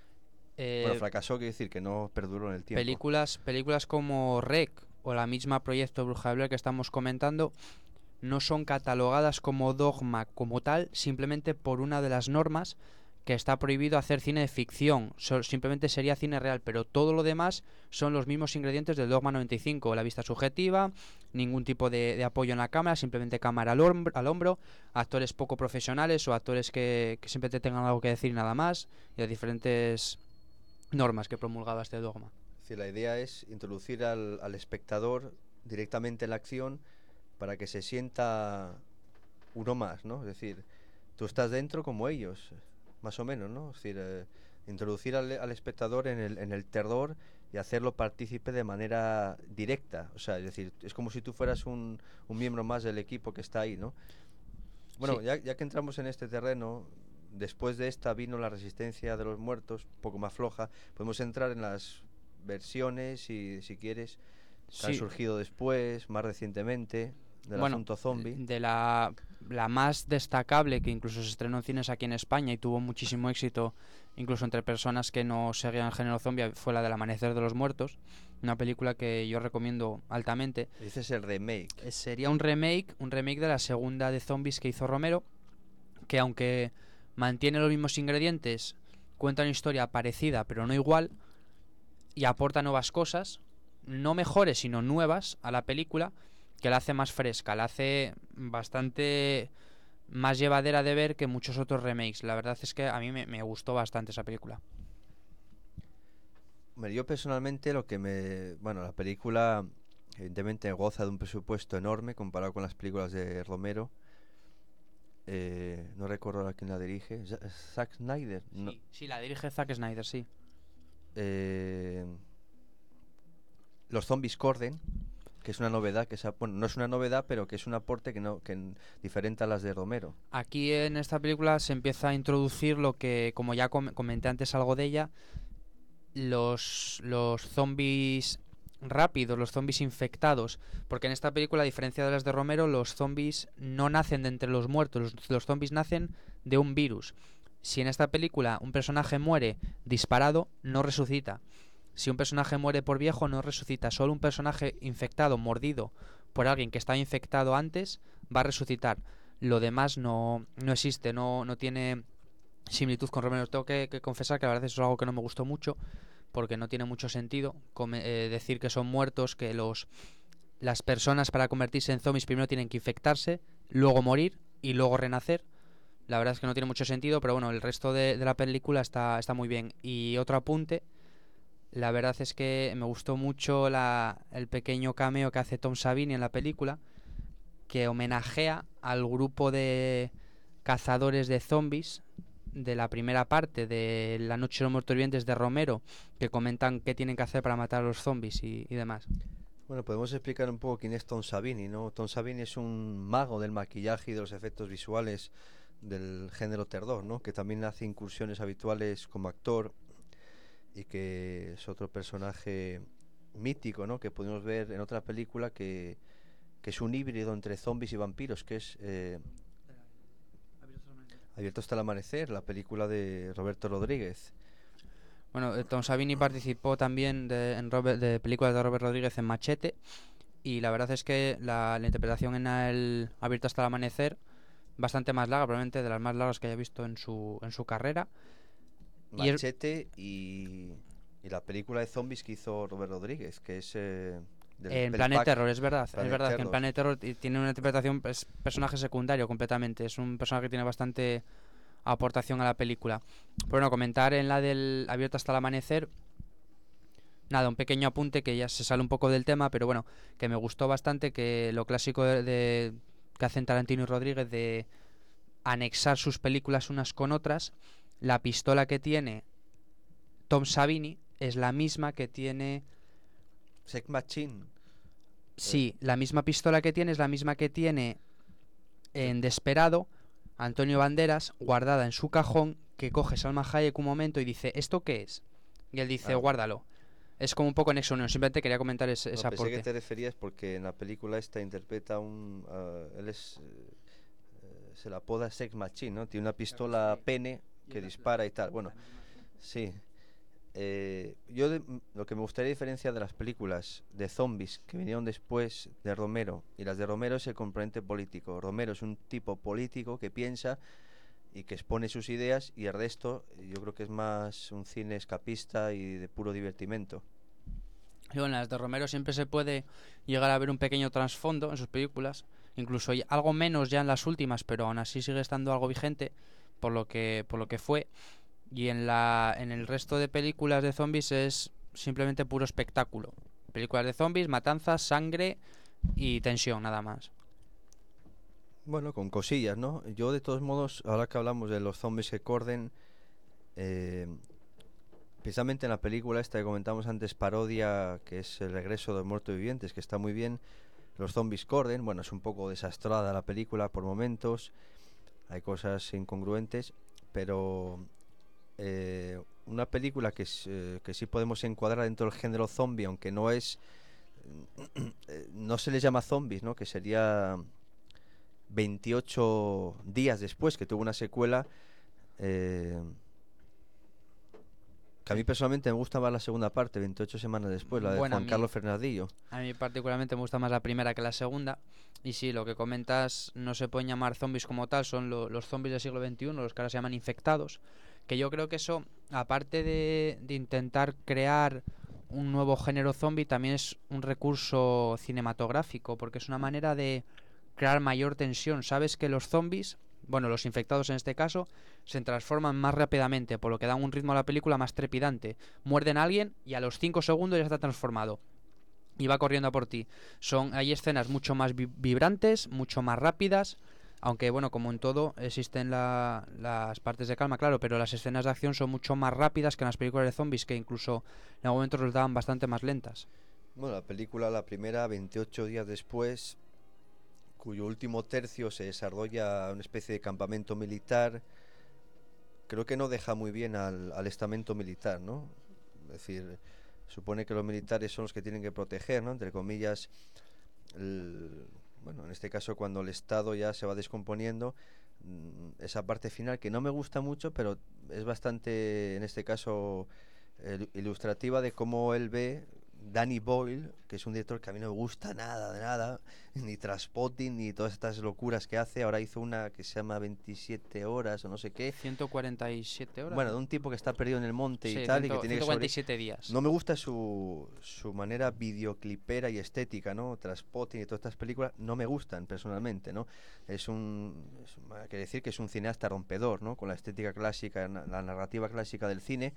Speaker 2: Eh,
Speaker 1: Bueno, fracasó quiere decir que no perduró en el tiempo.
Speaker 2: películas, películas como Rec o la misma Proyecto Bruja de Blair que estamos comentando no son catalogadas como dogma como tal, simplemente por una de las normas que está prohibido hacer cine de ficción. So- simplemente sería cine real, pero todo lo demás son los mismos ingredientes del Dogma noventa y cinco. La vista subjetiva, ningún tipo de, de apoyo en la cámara, simplemente cámara al, hombro, al hombro, actores poco profesionales o actores que, que siempre te tengan algo que decir y nada más, y las diferentes normas que promulgaba este dogma.
Speaker 1: Es decir, la idea es introducir al, al espectador directamente en la acción para que se sienta uno más, ¿no? Es decir, tú estás dentro como ellos, más o menos, ¿no? Es decir, eh, introducir al, al espectador en el, en el terror y hacerlo partícipe de manera directa. O sea, es decir, es como si tú fueras un, un miembro más del equipo que está ahí, ¿no? Bueno,
Speaker 2: Sí.
Speaker 1: ya, ya que entramos en este terreno, después de esta vino La Resistencia de los Muertos, un poco más floja. Podemos entrar en las versiones, y, si quieres, que han
Speaker 2: Sí.
Speaker 1: surgido después, más recientemente, del
Speaker 2: Bueno,
Speaker 1: asunto zombie.
Speaker 2: de la, la más destacable, que incluso se estrenó en cines aquí en España y tuvo muchísimo éxito incluso entre personas que no seguían el género zombie, fue la del Amanecer de los Muertos, una película que yo recomiendo altamente.
Speaker 1: Ese es el remake.
Speaker 2: Eh, Sería un remake, un remake de la segunda de zombies que hizo Romero, que aunque mantiene los mismos ingredientes, cuenta una historia parecida pero no igual y aporta nuevas cosas, no mejores sino nuevas a la película, que la hace más fresca, la hace bastante más llevadera de ver que muchos otros remakes. La verdad es que a mí me, me gustó bastante esa película.
Speaker 1: Hombre, yo personalmente lo que me... Bueno, la película evidentemente goza de un presupuesto enorme comparado con las películas de Romero. Eh, no recuerdo a quién la dirige. Za- Zack Snyder. No.
Speaker 2: Sí, sí, la dirige Zack Snyder, sí.
Speaker 1: Eh, los zombies corren, que es una novedad, que esa, bueno, no es una novedad, pero que es un aporte que no que n- diferente a las de Romero.
Speaker 2: Aquí en esta película se empieza a introducir lo que, como ya com- comenté antes algo de ella, los, los zombies rápidos, los zombies infectados, porque en esta película, a diferencia de las de Romero, los zombies no nacen de entre los muertos, los, los zombies nacen de un virus. Si en esta película un personaje muere disparado, no resucita. Si un personaje muere por viejo, no resucita. Solo un personaje infectado, mordido por alguien que estaba infectado antes, va a resucitar. Lo demás no, no existe, no, no tiene similitud con Romero. Tengo que, que confesar que la verdad es algo que no me gustó mucho, porque no tiene mucho sentido come- eh, decir que son muertos, que los las personas para convertirse en zombies primero tienen que infectarse, luego morir y luego renacer. La verdad es que no tiene mucho sentido, pero bueno, el resto de, de la película está, está muy bien. Y otro apunte, la verdad es que me gustó mucho la, el pequeño cameo que hace Tom Savini en la película, que homenajea al grupo de cazadores de zombies de la primera parte de La Noche de los Muertos Vivientes de Romero, que comentan qué tienen que hacer para matar a los zombies y, y demás.
Speaker 1: Bueno, podemos explicar un poco quién es Tom Savini, ¿no? Tom Savini es un mago del maquillaje y de los efectos visuales del género terror, ¿no? Que también hace incursiones habituales como actor y que es otro personaje mítico, ¿no? Que podemos ver en otra película que, que es un híbrido entre zombies y vampiros, que es eh, Abierto hasta el amanecer, la película de Roberto Rodríguez.
Speaker 2: Bueno, eh, Tom Savini participó también de, en Robert- de películas de Robert Rodríguez en Machete, y la verdad es que la, la interpretación en el Abierto hasta el amanecer, bastante más larga, probablemente de las más largas que haya visto en su, en su carrera. Y es-
Speaker 1: Machete y, y la película de zombies que hizo Robert Rodríguez, que es... eh, del-
Speaker 2: En
Speaker 1: del
Speaker 2: Planet
Speaker 1: pack.
Speaker 2: Terror, es verdad.
Speaker 1: Planet
Speaker 2: es verdad que en
Speaker 1: Terror.
Speaker 2: Planet Terror ti- tiene una interpretación, es personaje secundario completamente. Es un personaje que tiene bastante aportación a la película. Pero bueno, comentar en la del Abierto hasta el amanecer. Nada, un pequeño apunte que ya se sale un poco del tema, pero bueno, que me gustó bastante, que lo clásico de, de- que hacen Tarantino y Rodríguez de anexar sus películas unas con otras. La pistola que tiene Tom Savini es la misma que tiene
Speaker 1: Sex Machine.
Speaker 2: Sí, la misma pistola que tiene es la misma que tiene en Desperado Antonio Banderas, guardada en su cajón, que coge Salma Hayek un momento y dice, ¿esto qué es? Y él dice,
Speaker 1: Ah.
Speaker 2: guárdalo. Es como un poco nexo unión. Simplemente quería comentar ese,
Speaker 1: No,
Speaker 2: ese
Speaker 1: pensé
Speaker 2: aporte.
Speaker 1: que te referías porque en la película esta interpreta un... uh, él es... Uh, se la apoda Sex Machine, ¿no? Tiene una pistola pene que dispara y tal. Bueno, sí. Eh, yo de, lo que me gustaría diferenciar de las películas de zombies que vinieron después de Romero y las de Romero es el componente político. Romero es un tipo político que piensa y que expone sus ideas, y el resto yo creo que es más un cine escapista y de puro divertimento.
Speaker 2: Y bueno, en las de Romero siempre se puede llegar a ver un pequeño trasfondo en sus películas, incluso algo menos ya en las últimas, pero aún así sigue estando algo vigente por lo que por lo que fue. Y en la en el resto de películas de zombies es simplemente puro espectáculo. Películas de zombies, matanzas, sangre y tensión, nada más.
Speaker 1: Bueno, con cosillas, ¿no? Yo de todos modos, ahora que hablamos de los zombies que corden, eh, precisamente en la película esta que comentamos antes, Parodia, que es El regreso de los muertos vivientes, que está muy bien, los zombies corden. Bueno, es un poco desastrada la película por momentos, hay cosas incongruentes, pero... Eh, una película que, es, eh, que sí podemos encuadrar dentro del género zombie, aunque no es eh, no se les llama zombies, ¿no? Que sería veintiocho días después, que tuvo una secuela, eh, que a mí personalmente me gusta más la segunda parte, veintiocho semanas después, la de
Speaker 2: Bueno, a
Speaker 1: Juan
Speaker 2: mí-
Speaker 1: Carlos Fernandillo.
Speaker 2: A mí particularmente me gusta más la primera que la segunda. Y sí, lo que comentas no se pueden llamar zombies como tal, son lo- los zombies del siglo veintiuno, los que ahora se llaman infectados. Que yo creo que eso, aparte de, de intentar crear un nuevo género zombie, también es un recurso cinematográfico, porque es una manera de crear mayor tensión. Sabes que los zombies, bueno, los infectados en este caso, se transforman más rápidamente, por lo que dan un ritmo a la película más trepidante. Muerden a alguien y a los cinco segundos ya está transformado y va corriendo a por ti. Son, hay escenas mucho más vi- vibrantes, mucho más rápidas, aunque bueno, como en todo existen la- las partes de calma, claro, pero las escenas de acción son mucho más rápidas que en las películas de zombies, que incluso en algún momento los daban bastante más lentas.
Speaker 1: Bueno, la película, la primera, veintiocho días después, cuyo último tercio se desarrolla una especie de campamento militar. Creo que no deja muy bien al, al estamento militar, ¿no? Es decir, supone que los militares son los que tienen que proteger, ¿no? Entre comillas, el, bueno, en este caso cuando el Estado ya se va descomponiendo, mm, esa parte final que no me gusta mucho, pero es bastante, en este caso, eh, ilustrativa de cómo él ve Danny Boyle, que es un director que a mí no me gusta nada, de nada, ni Trainspotting, ni todas estas locuras que hace. Ahora hizo una que se llama veintisiete horas o no sé qué.
Speaker 2: ciento cuarenta y siete horas.
Speaker 1: Bueno, de un tipo que está perdido en el monte
Speaker 2: Sí,
Speaker 1: y tal,
Speaker 2: cien,
Speaker 1: y que tiene
Speaker 2: ciento
Speaker 1: que
Speaker 2: cuarenta y
Speaker 1: sobre...
Speaker 2: siete días.
Speaker 1: No me gusta su, su manera videoclipera y estética, ¿no? Trainspotting y todas estas películas no me gustan personalmente, ¿no? Es un... Es, hay que decir que es un cineasta rompedor, ¿no? Con la estética clásica, la narrativa clásica del cine.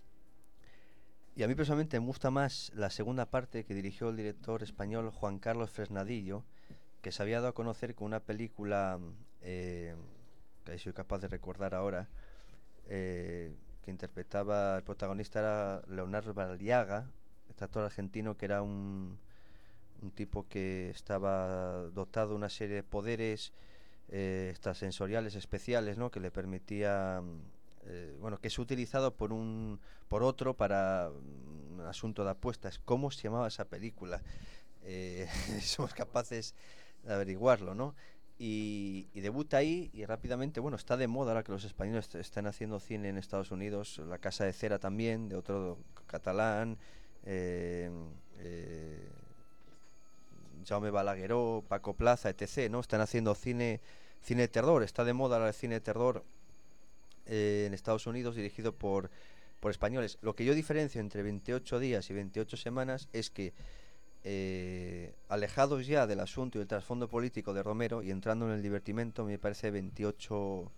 Speaker 1: Y a mí personalmente me gusta más la segunda parte que dirigió el director español Juan Carlos Fresnadillo, que se había dado a conocer con una película eh, que soy capaz de recordar ahora, eh, que interpretaba, el protagonista era Leonardo Baliaga, este actor argentino que era un, un tipo que estaba dotado de una serie de poderes eh, extrasensoriales especiales, ¿no? Que le permitía... Eh, bueno, que es utilizado por un por otro para un asunto de apuestas. ¿Cómo se llamaba esa película? Eh, somos capaces de averiguarlo, ¿no? Y, y debuta ahí y rápidamente, bueno, está de moda ahora que los españoles están haciendo cine en Estados Unidos, La Casa de Cera también, de otro catalán, eh, eh, Jaume Balagueró, Paco Plaza, etcétera, ¿no? Están haciendo cine, cine de terror, está de moda ahora el cine de terror Eh, en Estados Unidos, dirigido por, por españoles. Lo que yo diferencio entre veintiocho días y veintiocho semanas es que eh, alejados ya del asunto y del trasfondo político de Romero y entrando en el divertimento, me parece veintiocho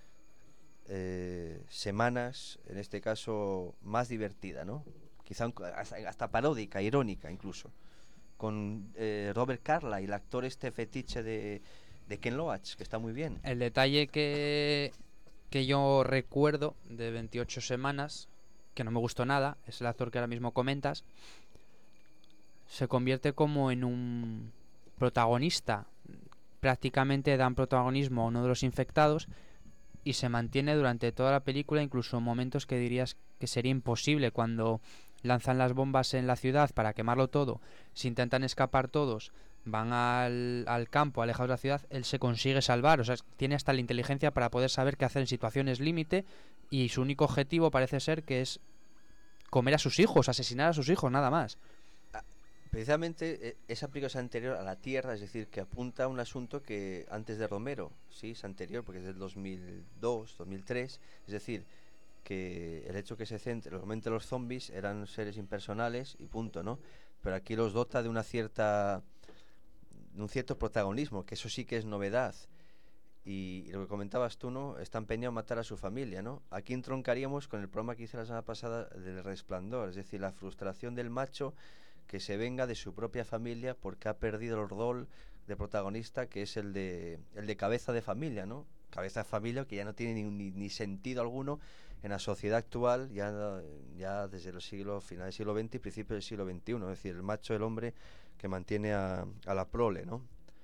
Speaker 1: eh, semanas, en este caso, más divertida, ¿no? Quizá un, hasta, hasta paródica, irónica incluso, con eh, Robert Carlyle, el actor este fetiche de, de Ken Loach, que está muy bien.
Speaker 2: El detalle que... que yo recuerdo de veintiocho semanas, que no me gustó nada, es el actor que ahora mismo comentas. se convierte como en un protagonista. Prácticamente dan protagonismo a uno de los infectados y se mantiene durante toda la película, incluso en momentos que dirías que sería imposible, cuando lanzan las bombas en la ciudad para quemarlo todo, si intentan escapar todos, van al, al campo, alejados de la ciudad, él se consigue salvar, o sea, tiene hasta la inteligencia para poder saber qué hacer en situaciones límite, y su único objetivo parece ser que es comer a sus hijos, asesinar a sus hijos, nada más.
Speaker 1: Precisamente esa película es anterior a La Tierra, es decir, que apunta a un asunto que antes de Romero, sí, es anterior porque es del dos mil dos, dos mil tres, es decir, que el hecho que se centre, realmente los zombies eran seres impersonales y punto, ¿no? Pero aquí los dota de una cierta, de un cierto protagonismo, que eso sí que es novedad. Y, y lo que comentabas tú, ¿no? Está empeñado en matar a su familia, ¿no? Aquí entroncaríamos con el programa que hice la semana pasada del Resplandor, es decir, la frustración del macho que se venga de su propia familia porque ha perdido el rol de protagonista, que es el de el de cabeza de familia, ¿no? Cabeza de familia que ya no tiene ni, ni, ni sentido alguno en la sociedad actual, ya, ya desde el siglo, final del siglo veinte y principio del siglo veintiuno, es decir, el macho, el hombre que mantiene a, a la prole, ¿no?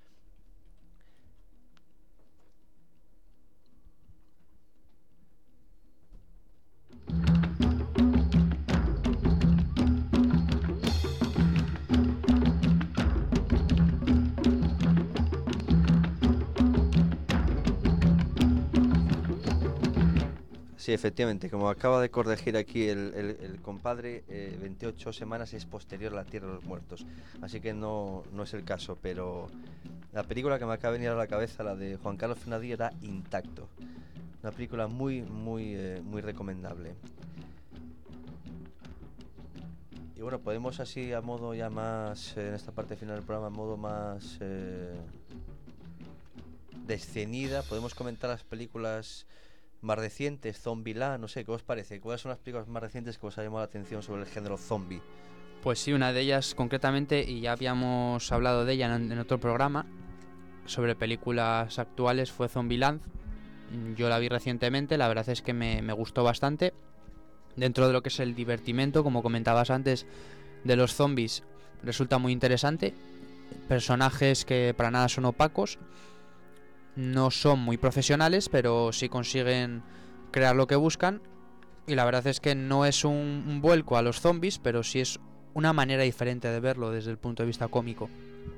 Speaker 1: Sí, efectivamente, como acaba de corregir aquí el, el, el compadre, eh, veintiocho semanas es posterior a la Tierra de los Muertos, así que no, no es el caso, pero la película que me acaba de venir a la cabeza, la de Juan Carlos Fernadillo, era Intacto, una película muy, muy, eh, muy recomendable. Y bueno, podemos así a modo ya más, eh, en esta parte final del programa, a modo más eh, descenida, podemos comentar las películas más recientes, Zombieland, no sé, ¿qué os parece? ¿Cuáles son las películas más recientes que os ha llamado la atención sobre el género zombie?
Speaker 2: Pues sí, una de ellas concretamente, y ya habíamos hablado de ella en, en otro programa, sobre películas actuales, fue Zombieland. Yo la vi recientemente, la verdad es que me, me gustó bastante. Dentro de lo que es el divertimento, como comentabas antes, de los zombies, resulta muy interesante. Personajes que para nada son opacos. No son muy profesionales, pero sí consiguen crear lo que buscan. Y la verdad es que no es un, un vuelco a los zombies, pero sí es una manera diferente de verlo desde el punto de vista cómico.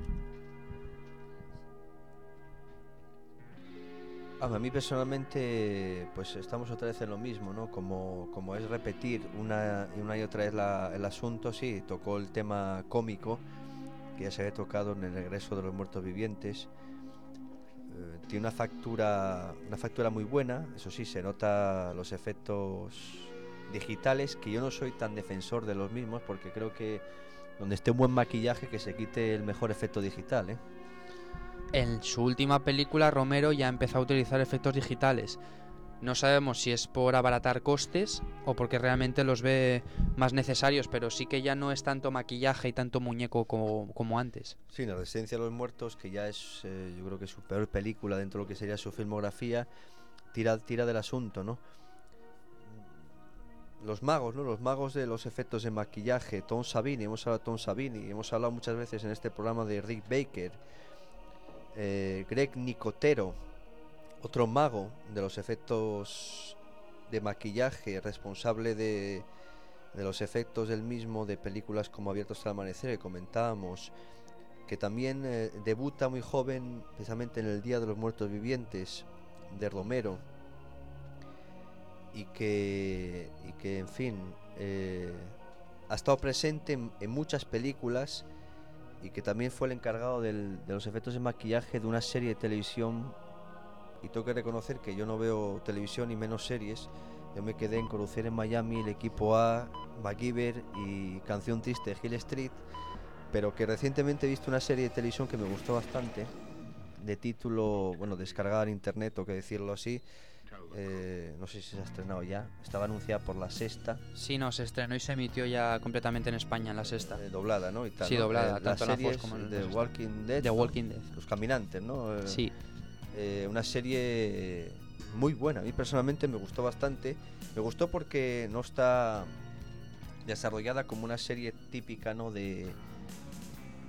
Speaker 1: A mí personalmente, pues estamos otra vez en lo mismo, ¿no? Como, como es repetir una y una y otra vez la, el asunto, sí, tocó el tema cómico, que ya se había tocado en el regreso de los muertos vivientes. Tiene una factura una factura muy buena, eso sí, se nota los efectos digitales, que yo no soy tan defensor de los mismos, porque creo que donde esté un buen maquillaje, que se quite el mejor efecto digital, ¿eh?
Speaker 2: En su última película, Romero ya empezó a utilizar efectos digitales. No sabemos si es por abaratar costes o porque realmente los ve más necesarios, pero sí que ya no es tanto maquillaje y tanto muñeco como, como antes.
Speaker 1: Sí, La Resistencia de los Muertos, que ya es, eh, yo creo que su peor película dentro de lo que sería su filmografía, tira, tira del asunto, ¿no? Los magos, ¿no? Los magos de los efectos de maquillaje, Tom Savini, hemos hablado de Tom Savini, hemos hablado muchas veces en este programa de Rick Baker, eh, Greg Nicotero, otro mago de los efectos de maquillaje, responsable de, de los efectos del mismo de películas como Abiertos hasta el amanecer, que comentábamos, que también eh, debuta muy joven, precisamente en El Día de los Muertos Vivientes, de Romero, y que, y que en fin, eh, ha estado presente en, en muchas películas, y que también fue el encargado del, de los efectos de maquillaje de una serie de televisión. Y tengo que reconocer que yo no veo televisión y menos series. Yo me quedé en Conocer en Miami, El Equipo A, MacGyver y Canción Triste, Hill Street, pero que recientemente he visto una serie de televisión que me gustó bastante, de título, bueno, descargada en internet, o que decirlo así, eh, no sé si se ha estrenado ya, estaba anunciada por La Sexta.
Speaker 2: Sí, no, se estrenó y se emitió ya completamente en España en La Sexta.
Speaker 1: Eh, doblada, ¿no? Y tal,
Speaker 2: sí,
Speaker 1: ¿no?
Speaker 2: doblada,
Speaker 1: eh,
Speaker 2: tanto
Speaker 1: la
Speaker 2: en la Fox como en
Speaker 1: The
Speaker 2: la
Speaker 1: Walking Dead.
Speaker 2: The Walking Dead.
Speaker 1: Los Caminantes, ¿no? Eh,
Speaker 2: sí.
Speaker 1: Eh, una serie muy buena, a mí personalmente me gustó bastante. Me gustó porque no está desarrollada como una serie típica, ¿no? de,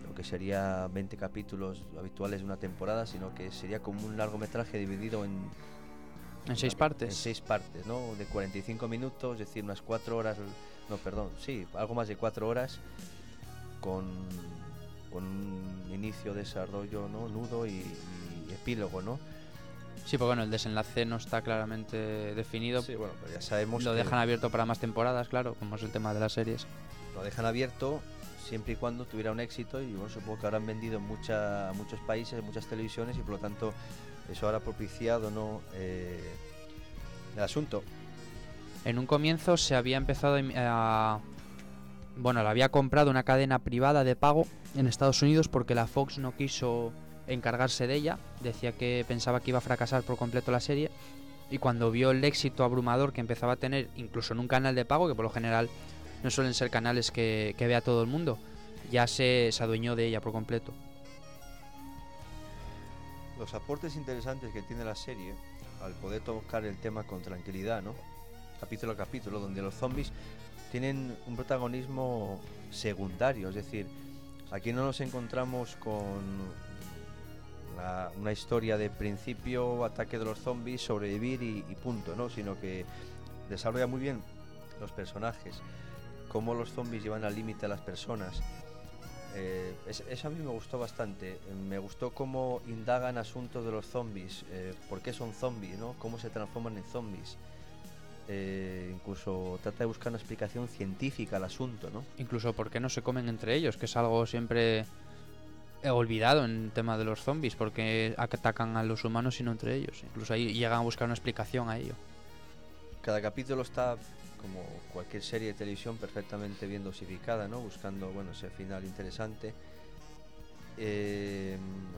Speaker 1: lo que sería veinte capítulos habituales de una temporada, sino que sería como un largometraje dividido en
Speaker 2: en seis partes.
Speaker 1: En seis partes, ¿no? De cuarenta y cinco minutos, es decir, unas cuatro horas, no, perdón, sí, algo más de cuatro horas, con, con un inicio, desarrollo, ¿no? Nudo y, y epílogo, ¿no?
Speaker 2: Sí, porque bueno, el desenlace no está claramente definido.
Speaker 1: Sí, bueno, pero ya sabemos
Speaker 2: Lo
Speaker 1: que
Speaker 2: dejan abierto para más temporadas, claro, como es el tema de las series.
Speaker 1: Lo dejan abierto siempre y cuando tuviera un éxito, y bueno, supongo que habrán vendido en mucha, muchos países, en muchas televisiones, y por lo tanto eso habrá propiciado, ¿no? Eh, el asunto.
Speaker 2: En un comienzo se había empezado a... Bueno, la había comprado una cadena privada de pago en Estados Unidos porque la Fox no quiso encargarse de ella. Decía que pensaba que iba a fracasar por completo la serie, y cuando vio el éxito abrumador que empezaba a tener, incluso en un canal de pago, que por lo general no suelen ser canales que, que vea todo el mundo, ya se, se adueñó de ella por completo.
Speaker 1: Los aportes interesantes que tiene la serie, al poder tocar el tema con tranquilidad, ¿no? Capítulo a capítulo, donde los zombies tienen un protagonismo secundario, es decir, aquí no nos encontramos con una, una historia de principio, ataque de los zombies, sobrevivir y, y punto, ¿no? Sino que desarrolla muy bien los personajes, cómo los zombies llevan al límite a las personas. Eh, es, eso a mí me gustó bastante. Me gustó cómo indagan asuntos de los zombies, eh, por qué son zombies, ¿no? Cómo se transforman en zombies. Eh, incluso trata de buscar una explicación científica al asunto, ¿no?
Speaker 2: Incluso por qué no se comen entre ellos, que es algo siempre olvidado en el tema de los zombies, porque atacan a los humanos y no entre ellos. Incluso ahí llegan a buscar una explicación a ello.
Speaker 1: Cada capítulo está, como cualquier serie de televisión, perfectamente bien dosificada, ¿no? Buscando, bueno, ese final interesante. Eh,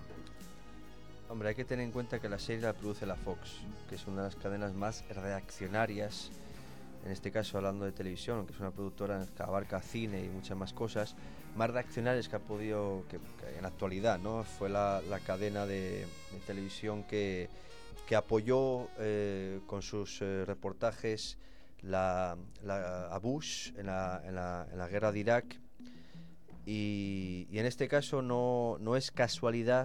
Speaker 1: hombre, hay que tener en cuenta que la serie la produce la Fox, que es una de las cadenas más reaccionarias, en este caso hablando de televisión, aunque es una productora que abarca cine y muchas más cosas, más reaccionarias que ha podido, que, que en la actualidad, ¿no? Fue la, la cadena de, de televisión que, que apoyó eh, con sus eh, reportajes La, la, a Bush en la, en, la, en la guerra de Irak, y, y en este caso no, no es casualidad,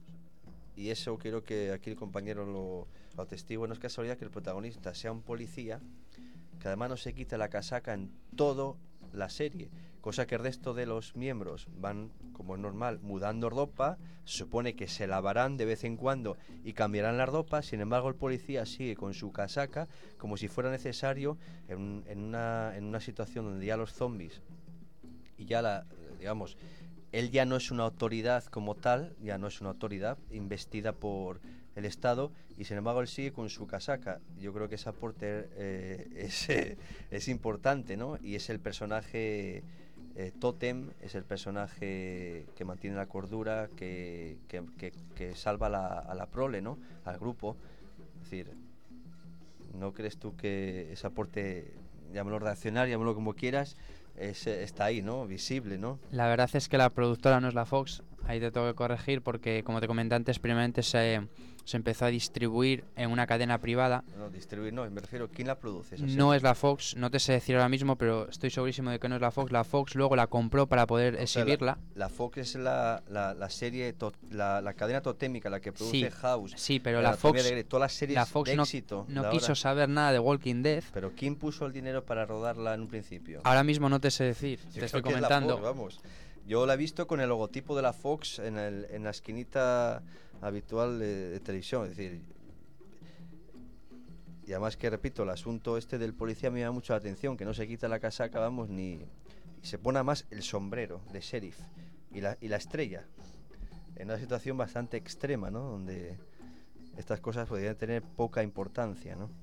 Speaker 1: y eso quiero que aquí el compañero lo, lo atestigue, no es casualidad que el protagonista sea un policía que además no se quita la casaca en toda la serie, cosa que el resto de los miembros van, como es normal, mudando ropa, se supone que se lavarán de vez en cuando y cambiarán la ropa. Sin embargo, el policía sigue con su casaca como si fuera necesario en, en, una, en una situación donde ya los zombies y ya la, digamos, él ya no es una autoridad como tal, ya no es una autoridad investida por el Estado, y sin embargo él sigue con su casaca. Yo creo que ese aporte eh, es, eh, es importante, ¿no? Y es el personaje eh, tótem, es el personaje que mantiene la cordura, que, que, que, que salva la, a la prole, ¿no? Al grupo. Es decir, ¿no crees tú que ese aporte, llámalo reaccionario, llámalo como quieras, es, está ahí, ¿no? Visible, ¿no?
Speaker 2: La verdad es que la productora no es la Fox, ahí te tengo que corregir, porque como te comenté antes, primeramente se, se empezó a distribuir en una cadena privada.
Speaker 1: No, distribuir no, me refiero, ¿quién la produce? Esa
Speaker 2: No es la Fox, no te sé decir ahora mismo, pero estoy segurísimo de que no es la Fox. La Fox luego la compró para poder
Speaker 1: o sea,
Speaker 2: exhibirla.
Speaker 1: La, la Fox es la, la, la serie, to, la, la cadena totémica, la que produce
Speaker 2: sí,
Speaker 1: House.
Speaker 2: Sí, pero la Fox,
Speaker 1: de, todas las series
Speaker 2: la Fox
Speaker 1: de
Speaker 2: no,
Speaker 1: éxito
Speaker 2: no
Speaker 1: de
Speaker 2: quiso
Speaker 1: ahora.
Speaker 2: saber nada de Walking Dead.
Speaker 1: Pero ¿quién puso el dinero para rodarla en un principio?
Speaker 2: Ahora mismo no te sé decir,
Speaker 1: Yo
Speaker 2: te estoy
Speaker 1: creo que
Speaker 2: comentando.
Speaker 1: Es la Fox, vamos. Yo la he visto con el logotipo de la Fox en, el, en la esquinita habitual de, de televisión, es decir. Y además que, repito, el asunto este del policía me llama mucho la atención, que no se quita la casaca, vamos, ni... Y se pone más el sombrero de sheriff y la, y la estrella, en una situación bastante extrema, ¿no? Donde estas cosas podrían tener poca importancia, ¿no?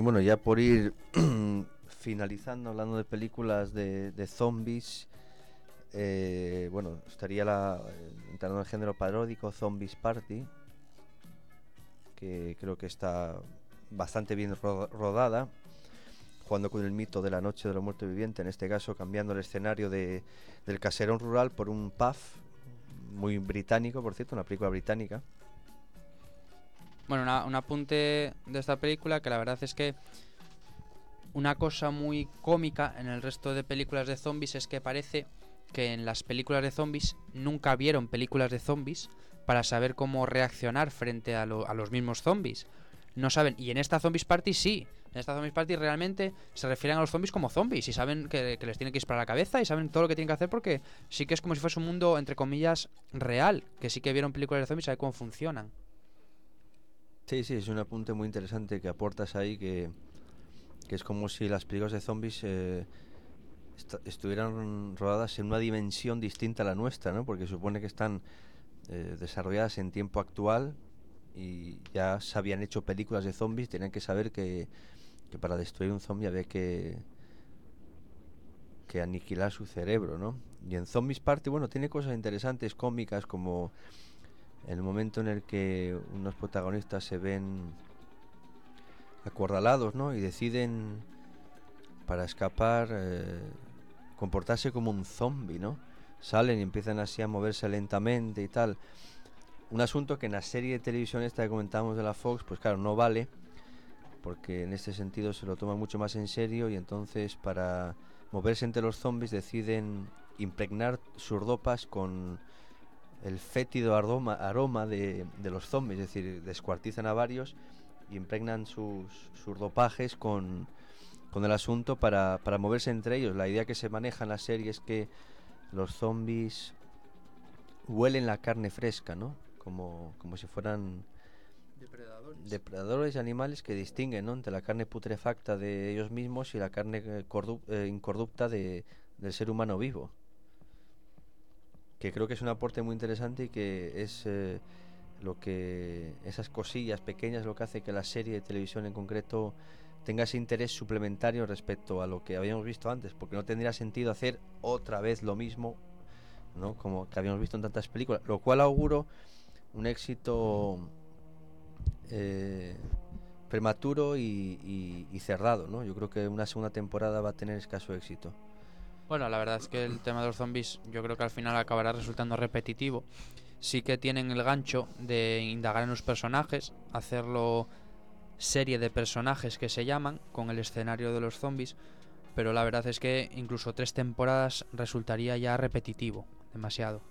Speaker 1: Y bueno, ya por ir finalizando, hablando de películas de, de zombies, eh, bueno, estaría la, entrando en el género paródico, Zombies Party, que creo que está bastante bien ro- rodada, jugando con el mito de la noche de la muerte viviente, en este caso cambiando el escenario de, del caserón rural por un pub, muy británico, por cierto, una película británica.
Speaker 2: Bueno, una- un apunte de esta película, que la verdad es que una cosa muy cómica en el resto de películas de zombies es que parece que en las películas de zombies nunca vieron películas de zombies para saber cómo reaccionar frente a, lo- a los mismos zombies. No saben, y en esta Zombies Party sí. En esta Zombies Party realmente se refieren a los zombies como zombies y saben que, que les tienen que disparar a la cabeza y saben todo lo que tienen que hacer, porque sí que es como si fuese un mundo, entre comillas, real, que sí que vieron películas de zombies y saben cómo funcionan.
Speaker 1: Sí, sí, es un apunte muy interesante que aportas ahí, que, que es como si las películas de zombies eh, est- estuvieran rodadas en una dimensión distinta a la nuestra, ¿no? Porque supone que están eh, desarrolladas en tiempo actual y ya se habían hecho películas de zombies, tenían que saber que, que para destruir un zombie había que, que aniquilar su cerebro, ¿no? Y en Zombies Party, bueno, tiene cosas interesantes, cómicas, como el momento en el que unos protagonistas se ven acorralados, ¿no? Y deciden, para escapar, eh, comportarse como un zombie, ¿no? Salen y empiezan así a moverse lentamente y tal. Un asunto que en la serie de televisión esta que comentamos de la Fox, pues claro, no vale, porque en este sentido se lo toma mucho más en serio, y entonces para moverse entre los zombies deciden impregnar sus ropas con el fétido aroma, aroma de, de los zombies, es decir, descuartizan a varios y impregnan sus, sus ropajes con, con el asunto para, para moverse entre ellos. La idea que se maneja en la serie es que los zombies huelen la carne fresca, ¿no? Como, como si fueran
Speaker 2: Depredadores.
Speaker 1: depredadores y animales que distinguen, ¿no?, entre la carne putrefacta de ellos mismos y la carne eh, cordu- eh, incorrupta de, del ser humano vivo. Que creo que es un aporte muy interesante y que es eh, lo que esas cosillas pequeñas lo que hace que la serie de televisión en concreto tenga ese interés suplementario respecto a lo que habíamos visto antes, porque no tendría sentido hacer otra vez lo mismo, ¿no?, como que habíamos visto en tantas películas, lo cual auguro un éxito eh, prematuro y, y, y cerrado, ¿no? Yo creo que una segunda temporada va a tener escaso éxito.
Speaker 2: Bueno, la verdad es que el tema de los zombies yo creo que al final acabará resultando repetitivo. Sí que tienen el gancho de indagar en los personajes, hacerlo serie de personajes que se llaman, con el escenario de los zombies, pero la verdad es que incluso tres temporadas resultaría ya repetitivo, demasiado.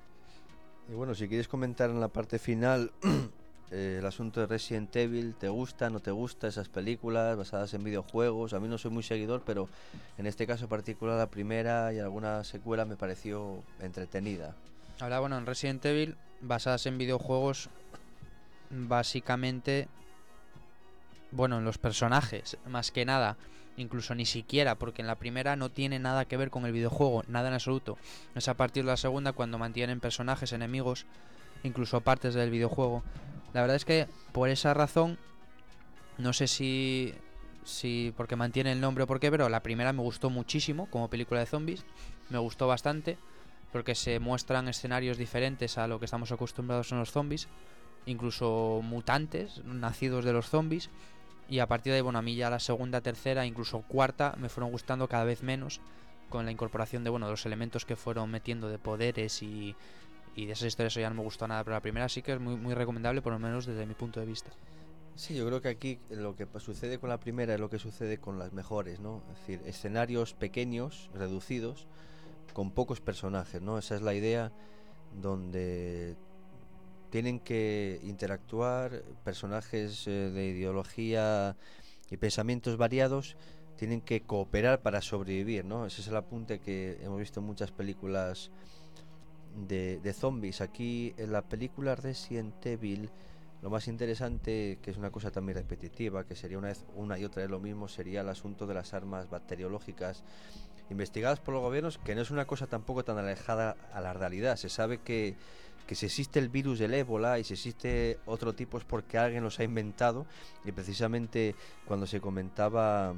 Speaker 1: Y bueno, si quieres comentar en la parte final eh, el asunto de Resident Evil, ¿te gusta, no te gusta esas películas basadas en videojuegos? A mí no soy muy seguidor, pero en este caso en particular la primera y alguna secuela me pareció entretenida.
Speaker 2: Ahora, bueno, en Resident Evil, basadas en videojuegos, básicamente, bueno, en los personajes, más que nada, incluso ni siquiera, porque en la primera no tiene nada que ver con el videojuego, nada en absoluto. Es a partir de la segunda cuando mantienen personajes, enemigos, incluso partes del videojuego. La verdad es que por esa razón, no sé si, si porque mantiene el nombre o por qué, pero la primera me gustó muchísimo como película de zombies, me gustó bastante, porque se muestran escenarios diferentes a lo que estamos acostumbrados en los zombies, incluso mutantes, nacidos de los zombies. Y a partir de ahí, bueno, a mí ya la segunda, tercera, incluso cuarta me fueron gustando cada vez menos, con la incorporación de, bueno, de los elementos que fueron metiendo de poderes y, y de esas historias. Eso ya no me gustó nada, pero la primera sí que es muy, muy recomendable, por lo menos desde mi punto de vista.
Speaker 1: Sí, yo creo que aquí lo que sucede con la primera es lo que sucede con las mejores, ¿no? Es decir, escenarios pequeños, reducidos, con pocos personajes, ¿no? Esa es la idea, donde tienen que interactuar personajes eh, de ideología y pensamientos variados, tienen que cooperar para sobrevivir, ¿no? Ese es el apunte que hemos visto en muchas películas de, de zombies. Aquí en la película Resident Evil, lo más interesante, que es una cosa también repetitiva, que sería una vez una y otra vez lo mismo, sería el asunto de las armas bacteriológicas investigadas por los gobiernos, que no es una cosa tampoco tan alejada a la realidad. Se sabe que que si existe el virus del ébola y si existe otro tipo es porque alguien los ha inventado, y precisamente cuando se comentaba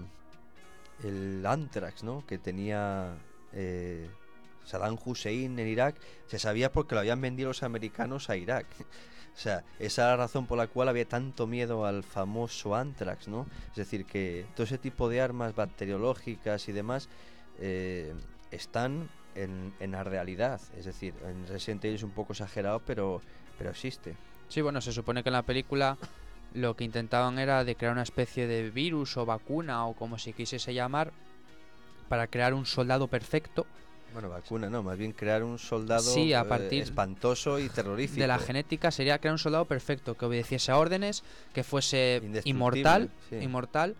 Speaker 1: el anthrax, ¿no?, que tenía eh, Saddam Hussein en Irak, se sabía porque lo habían vendido los americanos a Irak. O sea, esa es la razón por la cual había tanto miedo al famoso anthrax, ¿no? Es decir, que todo ese tipo de armas bacteriológicas y demás eh, están en, en la realidad. Es decir, en Resident Evil es un poco exagerado, pero, pero existe.
Speaker 2: Sí, bueno, se supone que en la película lo que intentaban era de crear una especie de virus o vacuna o como se quisiese llamar para crear un soldado perfecto.
Speaker 1: Bueno, vacuna no, más bien crear un soldado
Speaker 2: sí, a partir
Speaker 1: eh, espantoso y terrorífico.
Speaker 2: De la genética sería crear un soldado perfecto, que obedeciese a órdenes, que fuese inmortal,
Speaker 1: sí.
Speaker 2: inmortal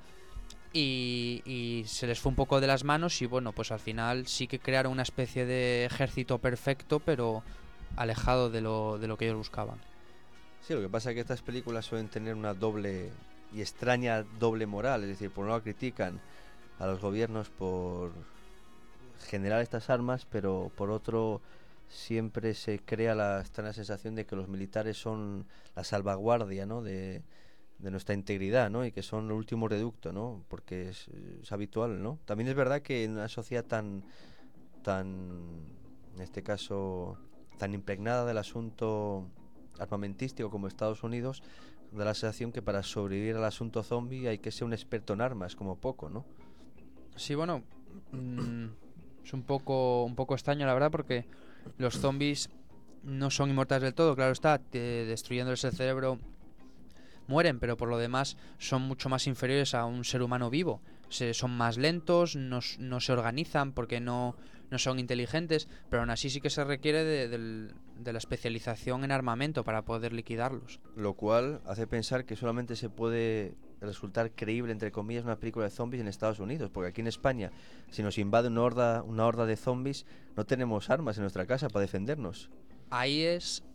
Speaker 2: y, y se les fue un poco de las manos y bueno, pues al final sí que crearon una especie de ejército perfecto, pero alejado de lo, de lo que ellos buscaban.
Speaker 1: Sí, lo que pasa es que estas películas suelen tener una doble y extraña doble moral, es decir, por un lado critican a los gobiernos por generar estas armas, pero por otro siempre se crea la extraña sensación de que los militares son la salvaguardia, ¿no?, de, de nuestra integridad, ¿no?, y que son el último reducto, ¿no?, porque es, es habitual, ¿no? También es verdad que en una sociedad tan tan en este caso tan impregnada del asunto armamentístico como Estados Unidos, da la sensación que para sobrevivir al asunto zombie hay que ser un experto en armas, como poco, ¿no?
Speaker 2: Sí, bueno, mmm, es un poco un poco extraño, la verdad, porque los zombies no son inmortales del todo, claro está, te, destruyéndoles el cerebro mueren, pero por lo demás son mucho más inferiores a un ser humano vivo. Se, son más lentos, no, no se organizan porque no, no son inteligentes, pero aún así sí que se requiere de, de, de la especialización en armamento para poder liquidarlos.
Speaker 1: Lo cual hace pensar que solamente se puede resultar creíble, entre comillas, una película de zombies en Estados Unidos, porque aquí en España, si nos invade una horda, una horda de zombies, no tenemos armas en nuestra casa para defendernos.
Speaker 2: Ahí es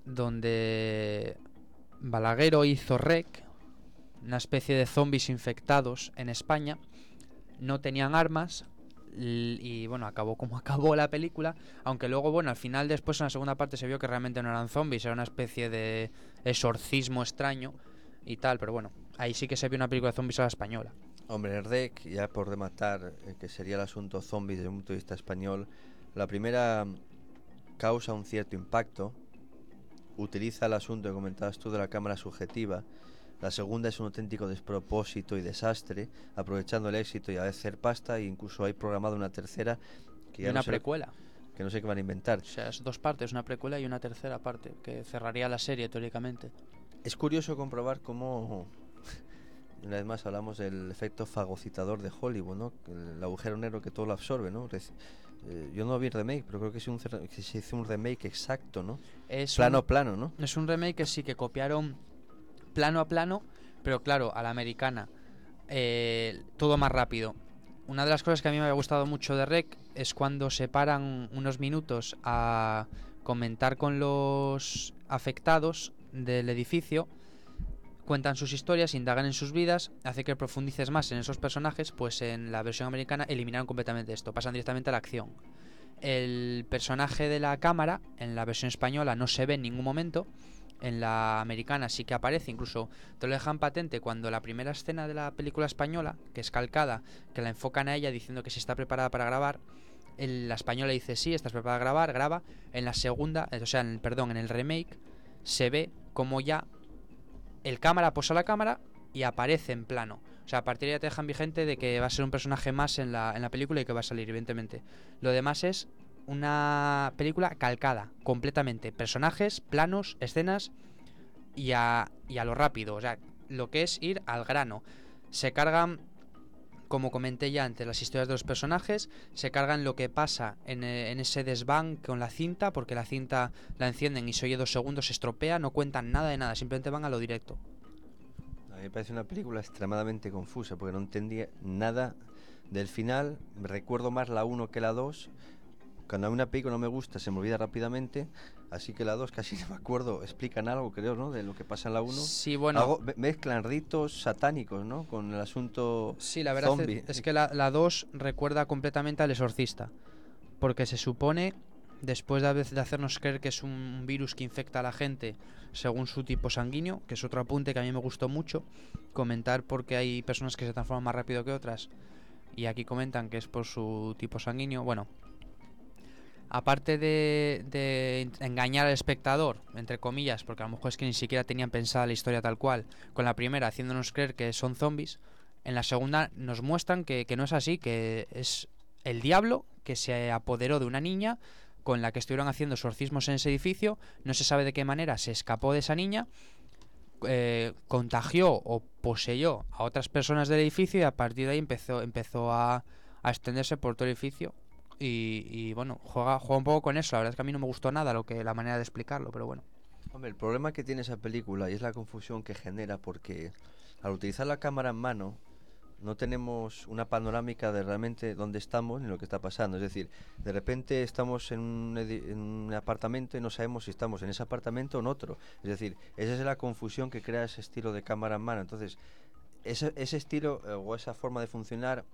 Speaker 2: donde Balaguerro hizo Rec, una especie de zombies infectados en España. No tenían armas y, y bueno, acabó como acabó la película, aunque luego, bueno, al final después en la segunda parte se vio que realmente no eran zombies, era una especie de exorcismo extraño y tal, pero bueno, ahí sí que se vio una película de zombies a la española.
Speaker 1: Hombre, el Rec, ya por rematar, eh, que sería el asunto zombies desde un punto de vista español, la primera causa un cierto impacto, utiliza el asunto que comentabas tú de la cámara subjetiva. La segunda es un auténtico despropósito y desastre, aprovechando el éxito y a hacer pasta, e incluso hay programado una tercera que
Speaker 2: y
Speaker 1: ya
Speaker 2: una
Speaker 1: no sé,
Speaker 2: precuela.
Speaker 1: Que no sé qué van a inventar.
Speaker 2: O sea, es dos partes, una precuela y una tercera parte, que cerraría la serie teóricamente.
Speaker 1: Es curioso comprobar cómo, una vez más hablamos del efecto fagocitador de Hollywood, ¿no? El agujero negro que todo lo absorbe, ¿no? Eh, yo no vi el remake, pero creo que, es un, que se hizo un remake exacto, ¿no?
Speaker 2: Es
Speaker 1: plano
Speaker 2: un,
Speaker 1: a plano, ¿no?
Speaker 2: Es un remake que sí que copiaron plano a plano, pero claro, a la americana, eh, todo más rápido. Una de las cosas que a mí me había gustado mucho de Rec es cuando se paran unos minutos a comentar con los afectados del edificio, cuentan sus historias, indagan en sus vidas, hace que profundices más en esos personajes. Pues en la versión americana eliminaron completamente esto, pasan directamente a la acción. El personaje de la cámara en la versión española no se ve en ningún momento. En la americana sí que aparece, incluso te lo dejan patente cuando la primera escena de la película española, que es calcada, que la enfocan a ella diciendo que si está preparada para grabar, en la española dice sí, estás preparada para grabar, graba. En la segunda, o sea, en el, perdón, en el remake, se ve como ya el cámara posa la cámara y aparece en plano. O sea, a partir de ahí te dejan vigente de que va a ser un personaje más en la, en la película y que va a salir, evidentemente. Lo demás es una película calcada, completamente. Personajes, planos, escenas y a, y a lo rápido. O sea, lo que es ir al grano. Se cargan, como comenté ya antes, las historias de los personajes. Se cargan lo que pasa en, en ese desván con la cinta, porque la cinta la encienden y se oye dos segundos, se estropea, no cuentan nada de nada, simplemente van a lo directo.
Speaker 1: A mí me parece una película extremadamente confusa, porque no entendía nada del final. Recuerdo más la uno que la dos. Cuando a una película no me gusta se me olvida rápidamente, así que la dos casi no me acuerdo. Explican algo, creo, ¿no?, de lo que pasa en la uno.
Speaker 2: Sí, bueno.
Speaker 1: Algo, mezclan ritos satánicos, ¿no?, con el asunto
Speaker 2: sí, la verdad
Speaker 1: zombie.
Speaker 2: Es, es que la dos recuerda completamente al Exorcista, porque se supone después de, de hacernos creer que es un virus que infecta a la gente según su tipo sanguíneo, que es otro apunte que a mí me gustó mucho, comentar porque hay personas que se transforman más rápido que otras, y aquí comentan que es por su tipo sanguíneo. Bueno, aparte de, de engañar al espectador, entre comillas, porque a lo mejor es que ni siquiera tenían pensada la historia tal cual, con la primera haciéndonos creer que son zombies, en la segunda nos muestran que, que no es así, que es el diablo que se apoderó de una niña con la que estuvieron haciendo exorcismos en ese edificio. No se sabe de qué manera se escapó de esa niña, eh, contagió o poseyó a otras personas del edificio, y a partir de ahí empezó, empezó a, a extenderse por todo el edificio. Y, y bueno, juega, juega un poco con eso. La verdad es que a mí no me gustó nada lo que la manera de explicarlo, pero bueno.
Speaker 1: Hombre, el problema que tiene esa película y es la confusión que genera, porque al utilizar la cámara en mano no tenemos una panorámica de realmente dónde estamos ni lo que está pasando. Es decir, de repente estamos en un, en un apartamento y no sabemos si estamos en ese apartamento o en otro. Es decir, esa es la confusión que crea ese estilo de cámara en mano. Entonces, ese, ese estilo eh, o esa forma de funcionar,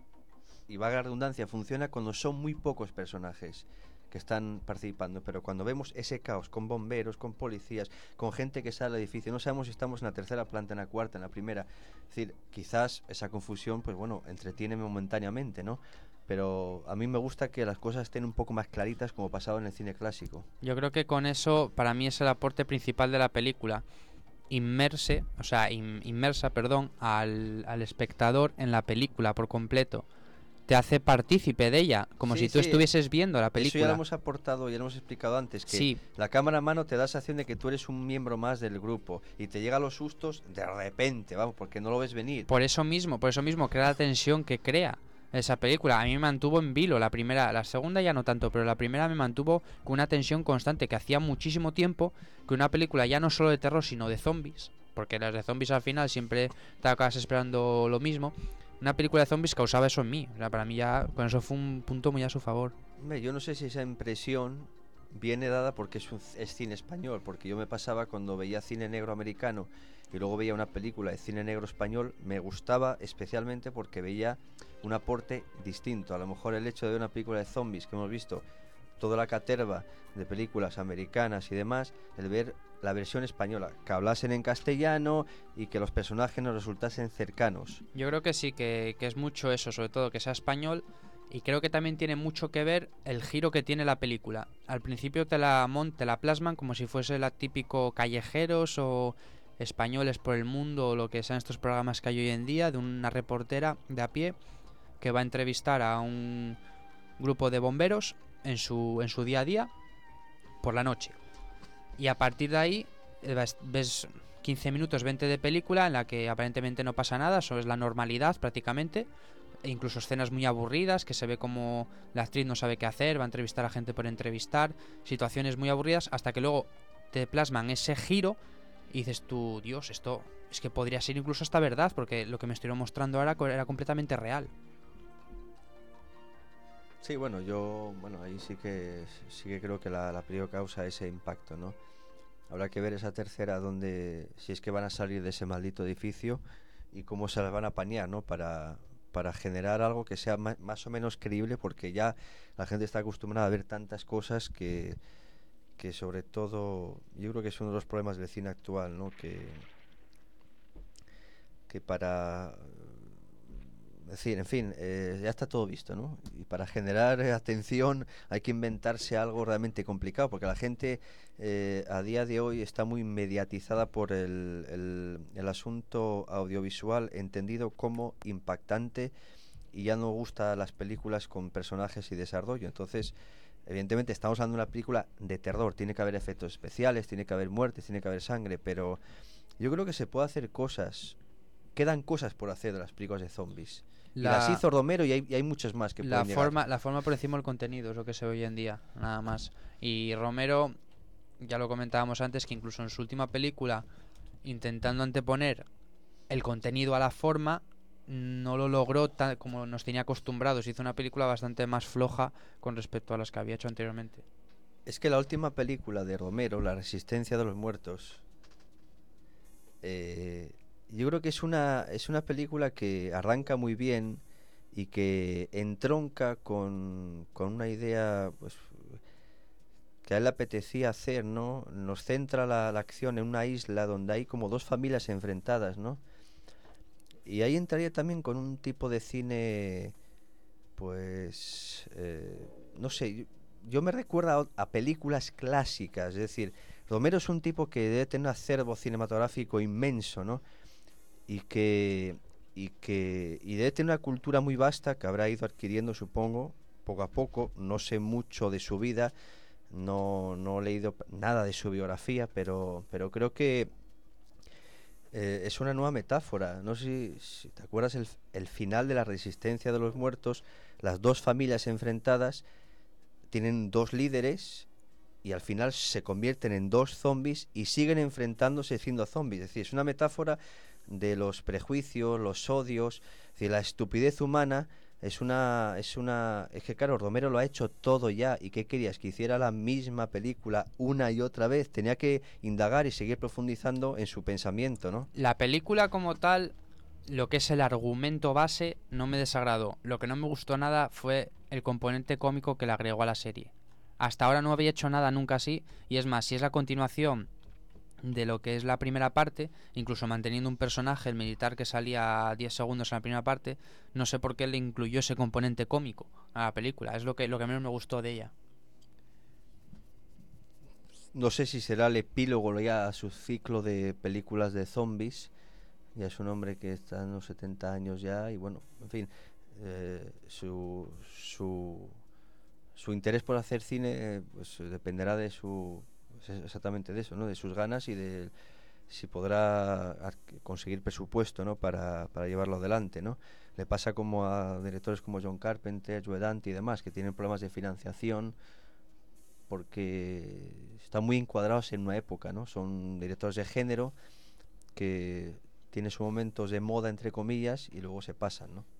Speaker 1: y valga la redundancia, funciona cuando son muy pocos personajes que están participando, pero cuando vemos ese caos con bomberos, con policías, con gente que sale del edificio, no sabemos si estamos en la tercera planta, en la cuarta, en la primera. Es decir, quizás esa confusión, pues bueno, entretiene momentáneamente, ¿no? Pero a mí me gusta que las cosas estén un poco más claritas, como pasaba en el cine clásico.
Speaker 2: Yo creo que con eso, para mí, es el aporte principal de la película. Inmerse, o sea, in, inmersa, perdón, al, al espectador en la película por completo. Te hace partícipe de ella, como
Speaker 1: sí,
Speaker 2: si tú
Speaker 1: sí.
Speaker 2: estuvieses viendo la película.
Speaker 1: Eso ya lo hemos aportado, ya lo hemos explicado antes, que
Speaker 2: sí.
Speaker 1: la cámara a mano te da la sensación de que tú eres un miembro más del grupo y te llegan los sustos de repente, vamos, porque no lo ves venir.
Speaker 2: Por eso mismo, por eso mismo crea la tensión que crea esa película. A mí me mantuvo en vilo la primera, la segunda ya no tanto, pero la primera me mantuvo con una tensión constante, que hacía muchísimo tiempo que una película ya no solo de terror, sino de zombies, porque las de zombies al final siempre te acabas esperando lo mismo. Una película de zombies causaba eso en mí. O sea, para mí ya con eso fue un punto muy a su favor.
Speaker 1: Hombre, yo no sé si esa impresión viene dada porque es, un, es cine español, porque yo me pasaba cuando veía cine negro americano y luego veía una película de cine negro español, me gustaba especialmente porque veía un aporte distinto. A lo mejor el hecho de ver una película de zombies que hemos visto toda la caterva de películas americanas y demás, el ver la versión española, que hablasen en castellano y que los personajes nos resultasen cercanos.
Speaker 2: Yo creo que sí, que, que es mucho eso, sobre todo que sea español, y creo que también tiene mucho que ver el giro que tiene la película. Al principio te la, mon, te la plasman como si fuese la típico callejeros o españoles por el mundo, o lo que sean estos programas que hay hoy en día, de una reportera de a pie que va a entrevistar a un grupo de bomberos en su, en su día a día por la noche. Y a partir de ahí ves, ves quince minutos, veinte de película en la que aparentemente no pasa nada, eso es la normalidad prácticamente, e incluso escenas muy aburridas que se ve como la actriz no sabe qué hacer, va a entrevistar a gente por entrevistar, situaciones muy aburridas, hasta que luego te plasman ese giro y dices tú, Dios, esto es que podría ser incluso hasta verdad, porque lo que me estoy mostrando ahora era completamente real.
Speaker 1: Sí, bueno, yo, bueno, ahí sí que sí que creo que la, la película causa ese impacto, ¿no? Habrá que ver esa tercera donde, si es que van a salir de ese maldito edificio y cómo se las van a apañar, ¿no? Para, para generar algo que sea más, más o menos creíble, porque ya la gente está acostumbrada a ver tantas cosas que, que sobre todo, yo creo que es uno de los problemas del cine actual, ¿no? Que, que para... Es decir, en fin, eh, ya está todo visto, ¿no? Y para generar eh, atención hay que inventarse algo realmente complicado, porque la gente eh, a día de hoy está muy mediatizada por el, el, el asunto audiovisual, entendido como impactante, y ya no gusta las películas con personajes y desarrollo. Entonces, evidentemente estamos hablando de una película de terror, tiene que haber efectos especiales, tiene que haber muertes, tiene que haber sangre, pero yo creo que se puede hacer cosas, quedan cosas por hacer de las películas de zombies. La, y las hizo Romero y hay, y hay muchas más que
Speaker 2: la
Speaker 1: pueden
Speaker 2: forma,
Speaker 1: llegar.
Speaker 2: La forma por encima del contenido es lo que se ve hoy en día, nada más. Y Romero, ya lo comentábamos antes, que incluso en su última película, intentando anteponer el contenido a la forma, no lo logró tal como nos tenía acostumbrados. Hizo una película bastante más floja con respecto a las que había hecho anteriormente.
Speaker 1: Es que la última película de Romero, La Resistencia de los Muertos, eh... yo creo que es una es una película que arranca muy bien y que entronca con, con una idea, pues que a él le apetecía hacer, ¿no? Nos centra la, la acción en una isla donde hay como dos familias enfrentadas, ¿no? Y ahí entraría también con un tipo de cine, pues, eh, no sé, yo, yo me recuerdo a, a películas clásicas, es decir, Romero es un tipo que debe tener un acervo cinematográfico inmenso, ¿no? Y que, y que y debe tener una cultura muy vasta que habrá ido adquiriendo, supongo, poco a poco. No sé mucho de su vida, no, no he leído nada de su biografía, pero, pero creo que eh, es una nueva metáfora. No sé si, si te acuerdas el, el final de La Resistencia de los Muertos, las dos familias enfrentadas tienen dos líderes y al final se convierten en dos zombies y siguen enfrentándose siendo zombies. Es decir, es una metáfora de los prejuicios, los odios, es decir, la estupidez humana. Es una, es una, es que claro, Romero lo ha hecho todo ya. ¿Y qué querías? Que hiciera la misma película una y otra vez. Tenía que indagar y seguir profundizando en su pensamiento, ¿no?
Speaker 2: La película como tal, lo que es el argumento base, no me desagradó. Lo que no me gustó nada fue el componente cómico que le agregó a la serie. Hasta ahora no había hecho nada nunca así, y es más, si es la continuación de lo que es la primera parte, incluso manteniendo un personaje, el militar que salía diez segundos en la primera parte, no sé por qué le incluyó ese componente cómico a la película. Es lo que, lo que menos me gustó de ella.
Speaker 1: No sé si será el epílogo ya a su ciclo de películas de zombies. Ya es un hombre que está en los setenta años ya y bueno, en fin, eh, su, su, su interés por hacer cine eh, pues dependerá de su... exactamente de eso, ¿no? De sus ganas y de si podrá conseguir presupuesto, ¿no? para, para llevarlo adelante, ¿no? Le pasa como a directores como John Carpenter, Joe Dante y demás, que tienen problemas de financiación porque están muy encuadrados en una época, ¿no? Son directores de género que tienen sus momentos de moda, entre comillas, y luego se pasan, ¿no?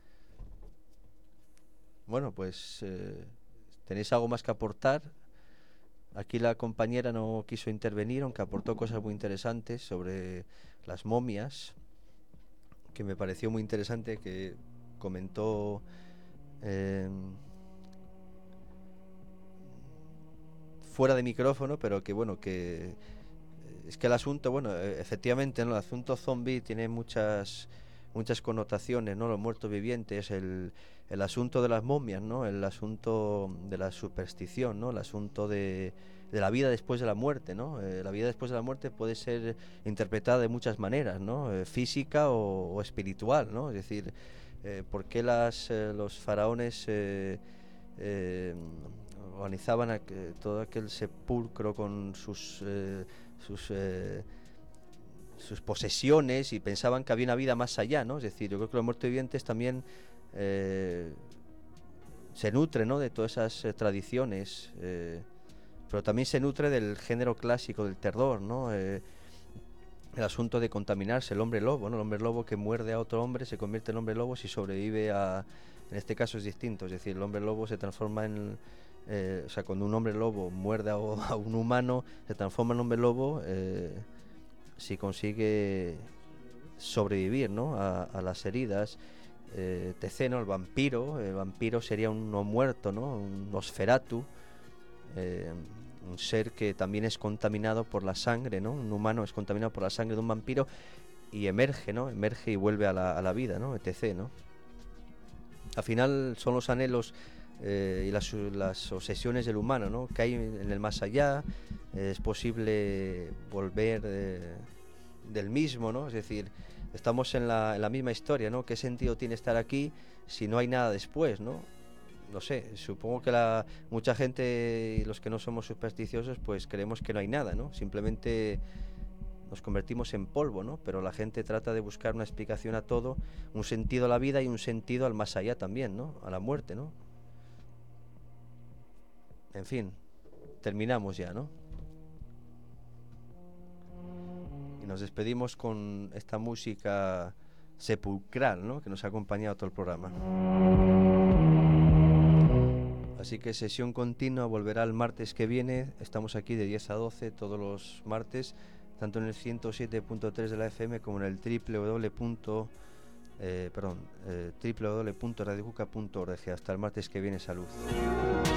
Speaker 1: Bueno, pues eh, ¿tenéis algo más que aportar? Aquí la compañera no quiso intervenir, aunque aportó cosas muy interesantes sobre las momias, que me pareció muy interesante, que comentó eh, fuera de micrófono, pero que bueno, que es que el asunto, bueno, efectivamente, ¿no? El asunto zombie tiene muchas muchas connotaciones, ¿no? Los muertos vivientes, el, el asunto de las momias, ¿no? El asunto de la superstición, ¿no? El asunto de, de la vida después de la muerte, ¿no? Eh, la vida después de la muerte puede ser interpretada de muchas maneras, ¿no? Eh, física o, o espiritual, ¿no? Es decir, eh, ¿por qué las, eh, los faraones eh, eh, organizaban a, eh, todo aquel sepulcro con sus... Eh, sus eh, sus posesiones y pensaban que había una vida más allá, ¿no? Es decir, yo creo que los muertos vivientes también eh, se nutren, ¿no? De todas esas eh, tradiciones, eh, pero también se nutre del género clásico del terror, ¿no? Eh, el asunto de contaminarse, el hombre lobo, ¿no? El hombre lobo que muerde a otro hombre se convierte en hombre lobo si sobrevive a... En este caso es distinto, es decir, el hombre lobo se transforma en... Eh, o sea, cuando un hombre lobo muerde a, a un humano, se transforma en hombre lobo... Eh, si consigue sobrevivir, ¿no? a, a las heridas. eh, Teceno, el vampiro el vampiro sería un no muerto, ¿no? Un Nosferatu, eh, un ser que también es contaminado por la sangre, ¿no? Un humano es contaminado por la sangre de un vampiro y emerge, ¿no? Emerge y vuelve a la, a la vida, ¿no? Etc, ¿no? Al final son los anhelos eh, y las, las obsesiones del humano, ¿no? Que hay en el más allá. Es posible volver eh, del mismo, ¿no? Es decir, estamos en la, en la misma historia, ¿no? ¿Qué sentido tiene estar aquí si no hay nada después, ¿no? No sé, supongo que la mucha gente y los que no somos supersticiosos pues creemos que no hay nada, ¿no? Simplemente nos convertimos en polvo, ¿no? Pero la gente trata de buscar una explicación a todo, un sentido a la vida y un sentido al más allá también, ¿no? A la muerte, ¿no? En fin, terminamos ya, ¿no? Y nos despedimos con esta música sepulcral, ¿no? Que nos ha acompañado todo el programa. Así que sesión continua volverá el martes que viene. Estamos aquí de diez a doce todos los martes, tanto en el ciento siete punto tres de la F M como en el www. Eh, perdón, eh, w w w punto radio cuca punto org. Hasta el martes que viene, salud.